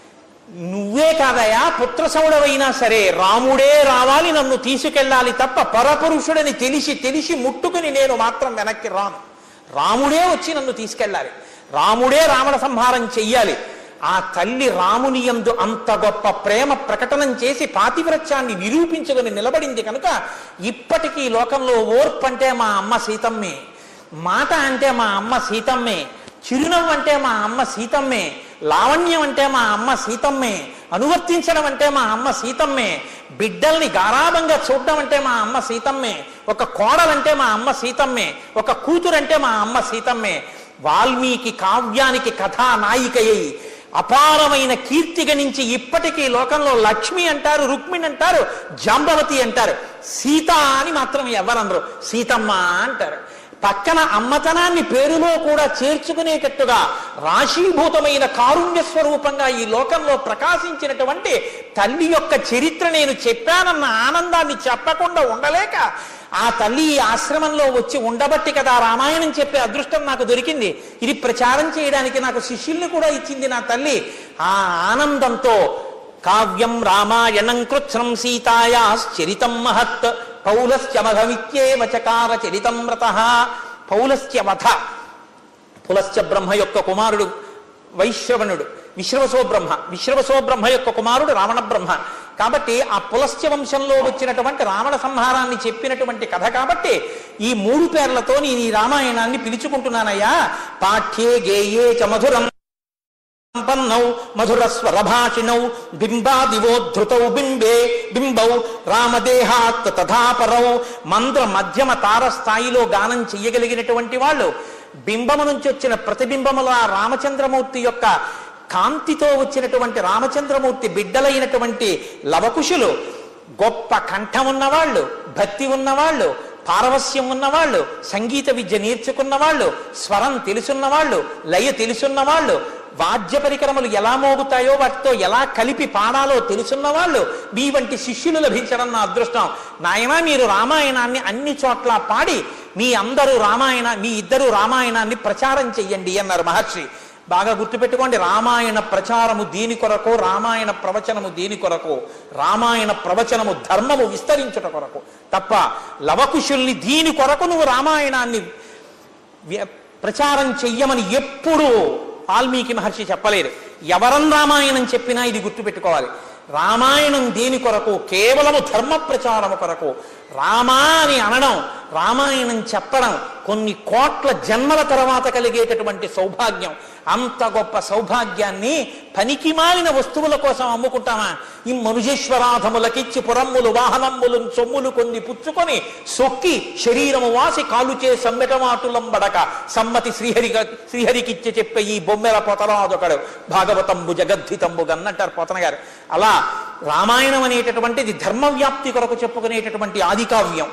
నువ్వే కాదయా పుత్రసౌడవైనా సరే రాముడే రావాలి, నన్ను తీసుకెళ్ళాలి తప్ప పరపురుషుడని తెలిసి ముట్టుకుని నేను మాత్రం వెనక్కి రాను. రాముడే వచ్చి నన్ను తీసుకెళ్ళాలి, రాముడే రావణ సంహారం చెయ్యాలి. ఆ తల్లి రాముని యందు అంత గొప్ప ప్రేమ ప్రకటనం చేసి పాతివ్రత్యాన్ని నిరూపించుకుని నిలబడింది కనుక ఇప్పటికీ లోకంలో ఓర్పు అంటే మా అమ్మ సీతమ్మే, మాట అంటే మా అమ్మ సీతమ్మే, చిరునవ్వు అంటే మా అమ్మ సీతమ్మే, లావణ్యం అంటే మా అమ్మ సీతమ్మే, అనువర్తించడం అంటే మా అమ్మ సీతమ్మే, బిడ్డల్ని గారాబంగా చూడడం అంటే మా అమ్మ సీతమ్మే, ఒక కోడలంటే మా అమ్మ సీతమ్మే, ఒక కూతురంటే మా అమ్మ సీతమ్మే. వాల్మీకి కావ్యానికి కథానాయికయ్యి అపారమైన కీర్తి గణించి ఇప్పటికీ లోకంలో లక్ష్మి అంటారు, రుక్మిణి అంటారు, జాంబవతి అంటారు. సీత అని మాత్రం ఎవరనరు, సీతమ్మ అంటారు. పక్కన అమ్మతనాన్ని పేరులో కూడా చేర్చుకునేటట్టుగా రాశీభూతమైన కారుణ్య స్వరూపంగా ఈ లోకంలో ప్రకాశించినటువంటి తల్లి యొక్క చరిత్ర నేను చెప్పానన్న ఆనందాన్ని చెప్పకుండా ఉండలేక ఆ తల్లి ఈ ఆశ్రమంలో వచ్చి ఉండబట్టి కదా రామాయణం చెప్పే అదృష్టం నాకు దొరికింది. ఇది ప్రచారం చేయడానికి నాకు శిష్యుల్ని కూడా ఇచ్చింది నా తల్లి. ఆ ఆనందంతో కావ్యం రామాయణం కృత్స్నం సీతాయాశ్చరితం మహత్ పౌలస్య వధమిత్యేవ చకార చరితం వ్రతః. పౌలస్య వధ, పులస్య బ్రహ్మ యొక్క కుమారుడు వైశ్రవణుడు, విశ్రవసో బ్రహ్మ యొక్క కుమారుడు రావణ బ్రహ్మ. కాబట్టి ఆ పులస్య వంశంలో వచ్చినటువంటి రావణ సంహారాన్ని చెప్పినటువంటి కథ కాబట్టి ఈ 3 పేర్లతో నేను ఈ రామాయణాన్ని పిలుచుకుంటున్నానయ్యా. పాఠ్యే గేయే చ మధురం సంపన్నౌ మధురస్వరభాషిణౌ బింబాదివోద్ధృతౌ బింబౌ రామదేహాత్ తథాపరౌ. మంద్ర మధ్యమ తారస్థాయిలో గానం చెయ్యగలిగినటువంటి వాళ్ళు, బింబము నుంచి వచ్చిన ప్రతిబింబముల రామచంద్రమూర్తి యొక్క కాంతితో వచ్చినటువంటి రామచంద్రమూర్తి బిడ్డలైనటువంటి లవకుశులు, గొప్ప కంఠం ఉన్నవాళ్ళు, భక్తి ఉన్నవాళ్ళు, పారవస్యం ఉన్నవాళ్ళు, సంగీత విద్య నేర్చుకున్న వాళ్ళు, స్వరం తెలుసున్నవాళ్ళు, లయ తెలుసున్నవాళ్ళు, వాద్య పరికరములు ఎలా మోగుతాయో వాటితో ఎలా కలిపి పాడాలో తెలుసున్న వాళ్ళు మీ వంటి శిష్యులు లభించడం నా అదృష్టం. నాయనా మీరు రామాయణాన్ని అన్ని చోట్ల పాడి మీ ఇద్దరు రామాయణాన్ని ప్రచారం చెయ్యండి అన్నారు మహర్షి. బాగా గుర్తుపెట్టుకోండి, రామాయణ ప్రచారము దీని కొరకు, రామాయణ ప్రవచనము దీని కొరకు, రామాయణ ప్రవచనము ధర్మము విస్తరించుట కొరకు తప్ప లవకుశుల్ని దీని కొరకు నువ్వు రామాయణాన్ని ప్రచారం చెయ్యమని ఎప్పుడూ వాల్మీకి మహర్షి చెప్పలేరు. ఎవరం రామాయణం చెప్పినా ఇది గుర్తుపెట్టుకోవాలి, రామాయణం దేని కొరకు? కేవలము ధర్మ ప్రచారము కొరకు. రామా అని అనడం, రామాయణం చెప్పడం కొన్ని కోట్ల జన్మల తర్వాత కలిగేటటువంటి సౌభాగ్యం. అంత గొప్ప సౌభాగ్యాన్ని పనికిమాలిన వస్తువుల కోసం అమ్ముకుంటామా? ఈ మనుజేశ్వరాధములకిచ్చి పురమ్ములు వాహనమ్ములు సొమ్ములు కొన్ని పుచ్చుకొని సొక్కి శరీరము వాసి కాలుచే సమ్మెటమాటులంబడక సమ్మతి శ్రీహరికిచ్చి చెప్పే ఈ బొమ్మెల పొతరాదొకడు భాగవతంబు జగద్ధితంబు గన్నంటారు పోతన గారు. అలా రామాయణం అనేటటువంటిది ధర్మవ్యాప్తి కొరకు చెప్పుకునేటటువంటి ఆదికావ్యం.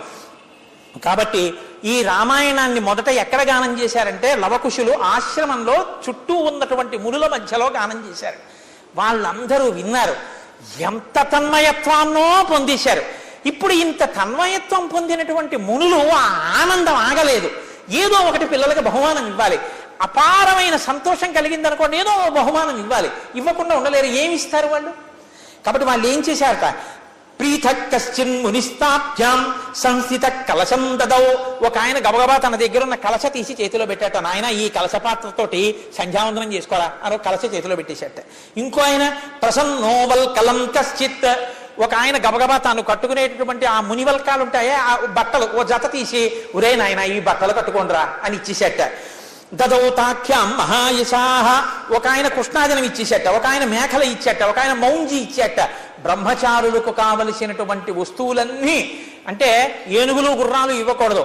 కాబట్టి ఈ రామాయణాన్ని మొదట ఎక్కడ గానం చేశారంటే లవకుశులు ఆశ్రమంలో చుట్టూ ఉన్నటువంటి మునుల మధ్యలో గానం చేశారు. వాళ్ళందరూ విన్నారు, ఎంత తన్మయత్వాన్నో పొందేశారు. ఇప్పుడు ఇంత తన్మయత్వం పొందినటువంటి మునులు ఆ ఆనందం ఆగలేదు. ఏదో ఒకటి పిల్లలకి బహుమానం ఇవ్వాలి. అపారమైన సంతోషం కలిగిందనుకోండి, ఏదో బహుమానం ఇవ్వాలి. ఇవ్వకుండా ఉండలేరు. ఏమి ఇస్తారు వాళ్ళు? కాబట్టి వాళ్ళు ఏం చేశారట? ప్రీథక్ కశ్చిన్ మునిస్తాభ్యాం సంస్థిత కలశం దదౌ. ఒక ఆయన గబగబా తన దగ్గర ఉన్న కలశ తీసి చేతిలో పెట్టాట. నాయన ఈ కలశ పాత్రతోటి సంధ్యావందనం చేసుకోరా అని కలశ చేతిలో పెట్టేశాట. ఇంకో ఆయన ప్రసన్నోవల్ కలం కశ్చిత్. ఒక ఆయన గబగబా తాను కట్టుకునేటటువంటి ఆ మునివల్కాలు ఉంటాయే ఆ బట్టలు ఓ జత తీసి, ఒరే నాయన ఈ బట్టలు కట్టుకోండిరా అని ఇచ్చేసేట. దదౌతాఖ్యాం మహాయశాహ. ఒక ఆయన కృష్ణాజనం ఇచ్చేసేట, ఒక ఆయన మేఖల ఇచ్చేట, ఒక ఆయన మౌంజి ఇచ్చేట. బ్రహ్మచారులకు కావలసినటువంటి వస్తువులన్నీ, అంటే ఏనుగులు గుర్రాలు ఇవ్వకూడదు.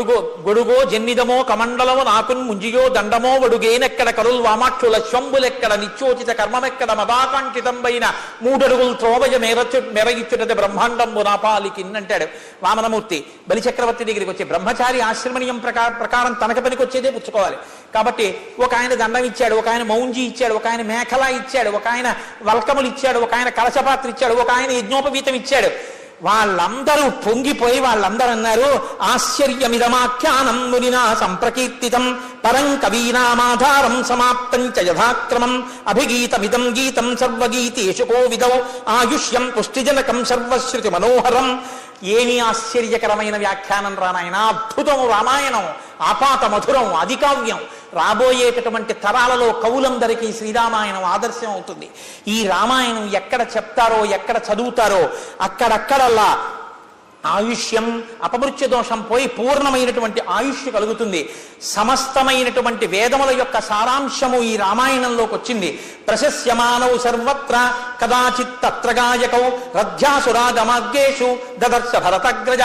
గొడుగో జన్నిదమో కమండలమో నాకున్ ముంజియో దండమో వడుగేనెక్కడ కరుల్ వామాక్షుల శంబులెక్కడ నిత్యోచిత కర్మమెక్కడ మదాకాంక్షితంబైన 3 అడుగులు త్రోవయ మెరగిచ్చుటది బ్రహ్మాండంబు నాపాలికిన్నంటాడు వామనమూర్తి. బలిచక్రవర్తి దగ్గరికి వచ్చి బ్రహ్మచారి ఆశ్రమణీయం ప్రకారం తనక పనికి వచ్చేదే పుచ్చుకోవాలి. కాబట్టి ఒక ఆయన దండం ఇచ్చాడు, ఒక ఆయన మౌంజి ఇచ్చాడు, ఒక ఆయన మేఖలా ఇచ్చాడు, ఒక ఆయన వల్కములు ఇచ్చాడు, ఒక ఆయన కలశపాత్ర ఇచ్చాడు, ఒక ఆయన యజ్ఞోపవీతం ఇచ్చాడు. వాళ్ళందరూ పొంగిపోయి వాళ్ళందరూ అన్నారు, ఆశ్చర్యమిదమాఖ్యానం మునినా సంప్రకీర్తితం పరం కవీనామాధారం సమాప్తం చ యథాక్రమం అభిగీతమిదం గీతం సర్వగీతేషు కోవిదౌ ఆయుష్యం పుష్టిజనకం సర్వశ్రుతి మనోహరం. ఏమి ఆశ్చర్యకరమైన వ్యాఖ్యానం రానాయన! అద్భుతం రామాయణం, ఆపాత మధురం, అధికావ్యం. రాబోయేటటువంటి తరాలలో కవులందరికీ శ్రీరామాయణం ఆదర్శం అవుతుంది. ఈ రామాయణం ఎక్కడ చెప్తారో ఎక్కడ చదువుతారో అక్కడక్కడల్లా ఆయుష్యం అపమృత్యు దోషం పోయి పూర్ణమైనటువంటి ఆయుష్ కలుగుతుంది. సమస్తమైనటువంటి వేదముల యొక్క సారాంశము ఈ రామాయణంలోకి వచ్చింది. ప్రశస్యమానౌ సర్వత్ర కదాచిత్ తత్ర గాయకౌ రథ్యాసురాగమార్గేషు దదర్శ భరతగ్రజ.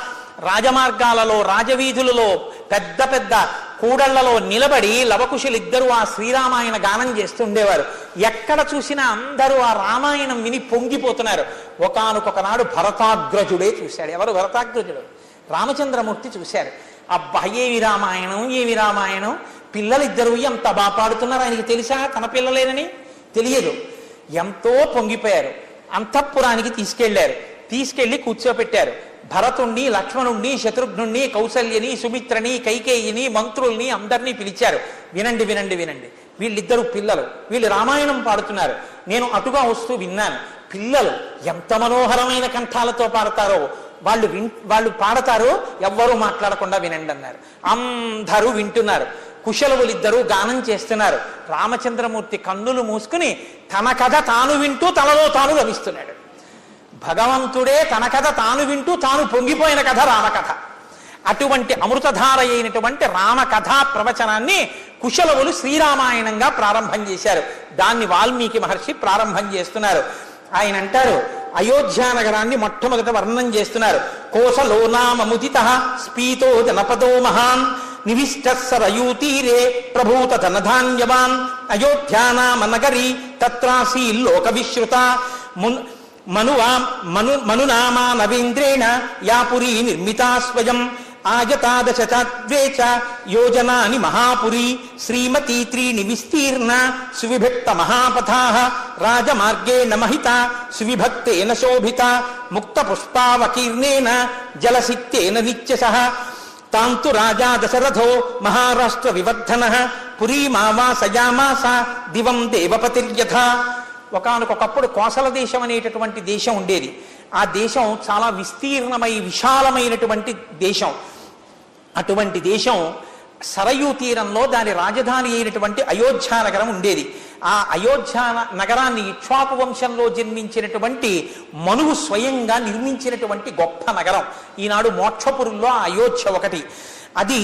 రాజమార్గాలలో రాజవీధులలో పెద్ద పెద్ద కూడళ్లలో నిలబడి లవకుశులిద్దరూ ఆ శ్రీరామాయణ గానం చేస్తుండేవారు. ఎక్కడ చూసినా అందరూ ఆ రామాయణం విని పొంగిపోతున్నారు. ఒకానొకనాడు భరతాగ్రజుడే చూశాడు. ఎవరు భరతాగ్రజుడు? రామచంద్రమూర్తి చూశారు. అబ్బా ఏమి రామాయణం, ఏమి రామాయణం! పిల్లలిద్దరూ ఎంత బాగా పాడుతున్నారు. ఆయనకి తెలుసా తన పిల్లలేనని? తెలియదు. ఎంతో పొంగిపోయారు. అంతఃపురానికి తీసుకెళ్లి కూర్చోపెట్టారు. భరతుణ్ణి, లక్ష్మణుణ్ణి, శత్రుఘ్నుణ్ణి, కౌసల్యని, సుమిత్రని, కైకేయిని, మంత్రుల్ని అందరినీ పిలిచారు. వినండి వినండి వినండి, వీళ్ళిద్దరూ పిల్లలు, వీళ్ళు రామాయణం పాడుతున్నారు. నేను అటుగా వస్తూ విన్నాను. పిల్లలు ఎంత మనోహరమైన కంఠాలతో పాడతారో వాళ్ళు పాడతారో, ఎవ్వరూ మాట్లాడకుండా వినండి అన్నారు. అందరూ వింటున్నారు. కుశలవులిద్దరూ గానం చేస్తున్నారు. రామచంద్రమూర్తి కన్నులు మూసుకుని తన కథ తాను వింటూ తనలో తాను రమిస్తున్నాడు. భగవంతుడే తన కథ తాను వింటూ తాను పొంగిపోయిన కథ రామకథ. అటువంటి అమృతధార అయినటువంటి రామకథా ప్రవచనాన్ని కుశలవులు శ్రీరామాయణంగా ప్రారంభం చేశారు. దాన్ని వాల్మీకి మహర్షి ప్రారంభం చేస్తున్నారు. ఆయన అంటారు, అయోధ్యానగరాన్ని మొట్టమొదట వర్ణనం చేస్తున్నారు. కోసలో నామముదిత స్పీతో జనపదో మహాన్ నివిష్ట సరయూతీరే ప్రభూత ధనధాన్యవాన్ అయోధ్యానామ నగరీ తత్రాసీల్లోక విశ్రుత మనునామా నవీంద్రేణ యాపురీ నిర్మితా స్వయం ఆయతాదశద్వే చ యోజనాని మహాపురీ శ్రీమతీ త్రీణి విస్తీర్ణ సువిభక్త మహాపథాః రాజమార్గేణ మహిత సువిభక్తేన శోభిత ముక్త పుష్పావకీర్ణేన జలసిక్తేన నిత్యశః తాంతు రాజా దశరథో మహారాష్ట్ర వివర్ధనః పురీమావాసయామాస దివం దేవపతిర్యథా. ఒకానొకప్పుడు కోసల దేశం అనేటటువంటి దేశం ఉండేది. ఆ దేశం చాలా విస్తీర్ణమై విశాలమైనటువంటి దేశం. అటువంటి దేశం సరయూ తీరంలో దాని రాజధాని అయినటువంటి అయోధ్యానగరం ఉండేది. ఆ అయోధ్య నగరాన్ని ఇక్ష్వాకు వంశంలో జన్మించినటువంటి మనువు స్వయంగా నిర్మించినటువంటి గొప్ప నగరం. ఈనాడు మోక్షపురుల్లో ఆ అయోధ్య ఒకటి. అది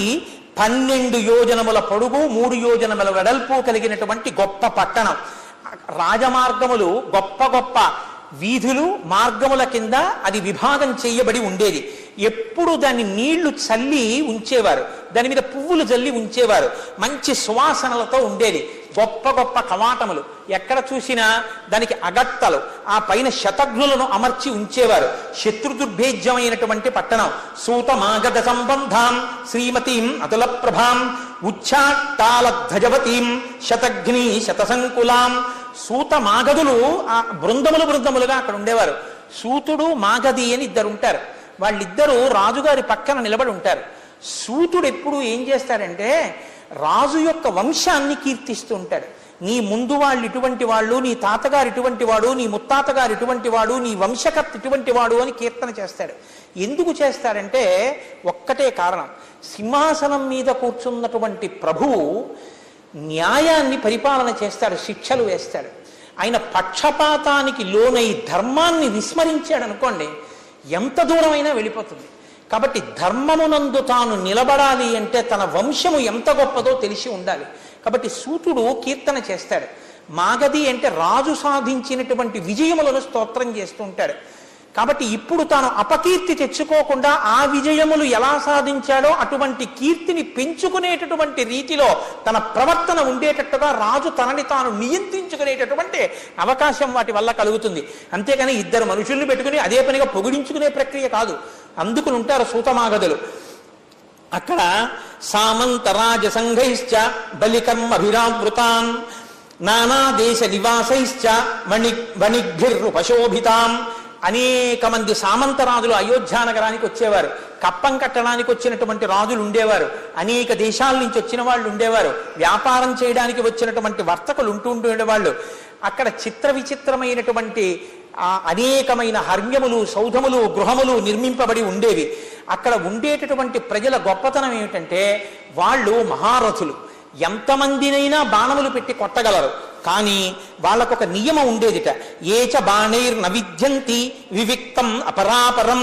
12 యోజనముల పొడుగు 3 యోజనముల వెడల్పు కలిగినటువంటి గొప్ప పట్టణం. రాజమార్గములు గొప్ప గొప్ప వీధులు మార్గముల కింద అది విభాగం చేయబడి ఉండేది. ఎప్పుడు దాన్ని నీళ్లు చల్లి ఉంచేవారు, దాని మీద పువ్వులు చల్లి ఉంచేవారు. మంచి సువాసనలతో ఉండేది. గొప్ప గొప్ప కవాటములు, ఎక్కడ చూసినా దానికి అగట్టలు, ఆ పైన శతఘ్నులను అమర్చి ఉంచేవారు. శత్రుదుర్భేద్యమైనటువంటి పట్టణం. సూతమాగధ సంబంధాం శ్రీమతీం అతుల ప్రభాం ఉచ్చాట్టాల ధ్వజవతీం శతఘ్ని శతసంకులాం. సూత మాగధులు ఆ బృందములుగా అక్కడ ఉండేవారు. సూతుడు మాగధి అని ఇద్దరు ఉంటారు. వాళ్ళిద్దరూ రాజుగారి పక్కన నిలబడి ఉంటారు. సూతుడు ఎప్పుడు ఏం చేస్తాడంటే రాజు యొక్క వంశాన్ని కీర్తిస్తూ ఉంటాడు. నీ ముందు వాళ్ళు ఇటువంటి వాళ్ళు, నీ తాతగారు ఇటువంటి వాడు, నీ ముత్తాతగారు ఇటువంటి వాడు, నీ వంశకర్త ఇటువంటి వాడు అని కీర్తన చేస్తాడు. ఎందుకు చేస్తాడంటే ఒక్కటే కారణం. సింహాసనం మీద కూర్చున్నటువంటి ప్రభువు న్యాయాన్ని పరిపాలన చేస్తాడు, శిక్షలు వేస్తాడు. ఆయన పక్షపాతానికి లోనై ధర్మాన్ని విస్మరించాడు అనుకోండి, ఎంత దూరమైనా వెళ్ళిపోతుంది. కాబట్టి ధర్మమునందు తాను నిలబడాలి అంటే తన వంశము ఎంత గొప్పదో తెలిసి ఉండాలి. కాబట్టి సూతుడు కీర్తన చేస్తాడు. మాగధి అంటే రాజు సాధించినటువంటి విజయములను స్తోత్రం చేస్తూ ఉంటాడు. కాబట్టి ఇప్పుడు తాను అపకీర్తి తెచ్చుకోకుండా ఆ విజయములు ఎలా సాధించాడో అటువంటి కీర్తిని పెంచుకునేటటువంటి రీతిలో తన ప్రవర్తన ఉండేటట్టుగా రాజు తనని తాను నియంత్రించుకునేటటువంటి అవకాశం వాటి వల్ల కలుగుతుంది. అంతేకాని ఇద్దరు మనుషుల్ని పెట్టుకుని అదే పనిగా పొగిడించుకునే ప్రక్రియ కాదు. అందుకుని ఉంటారు సూతమాగధులు. అక్కడ సామంత రాజ సంఘైశ్చ బలికర్మభిరావృతాం నానా దేశ నివాసైశ్చ వణిగ్భిర్రుపశోభితాం. అనేక మంది సామంతరాజులు అయోధ్య నగరానికి వచ్చేవారు. కప్పం కట్టడానికి వచ్చినటువంటి రాజులు ఉండేవారు. అనేక దేశాల నుంచి వచ్చిన వాళ్ళు ఉండేవారు. వ్యాపారం చేయడానికి వచ్చినటువంటి వర్తకులు ఉండేవాళ్ళు. అక్కడ చిత్ర విచిత్రమైనటువంటి అనేకమైన హర్మ్యములు, సౌధములు, గృహములు నిర్మింపబడి ఉండేవి. అక్కడ ఉండేటటువంటి ప్రజల గొప్పతనం ఏమిటంటే వాళ్ళు మహారథులు. ఎంతమందినైనా బాణములు పెట్టి కొట్టగలరు. కానీ వాళ్ళకొక నియమం ఉండేదిట. ఏచ బాణైర్న విద్యంతి వివిక్తం అపరాపరం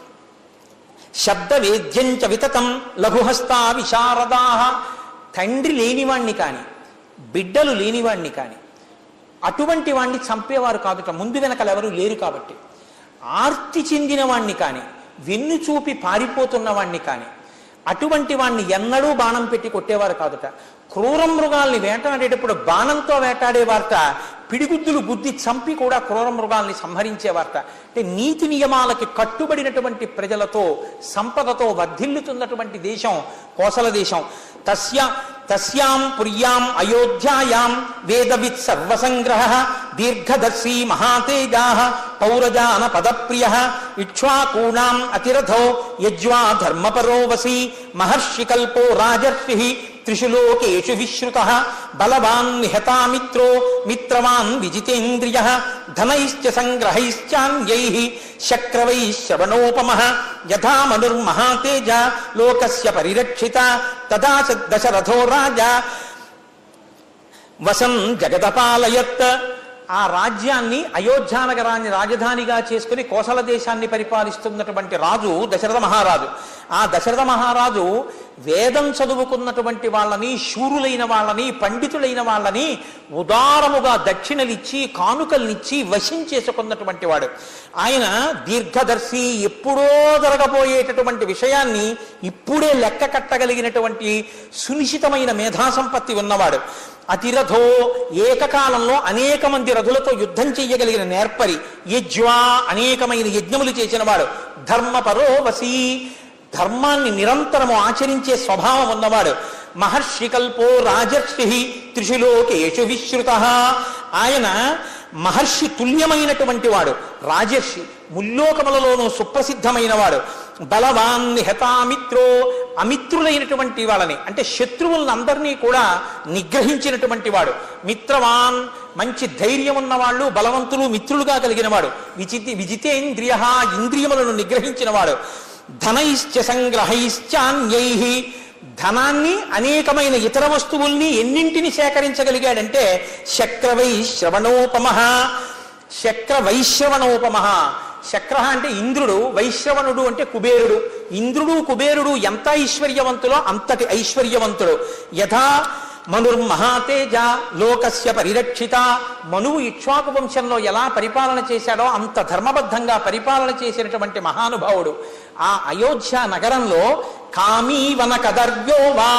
శబ్దవేద్యంచ వితతం లఘుహస్తా విశారదాః. తండ్రి లేనివాణ్ణి కానీ బిడ్డలు లేనివాణ్ణి కానీ అటువంటి వాణ్ణి చంపేవారు కాదుట, ముందు వెనకలు ఎవరు లేరు కాబట్టి. ఆర్తి చెందిన వాణ్ణి కానీ వెన్ను చూపి పారిపోతున్న వాణ్ణి కానీ అటువంటి వాణ్ణి ఎన్నడూ బాణం పెట్టి కొట్టేవారు కాదుట. క్రూర మృగాల్ని వేటాడేటప్పుడు బాణంతో వేటాడేవారట, పిడిగుద్దులు గుద్ది చంపి కూడా క్రూర మృగాల్ని సంహరించేవారట. అంటే నీతి నియమాలకి కట్టుబడినటువంటి ప్రజలతో సంపదతో వర్ధిల్లుతున్నటువంటి దేశం కోసల దేశం. తస్యాం పుర్యాం అయోధ్యాయాం వేదవిత్ సర్వసంగ్రహ దీర్ఘదర్శీ మహాతేజాః పౌరజాన పదప్రియ ఇక్ష్వాకూణాం అతిరథో యజ్వా ధర్మపరో వసి మహర్షికల్పో రాజర్షి త్రిషు లోకేషు విశ్రుతః బలవాన్ నిహతామిత్రో మిత్రవాన్ విజితేంద్రియః ధనైశ్చ సంగ్రహైశ్చాన్యైః శక్రవైః శ్రవణోపమః యథా మనుర్మహాతేజ లోకస్య పరిరక్షిత తదా దశరథో రాజా వసన్ జగదపాలయత్. ఆ రాజ్యాన్ని అయోధ్య నగరాన్ని రాజధానిగా చేసుకుని కోసల దేశాన్ని పరిపాలిస్తున్నటువంటి రాజు దశరథ మహారాజు. ఆ దశరథ మహారాజు వేదం చదువుకున్నటువంటి వాళ్ళని, శూరులైన వాళ్ళని, పండితులైన వాళ్ళని ఉదారముగా దక్షిణలిచ్చి కానుకల్నిచ్చి వశం చేసుకున్నటువంటి వాడు. ఆయన దీర్ఘదర్శి, ఎప్పుడో జరగబోయేటటువంటి విషయాన్ని ఇప్పుడే లెక్క కట్టగలిగినటువంటి సునిశ్చితమైన మేధాసంపత్తి ఉన్నవాడు. అతిరథో, ఏకకాలంలో అనేక మంది రథులతో యుద్ధం చెయ్యగలిగిన నేర్పరి. యజ్వా, అనేకమైన యజ్ఞములు చేసినవాడు. ధర్మపరో వసీ, ధర్మాన్ని నిరంతరము ఆచరించే స్వభావం ఉన్నవాడు. మహర్షికల్పో రాజర్షి త్రిషు లోకేషు విశ్రుతః. ఆయన మహర్షి తుల్యమైనటువంటి వాడు, రాజర్షి, ముల్లోకములలోనూ సుప్రసిద్ధమైన వాడు. బలవాన్ నిహతామిత్రో, అమిత్రులైనటువంటి వాళ్ళని అంటే శత్రువులను అందరినీ కూడా నిగ్రహించినటువంటి వాడు. మిత్రవాన్, మంచి ధైర్యం ఉన్నవాళ్ళు, బలవంతులు మిత్రులుగా కలిగిన వాడు. విజితేంద్రియ, ఇంద్రియములను నిగ్రహించిన వాడు. ధనైశ్చ సంగ్రహైశ్చాన్యైః, ధనాన్ని అనేకమైన ఇతర వస్తువుల్ని ఎన్నింటిని సేకరించగలిగాడంటే శక్రవైశ్రవణోపమః. శక్రవైశ్రవణోపమః. శక్ర అంటే ఇంద్రుడు, వైశ్రవణుడు అంటే కుబేరుడు. ఇంద్రుడు కుబేరుడు ఎంత ఐశ్వర్యవంతులో అంతటి ఐశ్వర్యవంతుడు. యథా మనుర్మహాతేజ లోకస్య పరిరక్షిత. మనువు ఇక్ష్వాకు వంశంలో ఎలా పరిపాలన చేశాడో అంత ధర్మబద్ధంగా పరిపాలన చేసినటువంటి మహానుభావుడు. ఆ అయోధ్య నగరంలో కామీవన కదర్వ్యో వా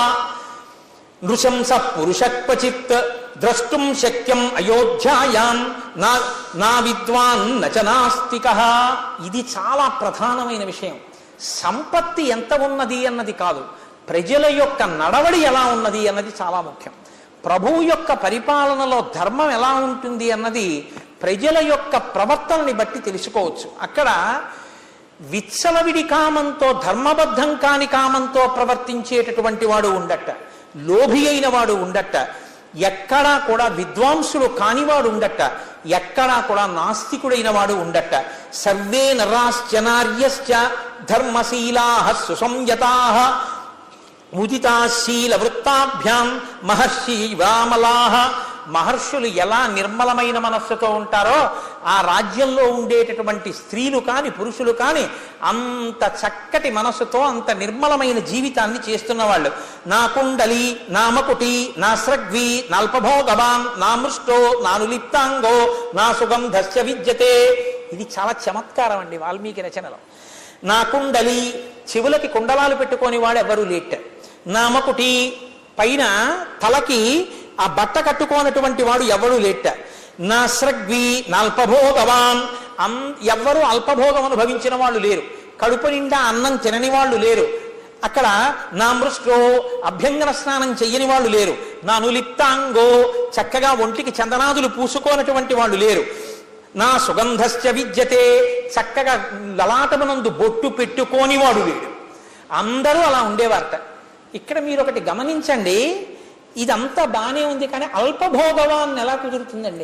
నృశంస పురుష క్వచిత్ ద్రష్టుం శక్యం అయోధ్యాయాం నా విద్వాన్ నచ నాస్తికః. ఇది చాలా ప్రధానమైన విషయం. సంపత్తి ఎంత ఉన్నది అన్నది కాదు, ప్రజల యొక్క నడవడి ఎలా ఉన్నది అన్నది చాలా ముఖ్యం. ప్రభువు యొక్క పరిపాలనలో ధర్మం ఎలా ఉంటుంది అన్నది ప్రజల యొక్క ప్రవర్తనని బట్టి తెలుసుకోవచ్చు. అక్కడ విత్సలవిడి కామంతో, ధర్మబద్ధం కాని కామంతో ప్రవర్తించేటటువంటి వాడు ఉండట, లోభి అయిన వాడు ఉండట, ఎక్కడా కూడా విద్వాంసుడు కానివాడు ఉండట, ఎక్కడా కూడా నాస్తికుడైన వాడు ఉండట. సర్వే నరాశ్చనార్యశ్చ ధర్మశీలాః సుసంయతాః ఉదితాశీల వృత్తాభ్యాం మహర్షి వామలాః. మహర్షులు ఎలా నిర్మలమైన మనస్సుతో ఉంటారో ఆ రాజ్యంలో ఉండేటటువంటి స్త్రీలు కాని పురుషులు కాని అంత చక్కటి మనస్సుతో అంత నిర్మలమైన జీవితాన్ని చేస్తున్న వాళ్ళు. నా కుండలి నా మకుటి నా స్రగ్వి నాల్పభోగవాన్ నా మృష్టో నానులిప్తాంగో నా సుగంధస్య విద్యతే. ఇది చాలా చమత్కారం అండి వాల్మీకి రచనలో. నా కుండలి, చెవులకి కుండలాలు పెట్టుకొని వాడు ఎవరు లేట్. నా మకుటి, పైన తలకి ఆ బట్ట కట్టుకోనటువంటి వాడు ఎవడు లేట. నా స్రగ్వి నాల్పభోగవాన్, ఎవ్వరూ అల్పభోగం అనుభవించిన వాళ్ళు లేరు. కడుపు నిండా అన్నం తినని వాళ్ళు లేరు. అక్కడ నా మృష్టో, అభ్యంగన స్నానం చెయ్యని వాళ్ళు లేరు. నా నులిప్తాంగో, చక్కగా ఒంటికి చందనాదులు పూసుకోనటువంటి వాళ్ళు లేరు. నా సుగంధస్య విద్యతే, చక్కగా లలాటమునందు బొట్టు పెట్టుకోని వాడు లేడు. అందరూ అలా ఉండేవారట. ఇక్కడ మీరు ఒకటి గమనించండి, ఇదంతా బాగానే ఉంది, కానీ అల్పభోగవాన్ ఎలా కుదురుతుందండి?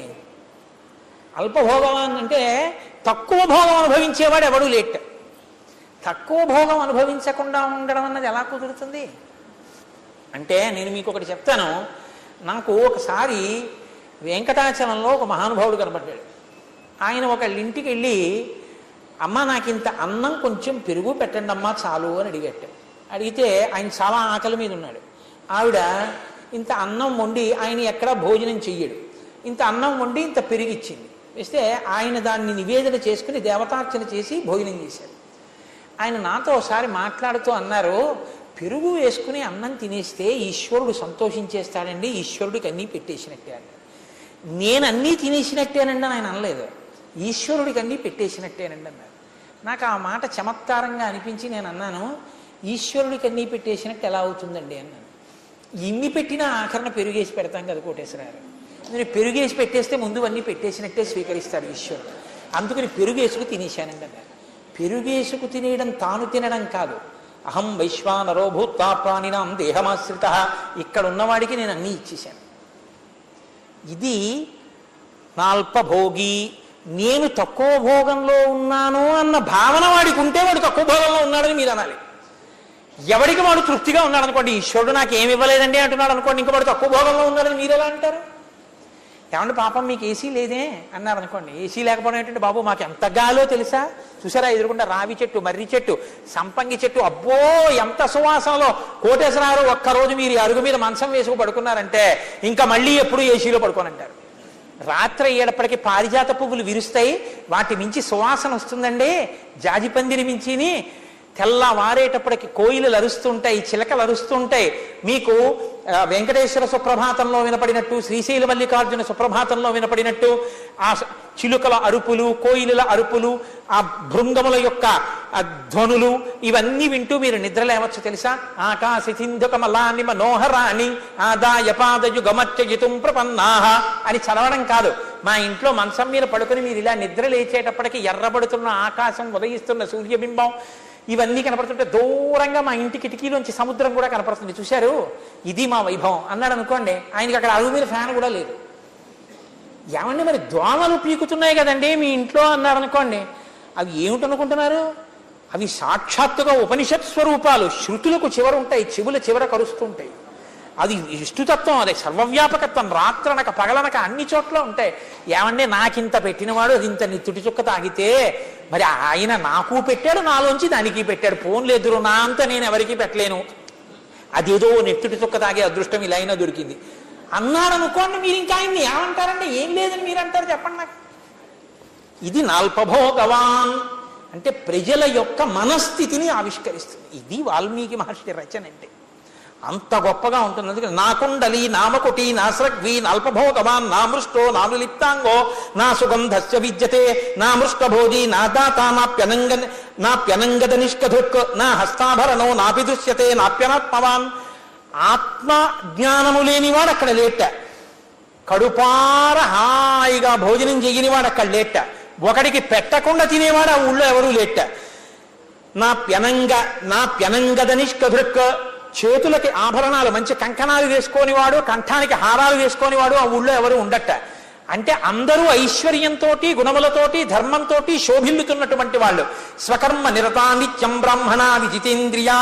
అల్పభోగవాన్ అంటే తక్కువ భోగం అనుభవించేవాడు ఎవడు లేట్. తక్కువ భోగం అనుభవించకుండా ఉండడం అన్నది ఎలా కుదురుతుంది అంటే, నేను మీకు ఒకటి చెప్తాను. నాకు ఒకసారి వెంకటాచలంలో ఒక మహానుభావుడు కనబడ్డాడు. ఆయన ఒకళ్ళ ఇంటికి వెళ్ళి, అమ్మ నాకు ఇంత అన్నం కొంచెం పెరుగు పెట్టండి అమ్మా చాలు అని అడిగట్టు. అడిగితే ఆయన చాలా ఆకలి మీద ఉన్నాడు. ఆవిడ ఇంత అన్నం వండి, ఆయన ఎక్కడా భోజనం చెయ్యడు, ఇంత అన్నం వండి ఇంత పెరిగిచ్చింది. వేస్తే ఆయన దాన్ని నివేదన చేసుకుని దేవతార్చన చేసి భోజనం చేశాడు. ఆయన నాతో ఒకసారి మాట్లాడుతూ అన్నారు, పెరుగు వేసుకుని అన్నం తినేస్తే ఈశ్వరుడు సంతోషించేస్తాడండి, ఈశ్వరుడికి అన్నీ పెట్టేసినట్టే అన్నాడు. నేను అన్నీ తినేసినట్టేనండి ఆయన అనలేదు, ఈశ్వరుడికి అన్నీ పెట్టేసినట్టేనండి అన్నారు. నాకు ఆ మాట చమత్కారంగా అనిపించి నేను అన్నాను, ఈశ్వరుడికి అన్నీ పెట్టేసినట్టు ఎలా అవుతుందండి అన్నాను. ఇన్ని పెట్టినా ఆఖరణ పెరుగేసి పెడతాం కదా కోటేశ్వరారు. నేను పెరుగేసి పెట్టేస్తే ముందు అన్నీ పెట్టేసినట్టే స్వీకరిస్తాడు ఈశ్వరుడు. అందుకని పెరుగేసుకు తినేశానండి అన్నారు. పెరుగేసుకు తినేయడం తాను తినడం కాదు. అహం వైశ్వానరో భూత్వా ప్రాణినాం దేహమాశ్రిత, ఇక్కడ ఉన్నవాడికి నేను అన్నీ ఇచ్చేశాను. ఇది నాల్పభోగి, నేను తక్కువ భోగంలో ఉన్నాను అన్న భావన వాడికి ఉంటే వాడు తక్కువ భోగంలో ఉన్నాడని మీరు అనాలి. ఎవరికి వాడు తృప్తిగా ఉన్నాడు అనుకోండి, ఈశ్వరుడు నాకు ఏమి ఇవ్వలేదండి అంటున్నాడు అనుకోండి, ఇంకా వాడు తక్కువ భోగంలో ఉన్నాడని మీరు ఎలా అంటారు? ఏమంటే పాపం మీకు ఏసీ లేదే అన్నారు అనుకోండి. ఏసీ లేకపోవడం ఏంటంటే, బాబు మాకు ఎంత గాలో తెలుసా, చూసారా ఎదురుకుండా రావి చెట్టు, మర్రి చెట్టు, సంపంగి చెట్టు, అబ్బో ఎంత సువాసనలో. కోటేశ్వరారు ఒక్కరోజు మీరు అరుగు మీద మంచం వేసుకు పడుకున్నారంటే ఇంకా మళ్ళీ ఎప్పుడు ఏసీలో పడుకోనంటారు. రాత్రి అయ్యేటప్పటికీ పారిజాత పువ్వులు విరుస్తాయి, వాటి మించి సువాసన వస్తుందండి, జాజిపందిరి మించిని. తెల్లవారేటప్పటికి కోయిలు అరుస్తుంటాయి, చిలకలు అరుస్తుంటాయి. మీకు వెంకటేశ్వర సుప్రభాతంలో వినపడినట్టు, శ్రీశైల మల్లికార్జున సుప్రభాతంలో వినపడినట్టు ఆ చిలుకల అరుపులు, కోయిలుల అరుపులు, ఆ భృంగముల యొక్క ధ్వనులు, ఇవన్నీ వింటూ మీరు నిద్ర లేవచ్చు తెలుసా. ఆకాశింధుకమలాని మనోహరాని ఆదాయ పాదయుగమత్యయుతుం ప్రపన్నాహ అని చదవడం కాదు. మా ఇంట్లో మంచం మీద పడుకుని మీరు ఇలా నిద్ర లేచేటప్పటికి ఎర్రబడుతున్న ఆకాశం, ఉదయిస్తున్న సూర్యబింబం ఇవన్నీ కనపడుతుంటే దూరంగా మా ఇంటి కిటికీలోంచి సముద్రం కూడా కనపడుతుంది, చూశారు, ఇది మా వైభవం అన్నాడు అనుకోండి. ఆయనకి అక్కడ అరుగు మీద ఫ్యాన్ కూడా లేదు. ఏమండి మరి దోమలు పీకుతున్నాయి కదండి మీ ఇంట్లో అన్నారు అనుకోండి, అవి ఏమిటనుకుంటున్నారు? అవి సాక్షాత్తుగా ఉపనిషత్ స్వరూపాలు. శృతులకు చివరుంటాయి, చెవుల చివర కరుస్తుంటాయి. అది విష్ణుతత్వం, అదే సర్వవ్యాపకత్వం. రాత్రనక పగలనక అన్ని చోట్ల ఉంటాయి. ఏమంటే నాకింత పెట్టినవాడు అది ఇంత నిత్తుటి చుక్క తాగితే మరి ఆయన నాకు పెట్టాడు, నాలోంచి దానికి పెట్టాడు, ఫోన్లు ఎదురు నా అంత నేను ఎవరికి పెట్టలేను, అదేదో నెత్తుటి చుక్క తాగే అదృష్టం ఇలా అయినా దొరికింది అన్నాడు అనుకోండి. మీరు ఇంకా ఆయన్ని ఏమంటారంటే ఏం లేదని మీరు అంటారు, చెప్పండి నాకు. ఇది నాల్పభోగవాన్ అంటే ప్రజల యొక్క మనస్థితిని ఆవిష్కరిస్తుంది. ఇది వాల్మీకి మహర్షి రచన అంటే అంత గొప్పగా ఉంటుంది. అందుకని నా కుండలి నామకుటి నా స్రగ్వి నాల్పభోగవాన్ నా మృష్టో నా విలిప్తాంగో నా సుగంధస్య విద్యతే నా మృష్టభోజి నా దాత నాప్యనంగద నిష్కధుక్ నా హస్తాభరణో నాపి దృశ్యతే నాప్యనాత్మవాన్. ఆత్మ జ్ఞానము లేనివాడు అక్కడ లేట, కడుపార హాయిగా భోజనం చేయనివాడు అక్కడ లేట, ఒకడికి పెట్టకుండా తినేవాడు ఆ ఊళ్ళో ఎవరూ లేట. నా ప్యనంగద నిష్కధుక్ చేతులకి ఆభరణాలు మంచి కంకణాలు వేసుకోనివాడు, కంఠానికి హారాలు వేసుకోనివాడు ఆ ఊళ్ళో ఎవరు ఉండట. అంటే అందరూ ఐశ్వర్యంతో గుణములతోటి ధర్మంతో శోభిల్లుతున్నటువంటి వాళ్ళు. స్వకర్మ నిరతా నిత్యం బ్రాహ్మణా విజితేంద్రియా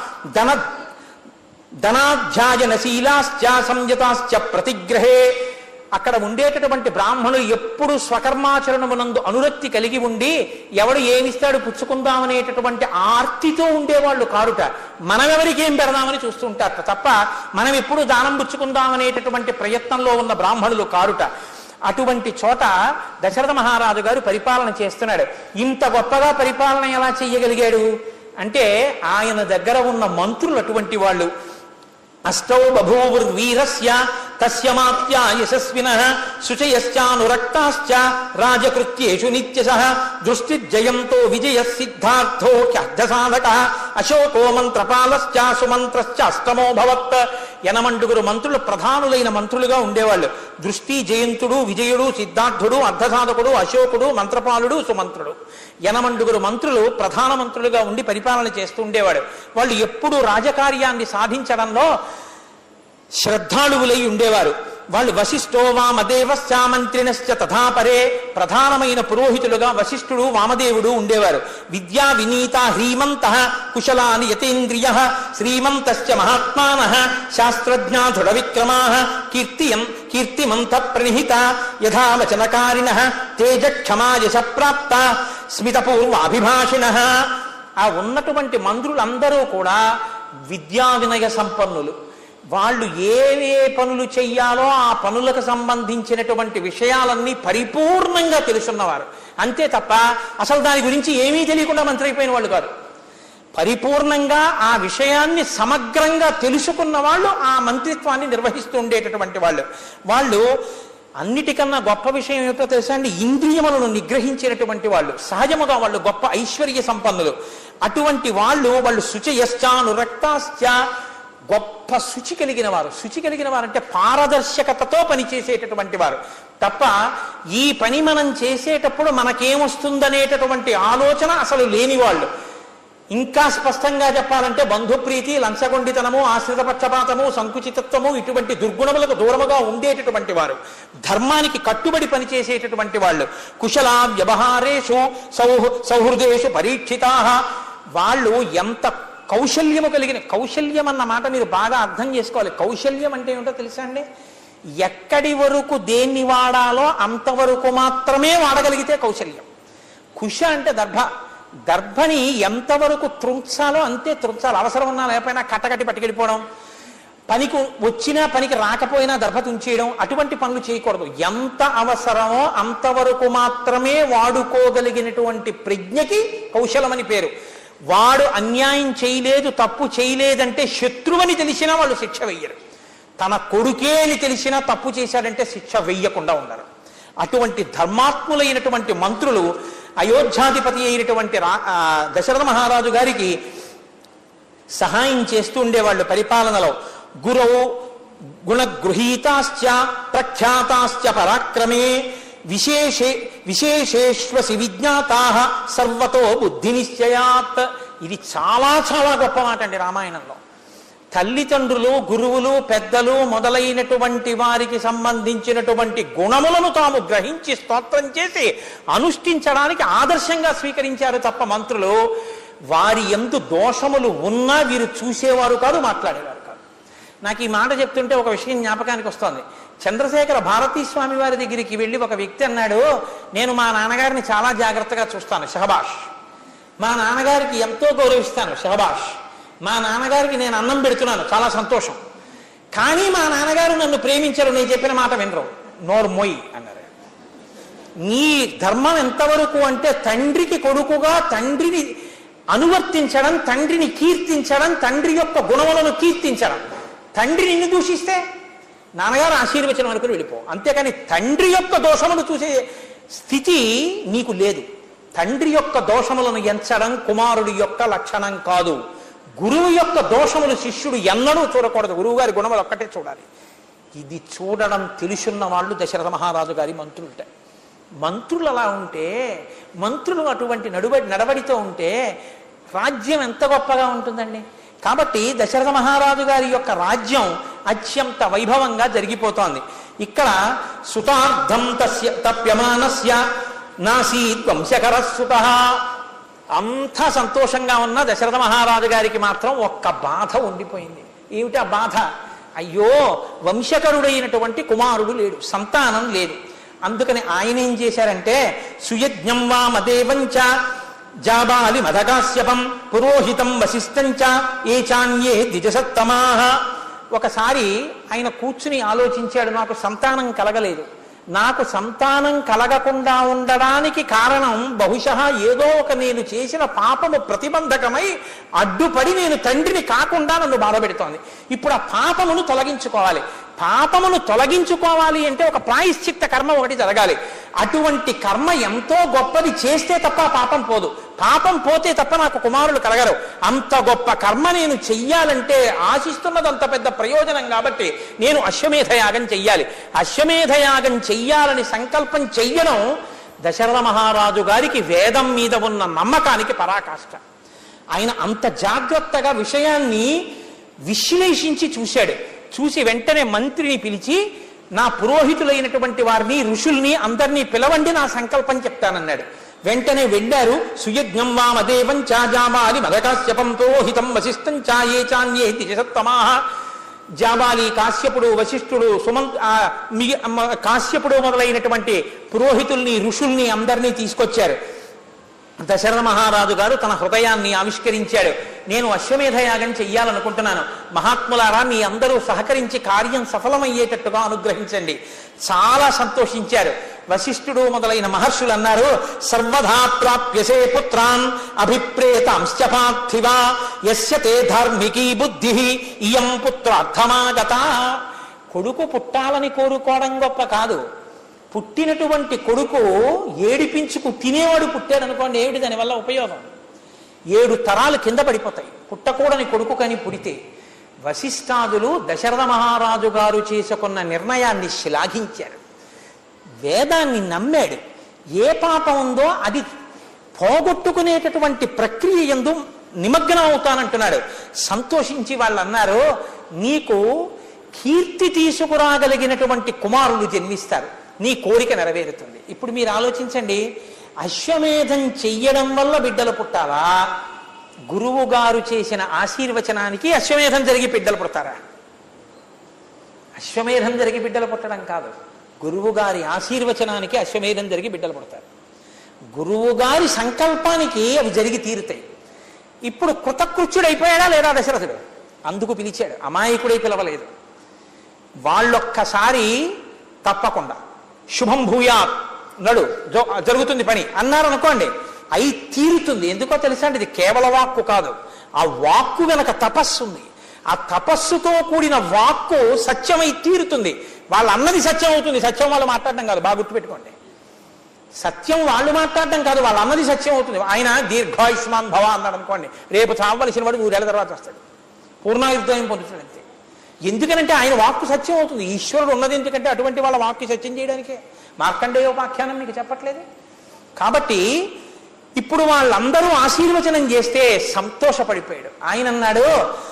ధనాధ్యాయనశీలాశ్చ సంయతాశ్చ ప్రతిగ్రహే. అక్కడ ఉండేటటువంటి బ్రాహ్మణులు ఎప్పుడు స్వకర్మాచరణమునందు అనురక్తి కలిగి ఉండి ఎవడు ఏమిస్తాడు పుచ్చుకుందామనేటటువంటి ఆర్తితో ఉండేవాళ్ళు కారుట. మనమెవరికి ఏం పెడదామని చూస్తుంటారట తప్ప మనం ఎప్పుడు దానం పుచ్చుకుందామనేటటువంటి ప్రయత్నంలో ఉన్న బ్రాహ్మణులు కారుట. అటువంటి చోట దశరథ మహారాజు గారు పరిపాలన చేస్తున్నాడు. ఇంత గొప్పగా పరిపాలన ఎలా చెయ్యగలిగాడు అంటే ఆయన దగ్గర ఉన్న మంత్రులు అటువంటి వాళ్ళు. అష్టౌ బభూవుర్వీరస్య తస్యమాప్య యశస్వినః శుచయశ్చానురక్తాశ్చ రాజకృత్యేషు నిత్యశః దృష్టిజయంతో విజయః సిద్ధార్థో హ్యర్థసాధకః అశోకో మంత్రపాలశ్చ సుమంత్రశ్చ అష్టమో భవత్. 80 మంత్రులు ప్రధానులైన మంత్రులుగా ఉండేవాళ్ళు. దృష్టి, జయంతుడు, విజయుడు, సిద్ధార్థుడు, అర్ధసాధకుడు, అశోకుడు, మంత్రపాలుడు, సుమంత్రుడు. 80 మంత్రులు ప్రధాన మంత్రులుగా ఉండి పరిపాలన చేస్తూ ఉండేవాడు. వాళ్ళు ఎప్పుడూ రాజకార్యాన్ని సాధించడంలో శ్రద్ధాళువులై ఉండేవారు. వాళ్ళు వశిష్ఠో వామదేవశ్చ మంత్రినశ్చ తథాపరే. ప్రధానమైన పురోహితులుగా వశిష్ఠుడు వామదేవుడు ఉండేవారు. విద్యా వినీత హ్రీమంత కుశలాని యతేంద్రియ శ్రీమంతశ్చ మహాత్మానః శాస్త్రజ్ఞా దృఢ విక్రమాః కీర్తిమంత ప్రణిహిత యథావచనకారిణః తేజక్షమా యశ ప్రాప్త స్మితపూర్వాభిభాషిణః. ఆ ఉన్నటువంటి మంత్రులందరూ కూడా విద్యా వినయ సంపన్నులు. వాళ్ళు ఏ పనులు చెయ్యాలో ఆ పనులకు సంబంధించినటువంటి విషయాలన్నీ పరిపూర్ణంగా తెలుసున్నవారు. అంతే తప్ప అసలు దాని గురించి ఏమీ తెలియకుండా మంత్రి అయిపోయిన వాళ్ళు కాదు. పరిపూర్ణంగా ఆ విషయాన్ని సమగ్రంగా తెలుసుకున్న వాళ్ళు ఆ మంత్రిత్వాన్ని నిర్వహిస్తూ ఉండేటటువంటి వాళ్ళు. వాళ్ళు అన్నిటికన్నా గొప్ప విషయం ఏమిటో తెలుసా అండి, ఇంద్రియములను నిగ్రహించినటువంటి వాళ్ళు. సహజముగా వాళ్ళు గొప్ప ఐశ్వర్య సంపన్నులు. అటువంటి వాళ్ళు శుచయశ్చానురక్తాశ్చ గొప్ప శుచి కలిగిన వారు. శుచి కలిగిన వారంటే పారదర్శకతతో పనిచేసేటటువంటి వారు తప్ప ఈ పని మనం చేసేటప్పుడు మనకేమొస్తుందనేటటువంటి ఆలోచన అసలు లేని వాళ్ళు. ఇంకా స్పష్టంగా చెప్పాలంటే బంధుప్రీతి, లంచగొండితనము, ఆశ్రిత పక్షపాతము, సంకుచితత్వము ఇటువంటి దుర్గుణములకు దూరముగా ఉండేటటువంటి వారు. ధర్మానికి కట్టుబడి పనిచేసేటటువంటి వాళ్ళు. కుశల వ్యవహారేషు సౌహృదేషు పరీక్షితాః. వాళ్ళు ఎంత కౌశల్యము కలిగిన, కౌశల్యం అన్న మాట మీరు బాగా అర్థం చేసుకోవాలి. కౌశల్యం అంటే ఏమిటో తెలుసా అండి, ఎక్కడి వరకు దేన్ని వాడాలో అంతవరకు మాత్రమే వాడగలిగితే కౌశల్యం. కుశ అంటే దర్భని ఎంతవరకు త్రుంచాలో అంతే త్రుంచాలి. అవసరం ఉన్నా లేకపోయినా కట్టకట్టి పట్టుకెళ్ళిపోవడం, పనికి వచ్చినా పనికి రాకపోయినా దర్భ తుంచేయడం, అటువంటి పనులు చేయకూడదు. ఎంత అవసరమో అంతవరకు మాత్రమే వాడుకోగలిగినటువంటి ప్రజ్ఞకి కౌశలమని పేరు. వాడు అన్యాయం చేయలేదు, తప్పు చేయలేదంటే శత్రువని తెలిసినా వాళ్ళు శిక్ష వెయ్యరు. తన కొడుకే అని తెలిసినా తప్పు చేశాడంటే శిక్ష వెయ్యకుండా ఉండరు. అటువంటి ధర్మాత్ములైనటువంటి మంత్రులు అయోధ్యాధిపతి అయినటువంటి దశరథ మహారాజు గారికి సహాయం చేస్తూ ఉండేవాళ్ళు పరిపాలనలో. గురౌ గుణగృహీతాశ్చ ప్రఖ్యాతాశ్చ పరాక్రమే విశేషేష్వసి విజ్ఞాతాః సర్వతో బుద్ధి నిశ్చయాత్. ఇది చాలా చాలా గొప్ప మాట అండి రామాయణంలో. తల్లిదండ్రులు, గురువులు, పెద్దలు మొదలైనటువంటి వారికి సంబంధించినటువంటి గుణములను తాము గ్రహించి స్తోత్రం చేసి అనుష్ఠించడానికి ఆదర్శంగా స్వీకరించారు తప్ప మంత్రులు వారి యందు దోషములు ఉన్నా వీరు చూసేవారు కాదు, మాట్లాడేవారు కాదు. నాకు ఈ మాట చెప్తుంటే ఒక విషయం జ్ఞాపకానికి వస్తోంది. చంద్రశేఖర భారతీ స్వామి వారి దగ్గరికి వెళ్ళి ఒక వ్యక్తి అన్నాడు, నేను మా నాన్నగారిని చాలా జాగ్రత్తగా చూస్తాను, షహబాష్. మా నాన్నగారికి ఎంతో గౌరవిస్తాను, షహబాష్. మా నాన్నగారికి నేను అన్నం పెడుతున్నాను, చాలా సంతోషం. కానీ మా నాన్నగారు నన్ను ప్రేమించరు, నేను చెప్పిన మాట వినరు, నోరు మొయ్ అన్నారు. నీ ధర్మం ఎంతవరకు అంటే తండ్రికి కొడుకుగా తండ్రిని అనువర్తించడం, తండ్రిని కీర్తించడం, తండ్రి యొక్క గుణములను కీర్తించడం. తండ్రి నిన్ను దూషిస్తే నాన్నగారు ఆశీర్వచనం అనుకుని వెళ్ళిపో, అంతేకాని తండ్రి యొక్క దోషములు చూసే స్థితి నీకు లేదు. తండ్రి యొక్క దోషములను ఎంచడం కుమారుడి యొక్క లక్షణం కాదు. గురువు యొక్క దోషములు శిష్యుడు ఎన్నడూ చూడకూడదు, గురువు గారి గుణములు ఒక్కటే చూడాలి. ఇది చూడడం తెలుసున్న వాళ్ళు దశరథ మహారాజు గారి మంత్రులుంటాయి. మంత్రులు అలా ఉంటే, మంత్రులు అటువంటి నడవడితో ఉంటే రాజ్యం ఎంత గొప్పగా ఉంటుందండి. కాబట్టి దశరథ మహారాజు గారి యొక్క రాజ్యం అత్యంత వైభవంగా జరిగిపోతోంది. ఇక్కడ సుతార్థం తప్యమానస్య నాసీత్ వంశకర సుత. అంతా సంతోషంగా ఉన్న దశరథ మహారాజు గారికి మాత్రం ఒక్క బాధ ఉండిపోయింది. ఏమిటి ఆ బాధ? అయ్యో, వంశకరుడైనటువంటి కుమారుడు లేడు, సంతానం లేదు. అందుకని ఆయన ఏం చేశారంటే, సుయజ్ఞం వా మదేవంచ జాబాలి మదకాశ్యపం పురోహితం వశిష్టంచ ఏ చాన్యే ద్విజసత్తమాహ. ఒకసారి ఆయన కూర్చుని ఆలోచించాడు, నాకు సంతానం కలగలేదు, నాకు సంతానం కలగకుండా ఉండడానికి కారణం బహుశः ఏదో ఒక నేను చేసిన పాపము ప్రతిబంధకమై అడ్డుపడి నేను తండ్రిని కాకుండా నన్ను బాధపెడుతోంది. ఇప్పుడు ఆ పాపమును తొలగించుకోవాలి. పాపమును తొలగించుకోవాలి అంటే ఒక ప్రాయశ్చిత్త కర్మ ఒకటి జరగాలి. అటువంటి కర్మ ఎంతో గొప్పది చేస్తే తప్ప పాపం పోదు, పాపం పోతే తప్ప నాకు కుమారులు కలగరు. అంత గొప్ప కర్మ నేను చెయ్యాలంటే, ఆశిస్తున్నది అంత పెద్ద ప్రయోజనం కాబట్టి నేను అశ్వమేధయాగం చెయ్యాలి. అశ్వమేధయాగం చెయ్యాలని సంకల్పం చెయ్యడం దశరథ మహారాజు గారికి వేదం మీద ఉన్న నమ్మకానికి పరాకాష్ట. ఆయన అంత జాగ్రత్తగా విషయాన్ని విశ్లేషించి చూశాడు. చూసి వెంటనే మంత్రిని పిలిచి, నా పురోహితులైనటువంటి వారిని, ఋషుల్ని అందరినీ పిలవండి, నా సంకల్పం చెప్తానన్నాడు. వెంటనే వెళ్ళారు. సుయజ్ఞం వా మదేవం చాజామాలి మదకాశ్యపం పురోహితం వశిష్టం చాయే చాన్యే ద్విజసత్తమాహ. జాబాలి, కాశ్యపుడు, వశిష్ఠుడు, కాశ్యపుడు మొదలైనటువంటి పురోహితుల్ని, ఋషుల్ని అందరినీ తీసుకొచ్చారు. దశరథ మహారాజు గారు తన హృదయాన్ని ఆవిష్కరించాడు. నేను అశ్వమేధయాగం చెయ్యాలనుకుంటున్నాను, మహాత్ములారా మీ అందరూ సహకరించి కార్యం సఫలమయ్యేటట్టుగా అనుగ్రహించండి. చాలా సంతోషించారు. వశిష్ఠుడు మొదలైన మహర్షులు అన్నారు, సర్వధా ప్రాప్యసే పుత్రాన్ అభిప్రేతాంశ్చ పార్థివ యస్య తే ధార్మికీ బుద్ధి ఇయం పుత్రార్థమాగత. కొడుకు పుట్టాలని కోరుకోవడం గొప్ప కాదు, పుట్టినటువంటి కొడుకు ఏడిపించుకు తినేవాడు పుట్టాడు అనుకోండి, ఏమిటి దానివల్ల ఉపయోగం? 7 తరాలు కింద పడిపోతాయి పుట్టకూడని కొడుకు కానీ పుడితే. వశిష్ఠాదులు దశరథ మహారాజు గారు చేసుకున్న నిర్ణయాన్ని శ్లాఘించారు, వేదాన్ని నమ్మాడు. ఏ పాపం ఉందో అది పోగొట్టుకునేటటువంటి ప్రక్రియ యందు నిమగ్నం అవుతానంటున్నాడు. సంతోషించి వాళ్ళు అన్నారు, నీకు కీర్తి తీసుకురాగలిగినటువంటి కుమారులు జన్మిస్తారు, నీ కోరిక నెరవేరుతుంది. ఇప్పుడు మీరు ఆలోచించండి, అశ్వమేధం చెయ్యడం వల్ల బిడ్డలు పుట్టాలా, గురువు గారు చేసిన ఆశీర్వచనానికి అశ్వమేధం జరిగి బిడ్డలు పుడతారా? అశ్వమేధం జరిగి బిడ్డలు పుట్టడం కాదు, గురువు గారి ఆశీర్వచనానికి అశ్వమేధం జరిగి బిడ్డలు పుడతారు. గురువు గారి సంకల్పానికి అవి జరిగి తీరుతాయి. ఇప్పుడు కృతకృత్యుడైపోయాడా లేదా దశరథుడు? అందుకు పిలిచాడు, అమాయకుడై పిలవలేదు. వాళ్ళొక్కసారి తప్పకుండా శుభం భూయాత్ నడు, జరుగుతుంది పని అన్నారు అనుకోండి, అయి తీరుతుంది. ఎందుకో తెలుసా అండి, ఇది కేవల వాక్కు కాదు, ఆ వాక్కు వెనక తపస్సు ఉంది. ఆ తపస్సుతో కూడిన వాక్కు సత్యమై తీరుతుంది. వాళ్ళు అన్నది సత్యం అవుతుంది, సత్యం వాళ్ళు మాట్లాడడం కాదు, బాగా గుర్తుపెట్టుకోండి. సత్యం వాళ్ళు మాట్లాడడం కాదు, వాళ్ళు అన్నది సత్యం అవుతుంది. ఆయన దీర్ఘాయుష్మాన్ భవ అన్నాడు అనుకోండి, రేపు చావలసిన వాడు 100 ఏళ్ల తర్వాత వస్తాడు, పూర్ణాయుర్దాయం పొందుతాడు అంతే. ఎందుకనంటే ఆయన వాక్కు సత్యం అవుతుంది. ఈశ్వరుడు ఉన్నది ఎందుకంటే అటువంటి వాళ్ళ వాక్కు సత్యం చేయడానికే. మార్కండేయోపాఖ్యానం మీకు చెప్పట్లేదు. కాబట్టి ఇప్పుడు వాళ్ళందరూ ఆశీర్వచనం చేస్తే సంతోషపడిపోయాడు. ఆయన అన్నాడు,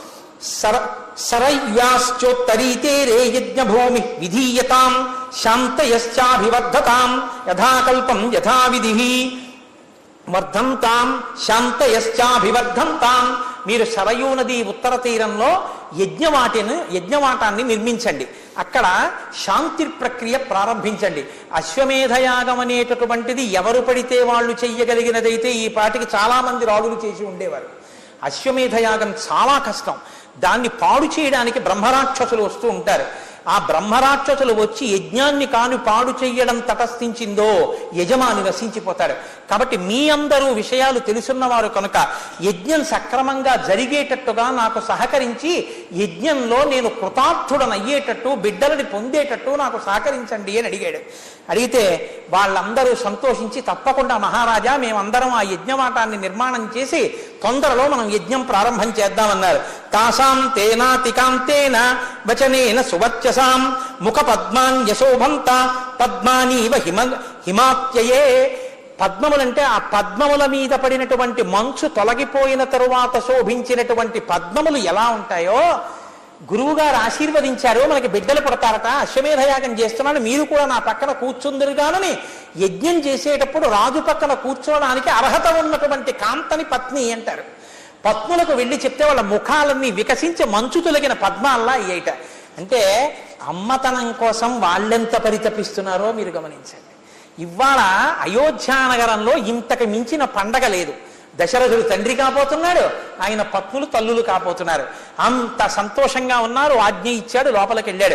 సరయ్యాశ్చోత్తరీతే రే యజ్ఞభూమి విధీయతాం శాంతయశ్చాభివర్ధతాం యథాకల్పం యథావిధి. వర్ధంతాం శాంతయశ్చాభివర్ధంతాం. మీరు సరయూ నది ఉత్తర తీరంలో యజ్ఞవాటాన్ని నిర్మించండి. అక్కడ శాంతి ప్రక్రియ ప్రారంభించండి. అశ్వమేధయాగం అనేటటువంటిది ఎవరు పడితే వాళ్ళు చెయ్యగలిగినదైతే ఈ పాటికి చాలామంది రాజులు చేసి ఉండేవారు. అశ్వమేధయాగం చాలా కష్టం. దాన్ని పాడు చేయడానికి బ్రహ్మరాక్షసులు వస్తూ ఉంటారు. ఆ బ్రహ్మరాక్షసులు వచ్చి యజ్ఞాన్ని కాను పాడు చెయ్యడం తటస్థించిందో యజమాని నశించిపోతాడు. కాబట్టి మీ అందరూ విషయాలు తెలుసున్నవారు కనుక యజ్ఞం సక్రమంగా జరిగేటట్టుగా నాకు సహకరించి యజ్ఞంలో నేను కృతార్థుడనయ్యేటట్టు బిడ్డలని పొందేటట్టు నాకు సహకరించండి అని అడిగాడు. అడిగితే వాళ్ళందరూ సంతోషించి తప్పకుండా మహారాజా మేమందరం ఆ యజ్ఞవాటాన్ని నిర్మాణం చేసి తొందరలో మనం యజ్ఞం ప్రారంభం చేద్దామన్నారు. తాసాం తేనాతికాంతేన వచనేన సువచ్చసాం ముఖ పద్మాన్యశోభంత పద్మానీవ హిమాత్యయే. పద్మములంటే ఆ పద్మముల మీద పడినటువంటి మంచు తొలగిపోయిన తరువాత శోభించినటువంటి పద్మములు ఎలా ఉంటాయో గురువుగారు ఆశీర్వదించారు. మనకి బిడ్డలు పుడతారట, అశ్వమేధయాగం చేస్తున్నాను, మీరు కూడా నా పక్కన కూర్చుందరుగానని యజ్ఞం చేసేటప్పుడు రాజు పక్కన కూర్చోవడానికి అర్హత ఉన్నటువంటి కాంతని పత్ని అంటారు. పత్నులకు వెళ్ళి చెప్తే వాళ్ళ ముఖాలన్నీ వికసించి మంచు తొలగిన పద్మాల్లా అయ్యేట. అంటే అమ్మతనం కోసం వాళ్ళెంత పరితపిస్తున్నారో మీరు గమనించండి. ఇవాళ అయోధ్యానగరంలో ఇంతకు మించిన పండగ లేదు. దశరథుడు తండ్రి కాబోతున్నాడు, ఆయన పత్నులు తల్లులు కాబోతున్నారు. అంత సంతోషంగా ఉన్నారు. ఆజ్ఞ ఇచ్చాడు, లోపలికి వెళ్ళాడు.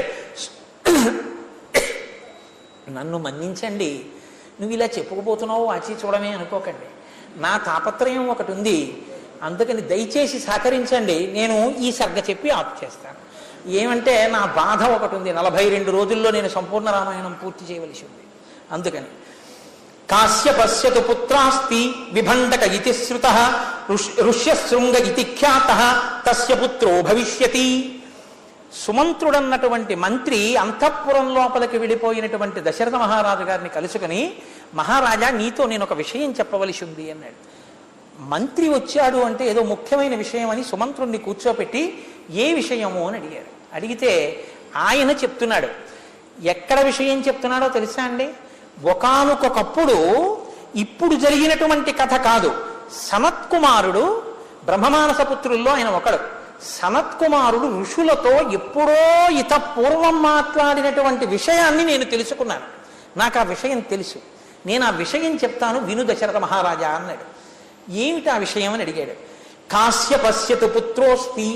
నన్ను మన్నించండి, నువ్వు ఇలా చెప్పుకుపోతున్నావు వాచి చూడమే అనుకోకండి. నా తాపత్రయం ఒకటి ఉంది, అందుకని దయచేసి సహకరించండి. నేను ఈ సర్గ చెప్పి ఆపు చేస్తాను. ఏమంటే నా బాధ ఒకటి ఉంది. 42 రోజుల్లో నేను సంపూర్ణ రామాయణం పూర్తి చేయవలసి ఉంది. అందుకని కాశ్యపశ్యతు పుత్రాస్తి విభండక ఇతి శ్రుతః ఋష్యశృంగ ఇతి ఖ్యాతః తస్య పుత్రో భవిష్యతి. సుమంత్రుడన్నటువంటి మంత్రి అంతఃపురం లోపలికి వెళ్ళిపోయినటువంటి దశరథ మహారాజు గారిని కలుసుకుని, మహారాజా నీతో నేను ఒక విషయం చెప్పవలసి ఉంది అన్నాడు. మంత్రి వచ్చాడు అంటే ఏదో ముఖ్యమైన విషయం అని సుమంత్రుణ్ణి కూర్చోపెట్టి ఏ విషయము అని అడిగాడు. అడిగితే ఆయన చెప్తున్నాడు. ఎక్కడ విషయం చెప్తున్నాడో తెలుసా అండి? ఒకానొకప్పుడు, ఇప్పుడు జరిగినటువంటి కథ కాదు. సనత్కుమారుడు బ్రహ్మమానస పుత్రుల్లో ఆయన ఒకడు. సనత్కుమారుడు ఋషులతో ఎప్పుడో పూర్వం మాట్లాడినటువంటి విషయాన్ని నేను తెలుసుకున్నాను. నాకు ఆ విషయం తెలుసు, నేను ఆ విషయం చెప్తాను, విను దశరథ మహారాజా అన్నాడు. ఏమిటి ఆ విషయం అని అడిగాడు. కాశ్యపశ్యతు పుత్రోస్తి.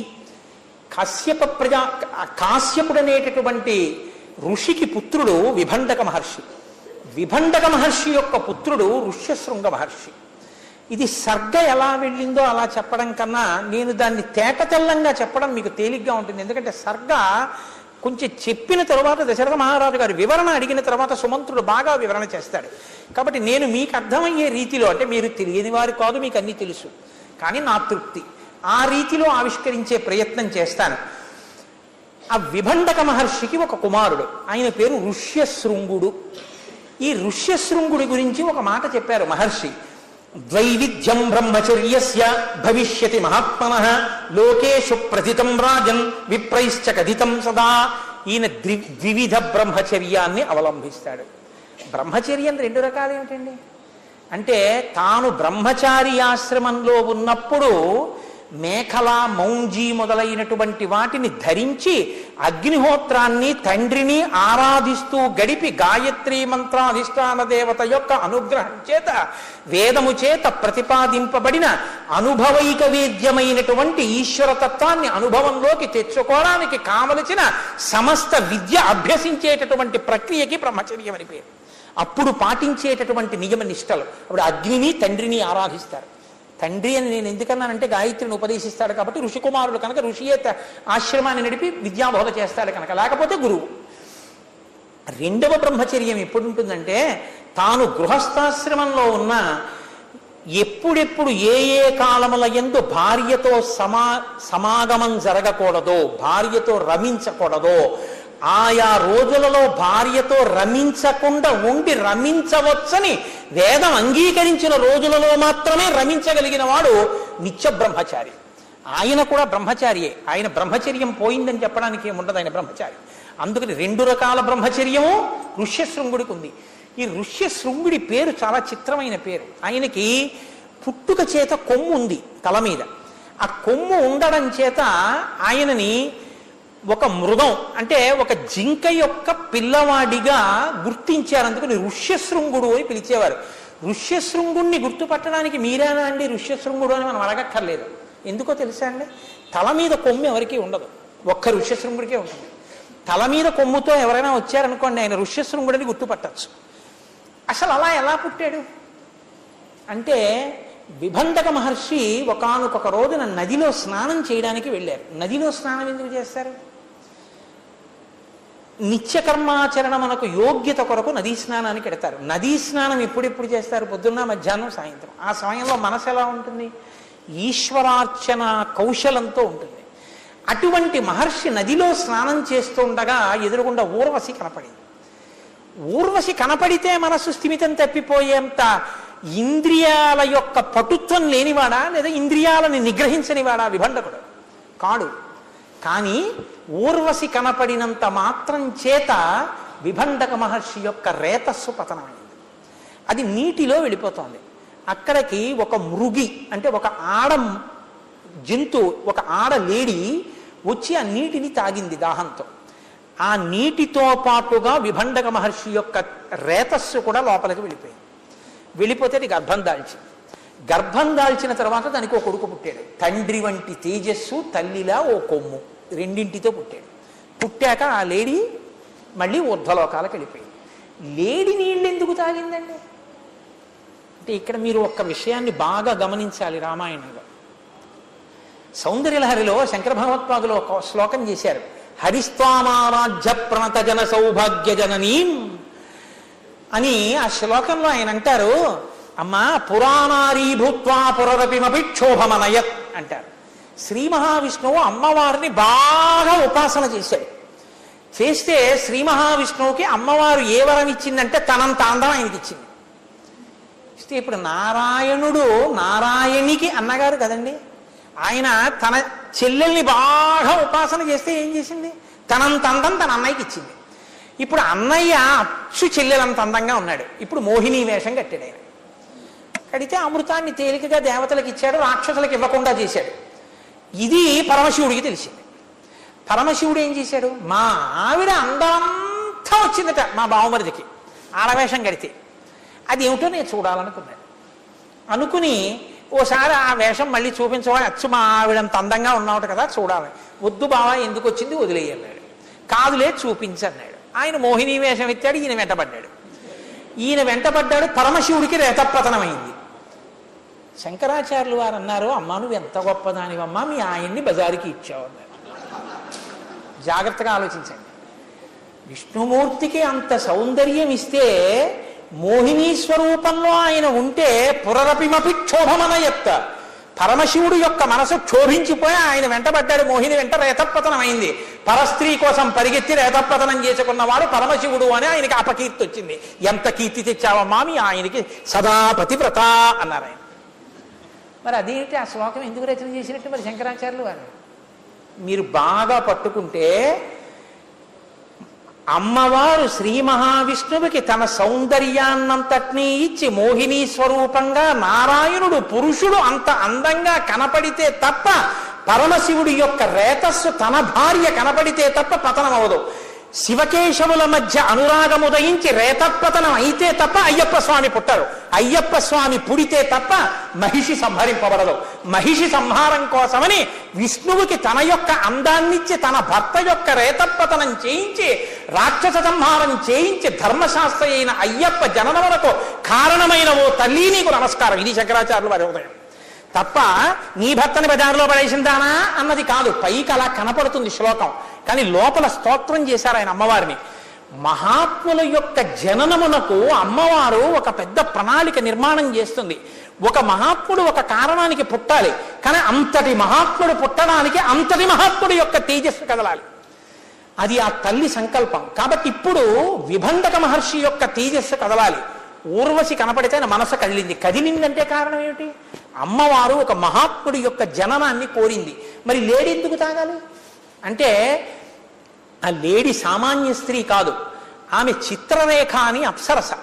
కాశ్యపుడనేటటువంటి ఋషికి పుత్రుడు విభండక మహర్షి. విభండక మహర్షి యొక్క పుత్రుడు ఋష్యశృంగ మహర్షి. ఇది సర్గ ఎలా వెళ్ళిందో అలా చెప్పడం కన్నా నేను దాన్ని తేటతెల్లంగా చెప్పడం మీకు తేలిగ్గా ఉంటుంది. ఎందుకంటే సర్గ కొంచెం చెప్పిన తర్వాత దశరథ మహారాజు గారు వివరణ అడిగిన తర్వాత సుమంత్రుడు బాగా వివరణ చేస్తాడు. కాబట్టి నేను మీకు అర్థమయ్యే రీతిలో, అంటే మీరు తెలియని వారు కాదు, మీకు అన్నీ తెలుసు, కానీ నా తృప్తి ఆ రీతిలో ఆవిష్కరించే ప్రయత్నం చేస్తాను. ఆ విభండక మహర్షికి ఒక కుమారుడు, ఆయన పేరు ఋష్యశృంగుడు. ఈ ఋష్యశృంగుడి గురించి ఒక మాట చెప్పారు మహర్షి. ద్వైవిధ్యం బ్రహ్మచర్యస్య భవిష్యతి మహాత్మనః లోకేషు ప్రథితం రాజన్ విప్రైశ్చ కథితం సదా. ఈయన ద్వివిధ బ్రహ్మచర్యాన్ని అవలంబిస్తాడు. బ్రహ్మచర్యం 2 రకాలు ఏమిటండి అంటే, తాను బ్రహ్మచారి ఆశ్రమంలో ఉన్నప్పుడు మేఖల మౌంజీ మొదలైనటువంటి వాటిని ధరించి అగ్నిహోత్రాన్ని తండ్రిని ఆరాధిస్తూ గడిపి గాయత్రీ మంత్రాధిష్టాన దేవత యొక్క అనుగ్రహం చేత వేదము చేత ప్రతిపాదింపబడిన అనుభవైక వేద్యమైనటువంటి ఈశ్వరతత్వాన్ని అనుభవంలోకి తెచ్చుకోవడానికి కావలసిన సమస్త విద్య అభ్యసించేటటువంటి ప్రక్రియకి బ్రహ్మచర్యం అని పేరు. అప్పుడు పాటించేటటువంటి నియమ నిష్టలు. అప్పుడు అగ్నిని తండ్రిని ఆరాధిస్తారు. తండ్రి అని నేను ఎందుకన్నానంటే గాయత్రిని ఉపదేశిస్తాడు కాబట్టి, ఋషికుమారుడు కనుక ఋషియే ఆశ్రమాన్ని నడిపి విద్యాబోధ చేస్తాడు కనుక, లేకపోతే గురువు. 2వ బ్రహ్మచర్యం ఎప్పుడు ఉంటుందంటే, తాను గృహస్థాశ్రమంలో ఉన్న ఎప్పుడెప్పుడు ఏ ఏ కాలముల యందు భార్యతో సమాగమం జరగకూడదో, భార్యతో రమించకూడదో, ఆయా రోజులలో భార్యతో రమించకుండా ఉండి రమించవచ్చని వేదం అంగీకరించిన రోజులలో మాత్రమే రమించగలిగిన వాడు నిత్య బ్రహ్మచారి. ఆయన కూడా బ్రహ్మచారియే. ఆయన బ్రహ్మచర్యం పోయిందని చెప్పడానికి ఏముండదు, ఆయన బ్రహ్మచారి. అందుకని 2 రకాల బ్రహ్మచర్యము ఋష్యశృంగుడికి ఉంది. ఈ ఋష్యశృంగుడి పేరు చాలా చిత్రమైన పేరు. ఆయనకి పుట్టుక చేత కొమ్ము ఉంది తల మీద. ఆ కొమ్ము ఉండడం చేత ఆయనని ఒక మృగం అంటే ఒక జింక యొక్క పిల్లవాడిగా గుర్తించారు. అందుకని ఋష్యశృంగుడు అని పిలిచేవారు. ఋష్యశృంగుణ్ణి గుర్తుపట్టడానికి మీరేనా అండి ఋష్యశృంగుడు అని మనం అడగక్కర్లేదు. ఎందుకో తెలుసా అండి, తల మీద కొమ్ము ఎవరికీ ఉండదు, ఒక్క ఋష్యశృంగుడికే ఉంటుంది. తల మీద కొమ్ముతో ఎవరైనా వచ్చారనుకోండి ఆయన ఋష్యశృంగుడిని గుర్తుపట్టచ్చు. అసలు అలా ఎలా పుట్టాడు అంటే, విభండక మహర్షి ఒకానొక రోజున నదిలో స్నానం చేయడానికి వెళ్ళారు. నదిలో స్నానం ఎందుకు చేస్తారు? నిత్యకర్మాచరణ మనకు యోగ్యత కొరకు నదీ స్నానానికి వెడతారు. నదీ స్నానం ఎప్పుడెప్పుడు చేస్తారు? పొద్దున్న, మధ్యాహ్నం, సాయంత్రం. ఆ సమయంలో మనసు ఎలా ఉంటుంది? ఈశ్వరార్చన కౌశలంతో ఉంటుంది. అటువంటి మహర్షి నదిలో స్నానం చేస్తుండగా ఎదురుగుండా ఊర్వశి కనపడింది. ఊర్వశి కనపడితే మనసు స్థిమితం తప్పిపోయేంత ఇంద్రియాల యొక్క పటుత్వం లేనివాడా, లేదా ఇంద్రియాలని నిగ్రహించనివాడా విభండకుడు? కాడు. కానీ ఊర్వశి కనపడినంత మాత్రం చేత విభండక మహర్షి యొక్క రేతస్సు పతనమైంది. అది నీటిలో వెళ్ళిపోతోంది. అక్కడికి ఒక మృగి అంటే ఒక ఆడ జంతువు, ఒక ఆడ లేడి వచ్చి ఆ నీటిని తాగింది దాహంతో. ఆ నీటితో పాటుగా విభండక మహర్షి యొక్క రేతస్సు కూడా లోపలికి వెళ్ళిపోయింది. వెళ్ళిపోతే అది గర్భం దాల్చింది. గర్భం దాల్చిన తర్వాత దానికి ఒక కొడుకు పుట్టాడు. తండ్రి వంటి తేజస్సు, తల్లిలా ఓ కొమ్ము, రెండింటితో పుట్టాడు. పుట్టాక ఆ లేడీ మళ్ళీ ఊర్ధ్వలోకాలకు వెళ్ళిపోయింది. లేడి నీళ్ళు ఎందుకు తాగిందండి అంటే, ఇక్కడ మీరు ఒక్క విషయాన్ని బాగా గమనించాలి. రామాయణంలో సౌందర్యలహరిలో శంకర భగవత్పాదులు ఒక శ్లోకం చేశారు. హరిస్వామారాధ్య ప్రణత జన సౌభాగ్య జననీం అని. ఆ శ్లోకంలో ఆయన అంటారు, అమ్మా పురాణారీ భూత్వా పురరపిమపి క్షోభమనయత్ అంటారు. శ్రీ మహావిష్ణువు అమ్మవారిని బాగా ఉపాసన చేశాడు. చేస్తే శ్రీ మహావిష్ణువుకి అమ్మవారు ఏ వరం ఇచ్చిందంటే తనంత అందం ఆయనకి ఇచ్చింది. ఇస్తే ఇప్పుడు నారాయణుడు నారాయణికి అన్నగారు కదండి. ఆయన తన చెల్లెల్ని బాగా ఉపాసన చేస్తే ఏం చేసింది? తనంత అందం తన అన్నయ్యకి ఇచ్చింది. ఇప్పుడు అన్నయ్య అచ్చు చెల్లెలంత అందంగా ఉన్నాడు. ఇప్పుడు మోహిని వేషం కట్టాడు ఆయన. కడితే అమృతాన్ని తేలికగా దేవతలకు ఇచ్చాడు, రాక్షసులకు ఇవ్వకుండా చేశాడు. ఇది పరమశివుడికి తెలిసింది. పరమశివుడు ఏం చేశాడు? మా ఆవిడ అందంతా వచ్చిందట మా బావమరిదికి ఆడవేషం కడితే, అది ఏమిటో నేను చూడాలనుకున్నాడు. అనుకుని ఓసారి ఆ వేషం మళ్ళీ చూపించవాలి, అచ్చు మా ఆవిడంత అందంగా ఉన్నావుట కదా చూడాలి. వద్దు బావా, ఎందుకు వచ్చింది వదిలేయన్నాడు. కాదులే చూపించన్నాడు. ఆయన మోహిని వేషం ఎత్తాడు, ఈయన వెంటబడ్డాడు. ఈయన వెంటబడ్డాడు, పరమశివుడికి రేతపతనమైంది. శంకరాచార్యులు వారు అన్నారు, అమ్మా నువ్వు ఎంత గొప్పదానివమ్మా, మీ ఆయన్ని బజారుకి ఇచ్చావు అన్నారు. జాగ్రత్తగా ఆలోచించండి. విష్ణుమూర్తికి అంత సౌందర్యం ఇస్తే మోహిని స్వరూపంలో ఆయన ఉంటే పురరపిమపి క్షోభమనయత్, పరమశివుడు యొక్క మనసు క్షోభించిపోయి ఆయన వెంటబడ్డాడు. మోహిని వెంట రేతపతనం అయింది. పరస్త్రీ కోసం పరిగెత్తి రేతపతనం చేసుకున్నవాడు పరమశివుడు అని ఆయనకి అపకీర్తి వచ్చింది. ఎంత కీర్తి తెచ్చావమ్మా మీ ఆయనకి, సదాపతి వ్రత అన్నారు ఆయన. మరి అదేంటి ఆ శ్లోకం ఎందుకు రచన చేసినట్టు మరి శంకరాచార్యులు వారు? మీరు బాగా పట్టుకుంటే అమ్మవారు శ్రీ మహావిష్ణువుకి తన సౌందర్యాన్నంతటినీ ఇచ్చి మోహిని స్వరూపంగా నారాయణుడు పురుషుడు అంత అందంగా కనపడితే తప్ప, పరమశివుడి యొక్క రేతస్సు తన భార్య కనపడితే తప్ప పతనం అవదు. శివకేశవుల మధ్య అనురాగం ఉదయించి రేతపతనం అయితే తప్ప అయ్యప్ప స్వామి పుట్టారు. అయ్యప్ప స్వామి పుడితే తప్ప మహిషి సంహరింపబడదు. మహిషి సంహారం కోసమని విష్ణువుకి తన యొక్క అందాన్నిచ్చి తన భర్త యొక్క రేతపతనం చేయించి రాక్షస సంహారం చేయించి ధర్మశాస్త్ర అయిన అయ్యప్ప జననమునకు కారణమైన ఓ తల్లి నీకు నమస్కారం. ఇది శంకరాచార్యులు వారి ఉదయం. తప్ప నీ భర్తని బజారులో పడేసిందానా అన్నది కాదు. పైకి అలా కనపడుతుంది శ్లోకం, కానీ లోపల స్తోత్రం చేశారు ఆయన అమ్మవారిని. మహాత్ముల యొక్క జననమునకు అమ్మవారు ఒక పెద్ద ప్రణాళిక నిర్మాణం చేస్తుంది. ఒక మహాత్ముడు ఒక కారణానికి పుట్టాలి, కానీ అంతటి మహాత్ముడు పుట్టడానికి అంతటి మహాత్ముడు యొక్క తేజస్సు కదలాలి. అది ఆ తల్లి సంకల్పం. కాబట్టి ఇప్పుడు విభండక మహర్షి యొక్క తేజస్సు కదలాలి. ఊర్వశి కనపడితే ఆయన మనసు కదిలింది. కదిలిందంటే కారణం ఏమిటి? అమ్మవారు ఒక మహాత్ముడి యొక్క జననాన్ని కోరింది. మరి లేడీ ఎందుకు తాగాలి అంటే, ఆ లేడీ సామాన్య స్త్రీ కాదు, ఆమె చిత్రరేఖ అని అప్సరస.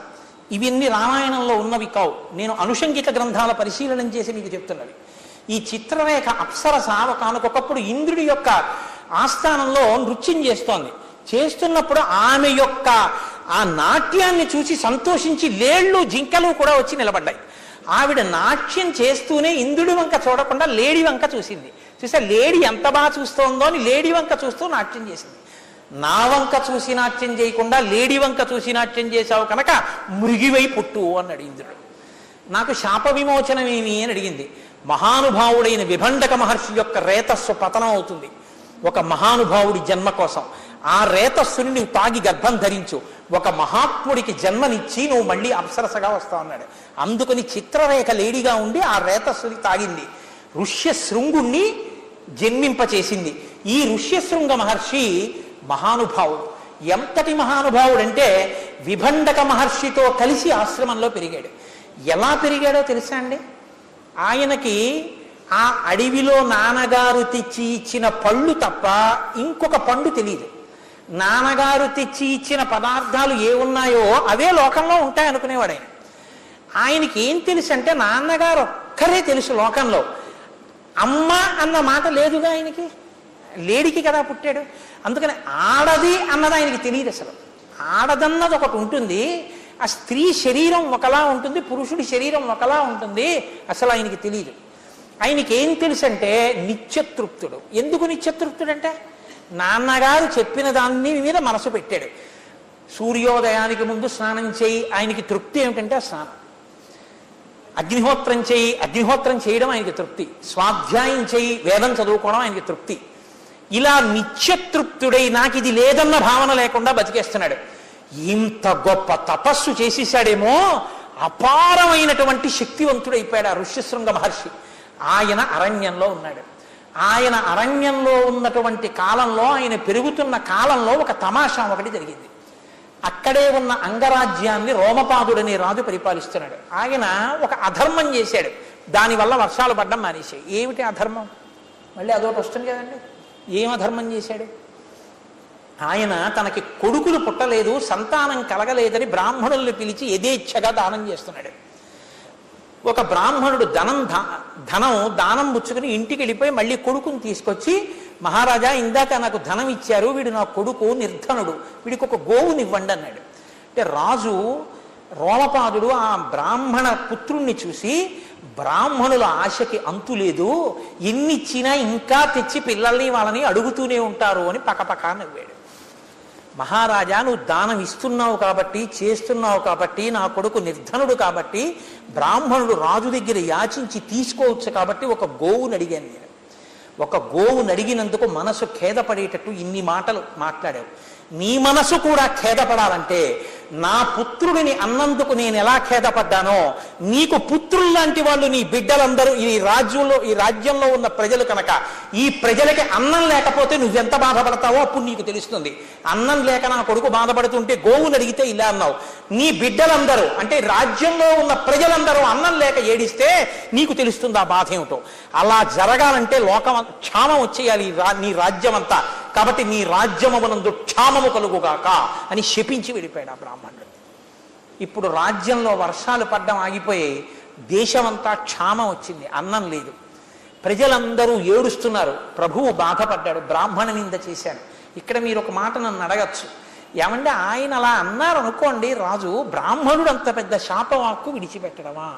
ఇవన్నీ రామాయణంలో ఉన్నవి కావు, నేను అనుషంగిక గ్రంథాల పరిశీలనం చేసి మీకు చెప్తున్నవి. ఈ చిత్రరేఖ అప్సరస ఒకనకొకప్పుడు ఇంద్రుడి యొక్క ఆస్థానంలో నృత్యం చేస్తోంది. చేస్తున్నప్పుడు ఆమె యొక్క ఆ నాట్యాన్ని చూసి సంతోషించి లేళ్ళు జింకలు కూడా వచ్చి నిలబడ్డాయి. ఆవిడ నాట్యం చేస్తూనే ఇంద్రుడి వంక చూడకుండా లేడి వంక చూసింది. చూసా లేడి ఎంత బాగా చూస్తోందో అని లేడి వంక చూస్తూ నాట్యం చేసింది. నా వంక చూసి నాట్యం చేయకుండా లేడి వంక చూసి నాట్యం చేశావు కనుక మృగివై పుట్టు అన్నాడు ఇంద్రుడు. నాకు శాప విమోచనమేమి అని అడిగింది. మహానుభావుడైన విభండక మహర్షి యొక్క రేతస్సు పతనం అవుతుంది ఒక మహానుభావుడి జన్మ కోసం. ఆ రేతస్సుని నువ్వు తాగి గర్భం ధరించు, ఒక మహాత్ముడికి జన్మనిచ్చి నువ్వు మళ్ళీ అప్సరసగా వస్తావు అన్నాడు. అందుకని చిత్రరేఖ లేడిగా ఉండి ఆ రేతస్సుని తాగింది. ఋష్యశృంగుణ్ణి జన్మింపచేసింది. ఈ ఋష్యశృంగ మహర్షి మహానుభావుడు. ఎంతటి మహానుభావుడంటే విభండక మహర్షితో కలిసి ఆశ్రమంలో పెరిగాడు. ఎలా పెరిగాడో తెలుసా అండి? ఆయనకి ఆ అడవిలో నాన్నగారు తెచ్చి ఇచ్చిన పళ్ళు తప్ప ఇంకొక పండు తెలియదు. నాన్నగారు తెచ్చి ఇచ్చిన పదార్థాలు ఏ ఉన్నాయో అవే లోకంలో ఉంటాయి అనుకునేవాడు ఆయన. ఆయనకి ఏం తెలుసు అంటే నాన్నగారు ఒక్కరే తెలుసు లోకంలో. అమ్మ అన్న మాట లేదుగా ఆయనకి, లేడికి కదా పుట్టాడు. అందుకని ఆడది అన్నది ఆయనకి తెలియదు అసలు. ఆడదన్నది ఒకటి ఉంటుంది, ఆ స్త్రీ శరీరం ఒకలా ఉంటుంది, పురుషుడి శరీరం ఒకలా ఉంటుంది, అసలు ఆయనకి తెలియదు. ఆయనకి ఏం తెలుసు అంటే నిత్యతృప్తుడు. ఎందుకు నిత్యతృప్తుడు అంటే నాన్నగారు చెప్పిన దాన్ని మీద మనసు పెట్టాడు. సూర్యోదయానికి ముందు స్నానం చేయి, ఆయనకి తృప్తి ఏమిటంటే ఆ స్నానం. అగ్నిహోత్రం చేయి, అగ్నిహోత్రం చేయడం ఆయనకి తృప్తి. స్వాధ్యాయం చేయి, వేదం చదువుకోవడం ఆయనకి తృప్తి. ఇలా నిత్యతృప్తుడై నాకు ఇది లేదన్న భావన లేకుండా బతికేస్తున్నాడు. ఇంత గొప్ప తపస్సు చేసేసాడేమో, అపారమైనటువంటి శక్తివంతుడైపోయాడు ఆ ఋష్యశృంగ మహర్షి. ఆయన అరణ్యంలో ఉన్నాడు. ఆయన అరణ్యంలో ఉన్నటువంటి కాలంలో, ఆయన పెరుగుతున్న కాలంలో ఒక తమాషా ఒకటి జరిగింది. అక్కడే ఉన్న అంగరాజ్యాన్ని రోమపాదుడనే రాజు పరిపాలిస్తున్నాడు. ఆయన ఒక అధర్మం చేశాడు, దానివల్ల వర్షాలు పడ్డం మానేశాయి. ఏమిటి అధర్మం? మళ్ళీ అదొకటి వస్తుంది కదండి. ఏం అధర్మం చేశాడు? ఆయన తనకి కొడుకులు పుట్టలేదు, సంతానం కలగలేదని బ్రాహ్మణుల్ని పిలిచి యథేచ్ఛగా దానం చేస్తున్నాడు. ఒక బ్రాహ్మణుడు ధనం దానం పుచ్చుకుని ఇంటికి వెళ్ళిపోయి మళ్ళీ కొడుకుని తీసుకొచ్చి, మహారాజా ఇందాక నాకు ధనం ఇచ్చారు, వీడు నా కొడుకు నిర్ధనుడు, వీడికి ఒక గోవునివ్వండి అన్నాడు. అంటే రాజు రోమపాదుడు ఆ బ్రాహ్మణ పుత్రుణ్ణి చూసి, బ్రాహ్మణుల ఆశకి అంతులేదు, ఎన్నిచ్చినా ఇంకా తెచ్చి పిల్లల్ని వాళ్ళని అడుగుతూనే ఉంటారు అని పకపకా నవ్వాడు. మహారాజా నువ్వు దానం ఇస్తున్నావు కాబట్టి, చేస్తున్నావు కాబట్టి, నా కొడుకు నిర్ధనుడు కాబట్టి, బ్రాహ్మణుడు రాజు దగ్గర యాచించి తీసుకోవచ్చు కాబట్టి ఒక గోవుని అడిగాను నేను. ఒక గోవుని అడిగినందుకు మనసు ఖేదపడేటట్టు ఇన్ని మాటలు మాట్లాడావు. నీ మనసు కూడా ఖేదపడాలంటే నా పుత్రుడిని అన్నందుకు నేను ఎలా ఖేదపడ్డానో, నీకు పుత్రుల్లాంటి వాళ్ళు నీ బిడ్డలందరూ ఈ రాజ్యంలో ఉన్న ప్రజలు కనుక, ఈ ప్రజలకి అన్నం లేకపోతే నువ్వెంత బాధపడతావో అప్పుడు నీకు తెలుస్తుంది. అన్నం లేక నా కొడుకు బాధపడుతుంటే గోవుని అడిగితే ఇలా అన్నావు. నీ బిడ్డలందరూ అంటే రాజ్యంలో ఉన్న ప్రజలందరూ అన్నం లేక ఏడిస్తే నీకు తెలుస్తుంది ఆ బాధ ఏమిటో. అలా జరగాలంటే లోకం క్షామం వచ్చేయాలి నీ రాజ్యం అంతా. కాబట్టి నీ రాజ్యమునందు క్షామము కలుగుగాక అని శపించి వెళ్ళిపోయాడు ఆ బ్రాహ్మణుడు. ఇప్పుడు రాజ్యంలో వర్షాలు పడ్డం ఆగిపోయి దేశమంతా క్షామం వచ్చింది, అన్నం లేదు, ప్రజలందరూ ఏడుస్తున్నారు. ప్రభువు బాధపడ్డాడు, బ్రాహ్మణ నింద చేశాడు. ఇక్కడ మీరు ఒక మాట నన్ను అడగచ్చు, ఏమంటే ఆయన అలా అన్నారు అనుకోండి రాజు, బ్రాహ్మణుడు అంత పెద్ద శాపవాక్కు విడిచిపెట్టడమా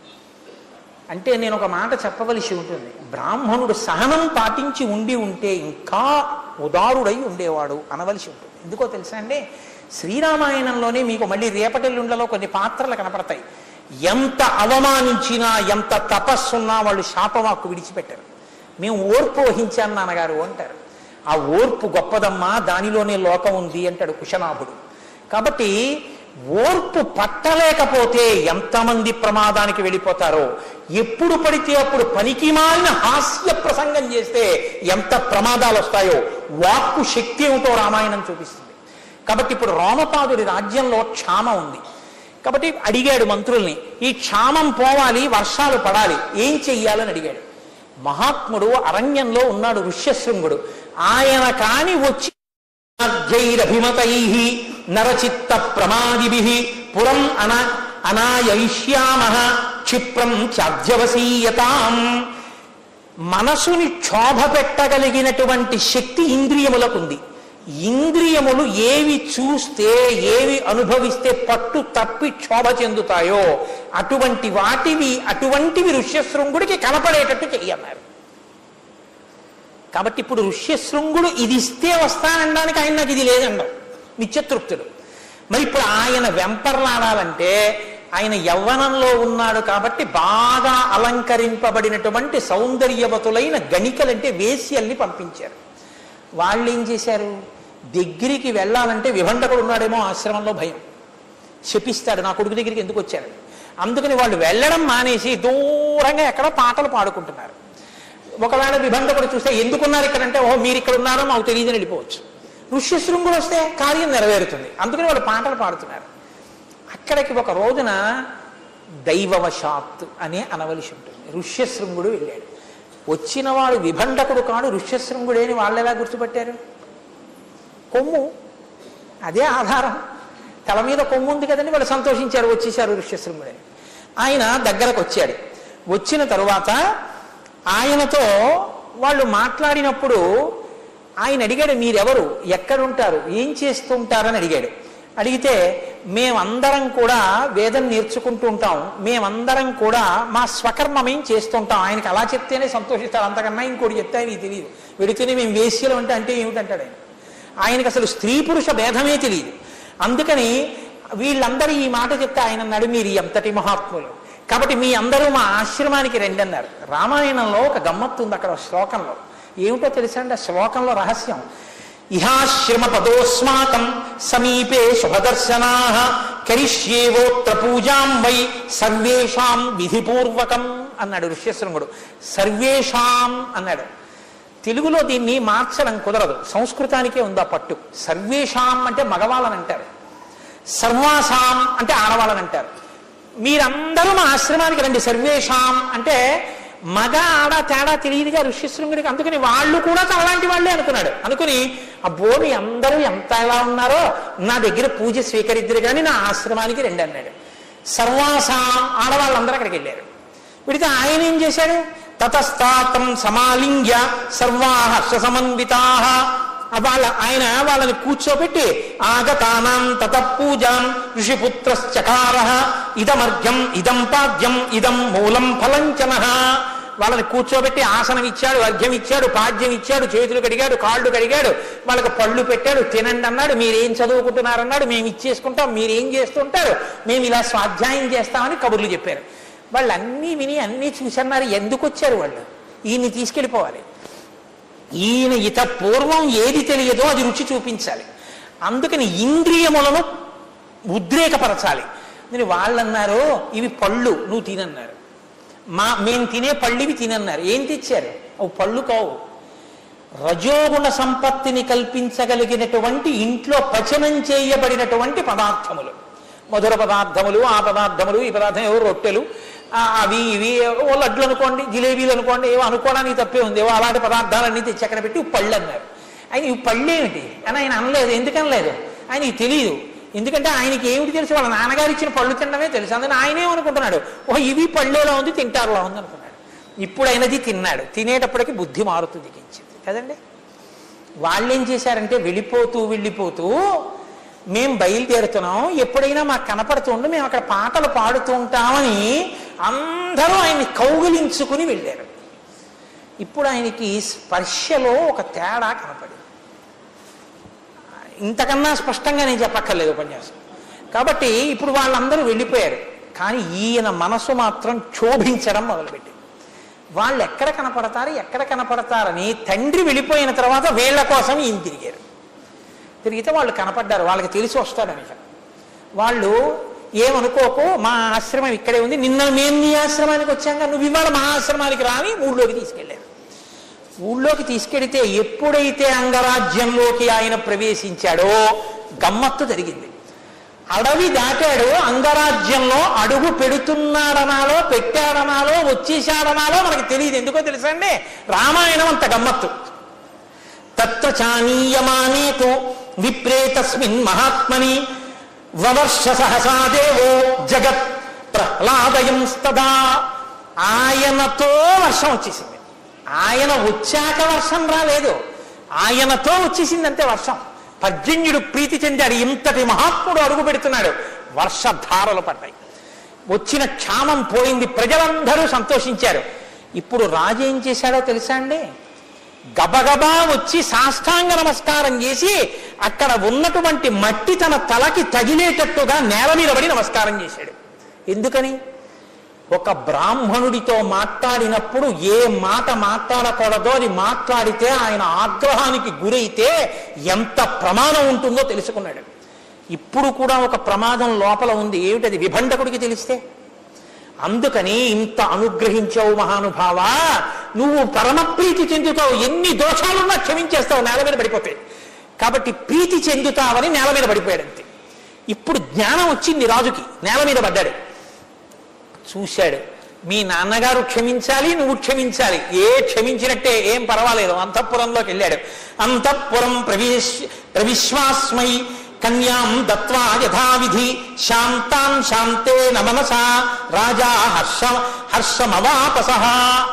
అంటే నేను ఒక మాట చెప్పవలసి ఉంటుంది. బ్రాహ్మణుడు సహనం పాటించి ఉంటే ఇంకా ఉదారుడై ఉండేవాడు అనవలసి ఉంటుంది. ఎందుకో తెలుసా అండి, శ్రీరామాయణంలోనే మీకు మళ్ళీ రేపటెల్లుండలో కొన్ని పాత్రలు కనపడతాయి. ఎంత అవమానించినా, ఎంత తపస్సున్నా వాళ్ళు శాపవాక్కు విడిచిపెట్టారు. మేము ఓర్పు వహించాను నాన్నగారు అంటారు. ఆ ఓర్పు గొప్పదమ్మా, దానిలోనే లోకం ఉంది అంటాడు కుశనాభుడు. కాబట్టి ఓర్పు పట్టలేకపోతే ఎంతమంది ప్రమాదానికి వెళ్ళిపోతారో, ఎప్పుడు పడితే అప్పుడు పనికిమాలిన హాస్య ప్రసంగం చేస్తే ఎంత ప్రమాదాలు వస్తాయో వాక్కు శక్తి ఏమిటో రామాయణం చూపిస్తుంది. కాబట్టి ఇప్పుడు రోమపాదుడి రాజ్యంలో క్షామం ఉంది కాబట్టి అడిగాడు మంత్రుల్ని, ఈ క్షామం పోవాలి, వర్షాలు పడాలి, ఏం చెయ్యాలని అడిగాడు. మహాత్ముడు అరణ్యంలో ఉన్నాడు ఋష్యశృంగుడు. ఆయన కాని వచ్చి నరచిత్త ప్రమాదిభి పురం అనాయయిష్యామః క్షిప్రం చాధ్యవసీయతాం. మనసుని క్షోభ పెట్టగలిగినటువంటి శక్తి ఇంద్రియములకుంది. ఇంద్రియములు ఏవి చూస్తే ఏవి అనుభవిస్తే పట్టు తప్పి క్షోభ చెందుతాయో అటువంటివి ఋష్యశృంగుడికి కనపడేటట్టు చెయ్యన్నారు. కాబట్టి ఇప్పుడు ఋష్యశృంగుడు ఇది ఇస్తే వస్తానడానికి ఆయన నాకు ఇది లేదండం నిత్యతృప్తుడు. మరి ఇప్పుడు ఆయన వెంపర్లాడాలంటే ఆయన యవ్వనంలో ఉన్నాడు కాబట్టి బాగా అలంకరింపబడినటువంటి సౌందర్యవతులైన గణికలంటే వేశ్యల్ని పంపించారు. వాళ్ళు ఏం చేశారు, దగ్గరికి వెళ్ళాలంటే విభండకుడు ఉన్నాడేమో ఆశ్రమంలో భయం, శపిస్తాడు నా కొడుకు దగ్గరికి ఎందుకు వచ్చారు. అందుకని వాళ్ళు వెళ్ళడం మానేసి దూరంగా ఎక్కడ పాటలు పాడుకుంటున్నారు. ఒకవేళ విభండకుడు చూస్తే ఎందుకున్నారు ఇక్కడంటే, ఓహో మీరు ఇక్కడ ఉన్నారో మాకు తెలియదని వెళ్ళిపోవచ్చు. ఋష్యశృంగుడు వస్తే కార్యం నెరవేరుతుంది, అందుకని వాళ్ళు పాటలు పాడుతున్నారు. అక్కడికి ఒక రోజున దైవవశాత్ అనే అనవలసి ఉంటుంది. ఋష్యశృంగుడు వెళ్ళాడు. వచ్చిన వాడు విభండకుడు కాడు, ఋష్యశృంగుడే అని వాళ్ళు ఎలా గుర్తుపట్టారు? కొమ్ము అదే ఆధారం, తల మీద కొమ్ము ఉంది కదండి. వాళ్ళు సంతోషించారు, వచ్చేసారు ఋష్యశృంగుడే. ఆయన దగ్గరకు వచ్చాడు. వచ్చిన తరువాత ఆయనతో వాళ్ళు మాట్లాడినప్పుడు ఆయన అడిగాడు, మీరెవరు, ఎక్కడుంటారు, ఏం చేస్తుంటారని అడిగాడు. అడిగితే మేమందరం కూడా వేదం నేర్చుకుంటూ ఉంటాం, మేమందరం కూడా మా స్వకర్మమేం చేస్తుంటాం. ఆయనకి అలా చెప్తేనే సంతోషిస్తారు, అంతకన్నా ఇంకోటి చెప్తే ఆయనకి తెలియదు. వెడితేనే మేము వేశ్యలు అంటే ఏమిటంటాడు ఆయన. ఆయనకి అసలు స్త్రీ పురుష భేదమే తెలియదు. అందుకని వీళ్ళందరూ ఈ మాట చెప్తే ఆయన అన్నాడు, మీరు ఎంతటి మహాత్ములు, కాబట్టి మీ అందరూ మా ఆశ్రమానికి రండి అన్నారు. రామాయణంలో ఒక గమ్మత్తు ఉంది అక్కడ శ్లోకంలో. ఏమిటో తెలుసా అండి ఆ శ్లోకంలో రహస్యం? ఇహాశ్రమ పదోస్మాకం సమీపే శుభదర్శనాః కరిష్యేవోత్ర పూజాం వై సర్వేషాం విధిపూర్వకం అన్నాడు ఋష్యశృంగుడు. సర్వేషాం అన్నాడు. తెలుగులో దీన్ని మార్చడం కుదరదు, సంస్కృతానికే ఉందా పట్టు. సర్వేషాం అంటే మగవాళ్ళని అంటారు, సర్వాసాం అంటే ఆడవాళ్ళని అంటారు. మీరందరూ మా ఆశ్రమానికి రండి. సర్వేషాం అంటే మగ ఆడ తేడా తెలియదుగా ఋష్యశృంగుడికి. అందుకని వాళ్ళు కూడా అలాంటి వాళ్ళే అనుకున్నాడు. అనుకుని అబ్బో మీ అందరూ ఎంత ఎలా ఉన్నారో నా దగ్గర పూజ స్వీకరిద్దరు కానీ నా ఆశ్రమానికి రండి అన్నాడు. సర్వాసాం ఆడవాళ్ళందరూ అక్కడికి వెళ్ళారు. వీడితే ఆయన ఏం చేశాడు, తతస్తాతం సమాలింగ్య సర్వాః హర్షసమన్వితాః ఆయన వాళ్ళని కూర్చోబెట్టి ఆగతానాం తతః పూజాం ఋషిపుత్రశ్చకారః ఇదమర్ఘ్యం ఇదం పాద్యం ఇదం మూలం ఫలంచనః. వాళ్ళని కూర్చోబెట్టి ఆసనం ఇచ్చాడు, అర్ఘ్యం ఇచ్చాడు, పాద్యం ఇచ్చాడు, చేతులు కడిగాడు, కాళ్ళు కడిగాడు, వాళ్ళకి పళ్ళు పెట్టాడు, తినండి అన్నాడు. మీరేం చదువుకుంటున్నారన్నాడు, మేము ఇచ్చేసుకుంటాం, మీరేం చేస్తుంటారు, మేము ఇలా స్వాధ్యాయం చేస్తామని కబుర్లు చెప్పారు. వాళ్ళు అన్నీ విని అన్నీ చూసన్నారు. ఎందుకు వచ్చారు వాళ్ళు, ఈయన్ని తీసుకెళ్ళిపోవాలి, ఈయన ఇత పూర్వం ఏది తెలియదో అది రుచి చూపించాలి, అందుకని ఇంద్రియములను ఉద్రేకపరచాలి. నేను వాళ్ళన్నారు ఇవి పళ్ళు నువ్వు తినన్నారు, మేము తినే పళ్ళు ఇవి తినన్నారు. ఏం తెచ్చారు, అవి పళ్ళు కావు, రజోగుణ సంపత్తిని కల్పించగలిగినటువంటి ఇంట్లో పచనం చేయబడినటువంటి పదార్థములు, మధుర పదార్థములు, ఆ పదార్థములు, ఈ పదార్థం, ఏవో రొట్టెలు, అవి ఇవి, ఓ లడ్లు అనుకోండి, జిలేబీలు అనుకోండి, ఏవో అనుకోవడానికి తప్పే ఉంది, ఏవో అలాంటి పదార్థాలన్నీ తెచ్చి అక్కడ పెట్టి పళ్ళు అన్నారు. ఆయన ఇవి పళ్ళు ఏమిటి అని ఆయన అనలేదు. ఎందుకనలేదు, ఆయనకి తెలియదు. ఎందుకంటే ఆయనకి ఏమిటి తెలుసు, వాళ్ళ నాన్నగారు ఇచ్చిన పళ్ళు తినడమే తెలుసు. అందుకని ఆయనేమనుకుంటున్నాడు, ఓహో ఇవి పళ్ళేలా ఉంది, తింటారులా ఉంది అనుకున్నాడు. ఇప్పుడు ఆయనది తిన్నాడు. తినేటప్పటికి బుద్ధి మారుతూ దిగించింది కదండి. వాళ్ళు ఏం చేశారంటే వెళ్ళిపోతూ మేము బయలుదేరుతున్నాం, ఎప్పుడైనా మాకు కనపడుతుండు, మేము అక్కడ పాటలు పాడుతూ ఉంటామని అందరూ ఆయన్ని కౌగిలించుకుని వెళ్ళారు. ఇప్పుడు ఆయనకి స్పర్శలో ఒక తేడా కనపడింది. ఇంతకన్నా స్పష్టంగా నేను చెప్పక్కర్లేదు ఉపన్యాసం. కాబట్టి ఇప్పుడు వాళ్ళందరూ వెళ్ళిపోయారు, కానీ ఈయన మనసు మాత్రం క్షోభించడం మొదలుపెట్టింది. వాళ్ళు ఎక్కడ కనపడతారని తండ్రి వెళ్ళిపోయిన తర్వాత వీళ్ళ కోసం ఈయన తిరిగితే వాళ్ళు కనపడ్డారు. వాళ్ళకి తెలిసి వస్తాడని వాళ్ళు ఏమనుకోకు, మా ఆశ్రమం ఇక్కడే ఉంది, నిన్న మేము నీ ఆశ్రమానికి వచ్చాక నువ్వు ఇవాళ మా ఆశ్రమానికి రాని ఊళ్ళోకి తీసుకెళ్ళారు. ఊళ్ళోకి తీసుకెడితే ఎప్పుడైతే అంగరాజ్యంలోకి ఆయన ప్రవేశించాడో గమ్మత్తు జరిగింది. అడవి దాటాడు, అంగరాజ్యంలో అడుగు పెడుతున్నాడనాలో, పెట్టాడనాలో, వచ్చేశాడనాలో మనకు తెలియదు. ఎందుకో తెలుసా అండి, రామాయణం అంత గమ్మత్తు. తత్ర చానీయమానేతు విప్రే తస్మిన్ మహాత్మని వవర్ష సహసాదేవో జగత్ ప్రహ్లాదయంస్తదా. ఆయనతో వర్షం వచ్చేసింది. ఆయన వచ్చాక వర్షం రాలేదు, ఆయనతో వచ్చేసింది అంతే వర్షం. పర్జన్యుడు ప్రీతి చెందాడు, ఇంతటి మహాత్ముడు అడుగు పెడుతున్నాడు, వర్షధారలు పడ్డాయి, వచ్చిన క్షామం పోయింది, ప్రజలందరూ సంతోషించారు. ఇప్పుడు రాజు ఏం చేశాడో తెలుసా అండి? గబగబా వచ్చి సాష్టాంగ నమస్కారం చేసి అక్కడ ఉన్నటువంటి మట్టి తన తలకి తగిలేటట్టుగా నేల మీద పడి నమస్కారం చేశాడు. ఎందుకని? ఒక బ్రాహ్మణుడితో మాట్లాడినప్పుడు ఏ మాట మాట్లాడకూడదో అది మాట్లాడితే ఆయన ఆగ్రహానికి గురైతే ఎంత ప్రమాదం ఉంటుందో తెలుసుకున్నాడు. ఇప్పుడు కూడా ఒక ప్రమాదం లోపల ఉంది. ఏమిటది? విభండకుడికి తెలిస్తే. అందుకని ఇంత అనుగ్రహించావు మహానుభావా, నువ్వు పరమ ప్రీతి చెందుతావు, ఎన్ని దోషాలున్నా క్షమించేస్తావు, నేల మీద పడిపోతాయి. కాబట్టి ప్రీతి చెందుతావని నేల మీద పడిపోయాడు అంతే. ఇప్పుడు జ్ఞానం వచ్చింది రాజుకి, నేల మీద పడ్డాడు. చూశాడు, మీ నాన్నగారు క్షమించాలి, నువ్వు క్షమించాలి, క్షమించినట్టే, ఏం పర్వాలేదు. అంతఃపురంలోకి వెళ్ళాడు. అంతఃపురం ప్రవిశ్వాస్మై కన్యాం దత్వా యథావిధి శాంతాం శాంతే నమనసా రాజా హర్షమవాపసః.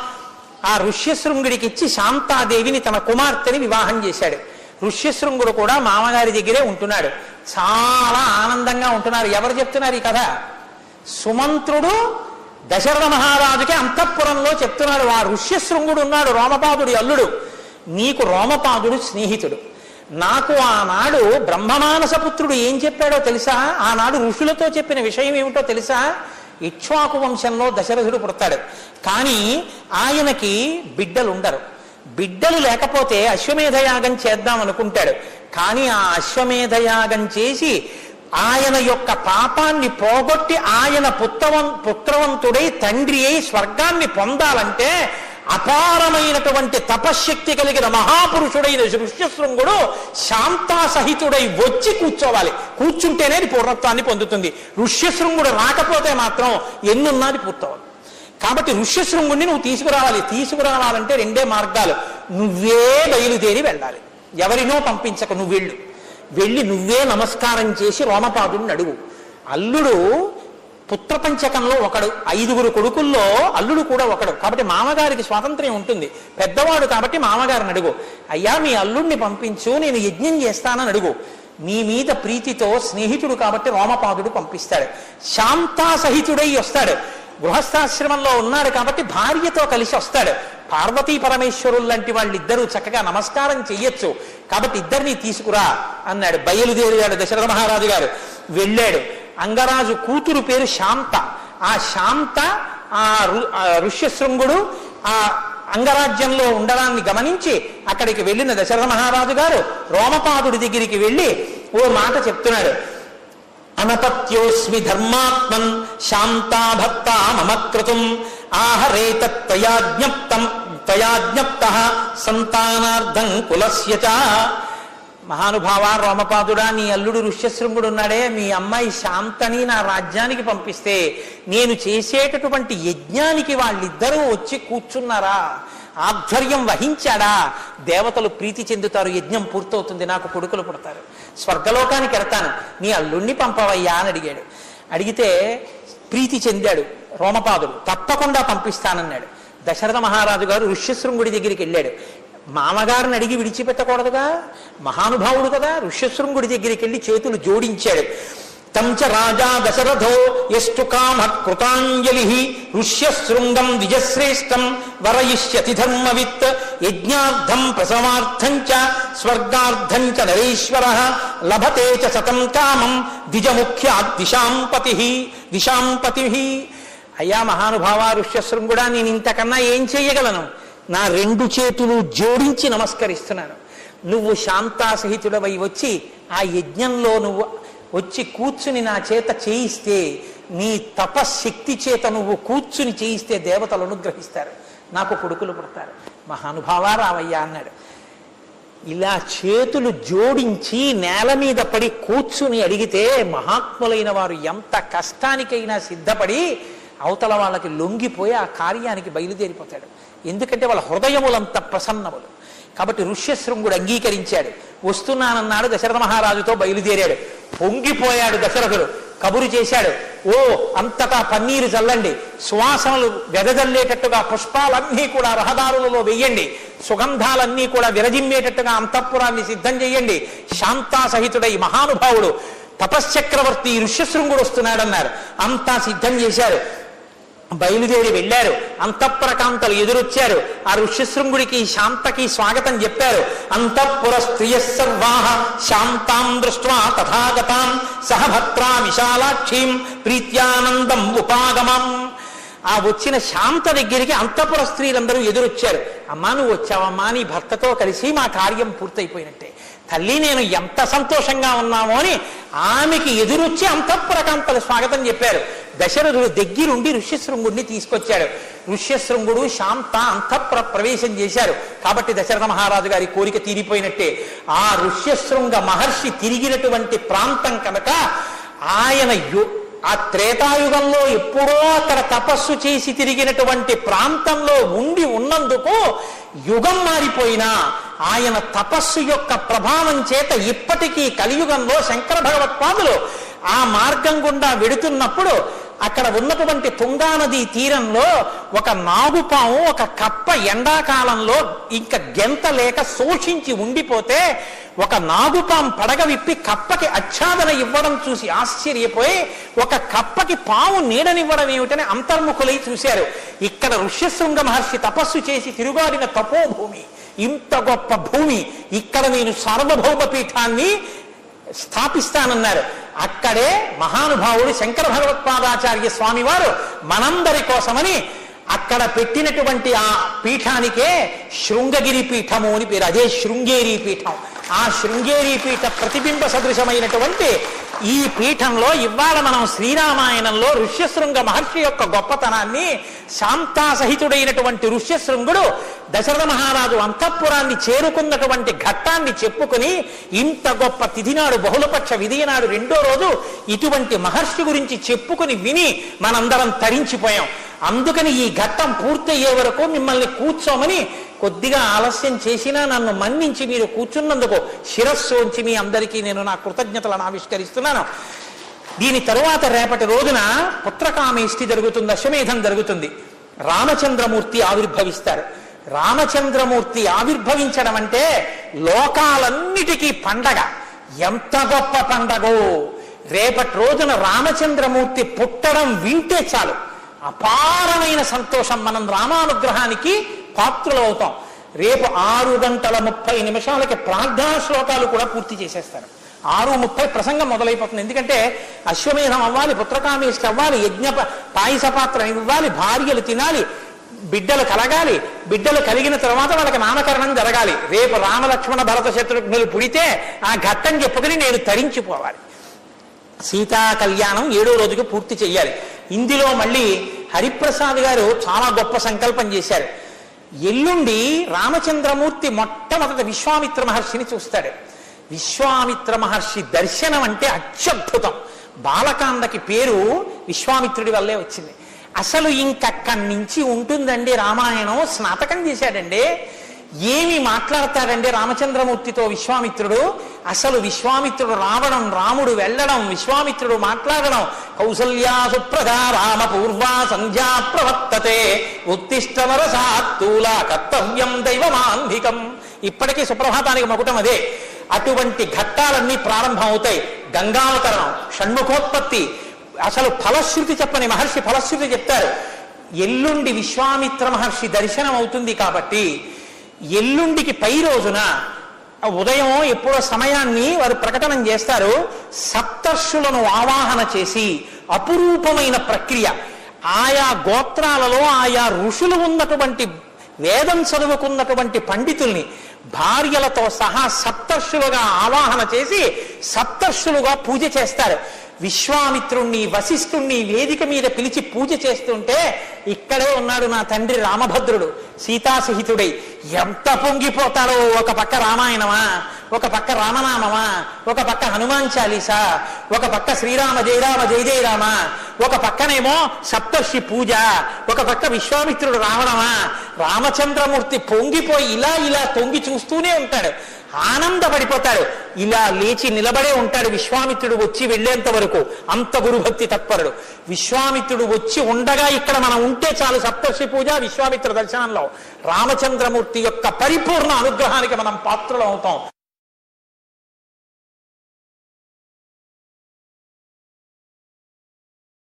ఆ ఋష్యశృంగుడికి ఇచ్చి శాంతాదేవిని తన కుమార్తెని వివాహం చేశాడు. ఋష్యశృంగుడు కూడా మామగారి దగ్గరే ఉంటున్నాడు. చాలా ఆనందంగా ఉంటున్నారు. ఎవరు చెప్తున్నారు ఈ కథ? సుమంత్రుడు దశరథ మహారాజుకి అంతఃపురంలో చెప్తున్నాడు. ఆ ఋష్యశృంగుడు ఉన్నాడు, రోమపాదుడి అల్లుడు. నీకు రోమపాదుడు స్నేహితుడు. నాకు ఆనాడు బ్రహ్మమానసపుత్రుడు ఏం చెప్పాడో తెలుసా? ఆనాడు ఋషులతో చెప్పిన విషయం ఏమిటో తెలుసా? ఇక్ష్వాకు వంశంలో దశరథుడు పుడతాడు, కానీ ఆయనకి బిడ్డలు ఉండరు. బిడ్డలు లేకపోతే అశ్వమేధయాగం చేద్దాం అనుకుంటాడు. కానీ ఆ అశ్వమేధయాగం చేసి ఆయన యొక్క పాపాన్ని పోగొట్టి ఆయన పుత్రవంతుడై తండ్రి అయి స్వర్గాన్ని పొందాలంటే అపారమైనటువంటి తపశ్శక్తి కలిగిన మహాపురుషుడైన ఋష్యశృంగుడు శాంతాసహితుడై వచ్చి కూర్చోవాలి. కూర్చుంటేనే పూర్ణత్వాన్ని పొందుతుంది. ఋష్యశృంగుడు రాకపోతే మాత్రం ఎన్నున్నది పూర్తవాలి. కాబట్టి ఋష్యశృంగుడిని నువ్వు తీసుకురావాలి. తీసుకురావాలంటే రెండే మార్గాలు. నువ్వే బయలుదేరి వెళ్ళాలి, ఎవరినో పంపించక. నువ్వు వెళ్ళి నువ్వే నమస్కారం చేసి రోమపాదుడిని అడుగు. అల్లుడు పుత్రపంచకంలో ఒకడు, 5 కొడుకుల్లో అల్లుడు కూడా ఒకడు. కాబట్టి మామగారికి స్వాతంత్ర్యం ఉంటుంది, పెద్దవాడు కాబట్టి మామగారిని అడుగు. అయ్యా మీ అల్లుడిని పంపించు, నేను యజ్ఞం చేస్తానని అడుగు. నీ మీద ప్రీతితో స్నేహితుడు కాబట్టి రోమపాదుడు పంపిస్తాడు. శాంతాసహితుడై వస్తాడు. గృహస్థాశ్రమంలో ఉన్నాడు కాబట్టి భార్యతో కలిసి వస్తాడు. పార్వతీ పరమేశ్వరులు లాంటి వాళ్ళిద్దరూ చక్కగా నమస్కారం చెయ్యొచ్చు, కాబట్టి ఇద్దరిని తీసుకురా అన్నాడు. బయలుదేరాడు దశరథ మహారాజు గారు. వెళ్ళాడు. అంగరాజు కూతురు పేరు శాంత. ఆ శాంత ఆ ఋష్యశృంగుడు ఆ అంగరాజ్యంలో ఉండడాన్ని గమనించి అక్కడికి వెళ్ళిన దశరథ మహారాజు గారు రోమపాదుడి దగ్గరికి వెళ్ళి ఓ మాట చెప్తున్నాడు. అనపత్యోస్మి ధర్మాత్మన్ శాంతా భక్త మమక్రతుం ఆహరేత త్వయాజ్ఞప్తః సంతానార్థం కులస్య చ. మహానుభావ రోమపాదుడా, నీ అల్లుడు ఋష్యశృంగుడు ఉన్నాడే, మీ అమ్మాయి శాంతని నా రాజ్యానికి పంపిస్తే నేను చేసేటటువంటి యజ్ఞానికి వాళ్ళిద్దరూ వచ్చి కూర్చున్నారా, ఆధ్వర్యం వహించాడా, దేవతలు ప్రీతి చెందుతారు, యజ్ఞం పూర్తవుతుంది, నాకు కొడుకులు పుడతారు, స్వర్గలోకానికి వెళ్తాను, నీ అల్లుణ్ణి పంపవయ్యా అని అడిగాడు. అడిగితే ప్రీతి చెందాడు రోమపాదుడు. తప్పకుండా పంపిస్తానన్నాడు. దశరథ మహారాజు గారు ఋష్యశృంగుడి దగ్గరికి వెళ్ళాడు. మామగారిని అడిగి విడిచిపెట్టకూడదుగా, మహానుభావుడు కదా. ఋష్యశృంగుడి దగ్గరికి వెళ్ళి చేతులు జోడించాడు. తంచ రాజా దశరథో ఎస్టు కామ కృతాంజలి ఋష్యశృంగం విజశ్రేష్టం వరయిష్యతి ధర్మవిత్ యజ్ఞార్థం ప్రసవార్థం చ స్వర్గార్థం చ నరేశ్వర లభతే చ సతం కామం ద్విజముఖ్యాత్ దిశాంపతి. అయ్యా మహానుభావ ఋష్యశృంగుడా, నేను ఇంతకన్నా ఏం చెయ్యగలను? నా 2 చేతులు జోడించి నమస్కరిస్తున్నాను. నువ్వు శాంతాసహితుడవై వచ్చి ఆ యజ్ఞంలో నువ్వు వచ్చి కూర్చుని నా చేత చేయిస్తే, నీ తపశక్తి చేత నువ్వు కూర్చుని చేయిస్తే దేవతలు అనుగ్రహిస్తారు, నాకు కొడుకులు పుడతారు. మహానుభావా రావయ్యా అన్నాడు. ఇలా చేతులు జోడించి నేల మీద పడి కూర్చుని అడిగితే మహాత్ములైన వారు ఎంత కష్టానికైనా సిద్ధపడి అవతల వాళ్ళకి లొంగిపోయి ఆ కార్యానికి బయలుదేరిపోతాడు. ఎందుకంటే వాళ్ళ హృదయములంత ప్రసన్నములు. కాబట్టి ఋష్యశృంగుడు అంగీకరించాడు. వస్తున్నానన్నాడు. దశరథ మహారాజుతో బయలుదేరాడు. పొంగిపోయాడు దశరథుడు. కబురు చేశాడు, ఓ అంతటా పన్నీరు చల్లండి, సువాసనలు వెదజల్లేటట్టుగా పుష్పాలన్నీ కూడా రహదారులలో వెయ్యండి, సుగంధాలన్నీ కూడా విరజిమ్మేటట్టుగా అంతఃపురాన్ని సిద్ధం చేయండి. శాంతాసహితుడై మహానుభావుడు తపశ్చక్రవర్తి ఋష్యశృంగుడు వస్తున్నాడన్నారు. అంతా సిద్ధం చేశారు. బయలుదేరి వెళ్ళారు. అంతఃపురకాంతలు ఎదురొచ్చారు. ఆ ఋష్యశృంగుడికి శాంతకి స్వాగతం చెప్పారు. అంతఃపుర స్త్రియ సర్వాః శాంతాం దృష్ట్వా తథాగతాం సహ భద్రా విశాలాక్షీం ప్రీత్యానందం ఉపాగమం. ఆ వచ్చిన శాంత దగ్గరికి అంతఃపుర స్త్రీలందరూ ఎదురొచ్చారు. అమ్మా, నువ్వు వచ్చావమ్మా, నీ భర్తతో కలిసి మా కార్యం పూర్తయిపోయినట్టే. తల్లి, నేను ఎంత సంతోషంగా ఉన్నామో అని ఆమెకి ఎదురొచ్చి అంతఃపురకాంతలు స్వాగతం చెప్పారు. దశరథుడు దగ్గరుండి ఋష్యశృంగుడిని తీసుకొచ్చాడు. ఋష్యశృంగుడు శాంత అంతఃపుర ప్రవేశం చేశారు. కాబట్టి దశరథ మహారాజు గారి కోరిక తీరిపోయినట్టే. ఆ ఋష్యశృంగ మహర్షి తిరిగినటువంటి ప్రాంతం కనుక ఆయన ఆ త్రేతాయుగంలో ఎప్పుడో అక్కడ తపస్సు చేసి తిరిగినటువంటి ప్రాంతంలో ఉండి ఉన్నందుకు యుగం మారిపోయినా ఆయన తపస్సు యొక్క ప్రభావం చేత ఇప్పటికీ కలియుగంలో శంకర భగవత్పాదులు ఆ మార్గం గుండా వెడుతున్నప్పుడు అక్కడ ఉన్నటువంటి తుంగానది తీరంలో ఒక నాగుపాము, ఒక కప్ప ఎండాకాలంలో ఇంకా గెంత లేక శోషించి ఉండిపోతే ఒక నాగుపాం పడగ విప్పి కప్పకి ఆచ్ఛాదన ఇవ్వడం చూసి ఆశ్చర్యపోయి ఒక కప్పకి పాము నీడనివ్వడం ఏమిటని అంతర్ముఖులై చూశారు. ఇక్కడ ఋష్యశృంగ మహర్షి తపస్సు చేసి తిరుగాడిన తపోభూమి, ఇంత గొప్ప భూమి, ఇక్కడ నేను సార్వభౌమ పీఠాన్ని స్థాపిస్తానన్నారు. అక్కడే మహానుభావుడు శంకర భగవత్పాదాచార్య స్వామి వారు మనందరి కోసమని అక్కడ పెట్టినటువంటి ఆ పీఠానికే శృంగగిరి పీఠము అని పేరు. అదే శృంగేరి పీఠం. ఆ శృంగేరి పీఠ ప్రతిబింబ సదృశమైనటువంటి ఈ పీఠంలో ఇవాళ మనం శ్రీరామాయణంలో ఋష్యశృంగ మహర్షి యొక్క గొప్పతనాన్ని, శాంతాసహితుడైనటువంటి ఋష్యశృంగుడు దశరథ మహారాజు అంతఃపురాన్ని చేరుకున్నటువంటి ఘట్టాన్ని చెప్పుకుని, ఇంత గొప్ప తిథినాడు బహుళపక్ష విధినాడు రెండో రోజు ఇటువంటి మహర్షి గురించి చెప్పుకుని విని మనందరం తరించిపోయాం. అందుకని ఈ ఘట్టం పూర్తయ్యే వరకు మిమ్మల్ని కూర్చోమని కొద్దిగా ఆలస్యం చేసినా నన్ను మన్నించి మీరు కూర్చున్నందుకు శిరస్సు ఉంచి మీ అందరికీ నేను నా కృతజ్ఞతలను ఆవిష్కరిస్తున్నాను. దీని తరువాత రేపటి రోజున పుత్రకామేష్టి జరుగుతుంది, అశ్వమేధం జరుగుతుంది. రామచంద్రమూర్తి ఆవిర్భవిస్తారు. రామచంద్రమూర్తి ఆవిర్భవించడం అంటే లోకాలన్నిటికీ పండగ. ఎంత గొప్ప పండగో! రేపటి రోజున రామచంద్రమూర్తి పుట్టడం వింటే చాలు అపారమైన సంతోషం. మనం రామానుగ్రహానికి పాత్రులు అవుతాం. రేపు 6:30 ప్రార్థనా శ్లోకాలు కూడా పూర్తి చేసేస్తారు. 6:30 ప్రసంగం మొదలైపోతుంది. ఎందుకంటే అశ్వమేధం అవ్వాలి, పుత్రకామేష్టి అవ్వాలి, యజ్ఞ పాయస పాత్ర ఇవ్వాలి, భార్యలు తినాలి, బిడ్డలు కలగాలి, బిడ్డలు కలిగిన తర్వాత వాళ్ళకి నామకరణం జరగాలి. రేపు రామలక్ష్మణ భరత శత్రుఘ్నులు పుడితే ఆ ఘట్టం చెప్పుకుని నేను తరించిపోవాలి. సీతా కళ్యాణం 7వ రోజుకి పూర్తి చెయ్యాలి. ఇందులో మళ్ళీ హరిప్రసాద్ గారు చాలా గొప్ప సంకల్పం చేశారు. ఎల్లుండి రామచంద్రమూర్తి మొట్టమొదట విశ్వామిత్ర మహర్షిని చూస్తాడు. విశ్వామిత్ర మహర్షి దర్శనం అంటే అత్యద్భుతం. బాలకాండకి పేరు విశ్వామిత్రుడి వల్లే వచ్చింది. అసలు ఇంకక్కడి నుంచి ఉంటుందండి రామాయణం. స్నాతకం చేశాడండి. ఏమి మాట్లాడతాడండి రామచంద్రమూర్తితో విశ్వామిత్రుడు. అసలు విశ్వామిత్రుడు రావడం, రాముడు వెళ్ళడం, విశ్వామిత్రుడు మాట్లాడడం. కౌసల్యా సుప్రజా రామ పూర్వా సంధ్యా ప్రవర్తతే ఉత్తిష్ట నరసాత్తూల కర్తవ్యం దైవమాంధికం. ఇప్పటికీ సుప్రభాతానికి మకుటం అదే. అటువంటి ఘట్టాలన్నీ ప్రారంభం అవుతాయి. గంగావతరణం, షణ్ముఖోత్పత్తి, అసలు ఫలశ్రుతి చెప్పని మహర్షి ఫలశ్రుతి చెప్తారు. ఎల్లుండి విశ్వామిత్ర మహర్షి దర్శనం అవుతుంది కాబట్టి ఎల్లుండికి పై రోజున ఉదయం ఎప్పుడో సమయాన్ని వారు ప్రకటన చేస్తారు. సప్తర్షులను ఆవాహన చేసి అపురూపమైన ప్రక్రియ, ఆయా గోత్రాలలో ఆయా ఋషులు ఉన్నటువంటి వేదం చదువుకున్నటువంటి పండితుల్ని భార్యలతో సహా సప్తర్షులుగా ఆవాహన చేసి సప్తర్షులుగా పూజ చేస్తారు. విశ్వామిత్రుణ్ణి వశిష్ఠుణ్ణి వేదిక మీద పిలిచి పూజ చేస్తుంటే ఇక్కడే ఉన్నాడు నా తండ్రి రామభద్రుడు సీతాసహితుడై. ఎంత పొంగిపోతాడో! ఒక పక్క రామాయణమా, ఒక పక్క రామనామమా, ఒక పక్క హనుమాన్ చాలీసా, ఒక పక్క శ్రీరామ జయ రామ జయ జయ రామ, ఒక పక్కనేమో సప్తర్షి పూజ, ఒక పక్క విశ్వామిత్రుడు రావడమా. రామచంద్రమూర్తి పొంగిపోయి ఇలా ఇలా తొంగి చూస్తూనే ఉంటాడు. ఆనందపడిపోతాడు. ఇలా లేచి నిలబడే ఉంటాడు విశ్వామిత్రుడు వచ్చి వెళ్ళేంత వరకు. అంత గురుభక్తి తత్పరుడు. విశ్వామిత్రుడు వచ్చి ఉండగా ఇక్కడ మనం ఉంటే చాలు, సప్తర్షి పూజ విశ్వామిత్ర దర్శనంలో రామచంద్రమూర్తి యొక్క పరిపూర్ణ అనుగ్రహానికి మనం పాత్రలు అవుతాం.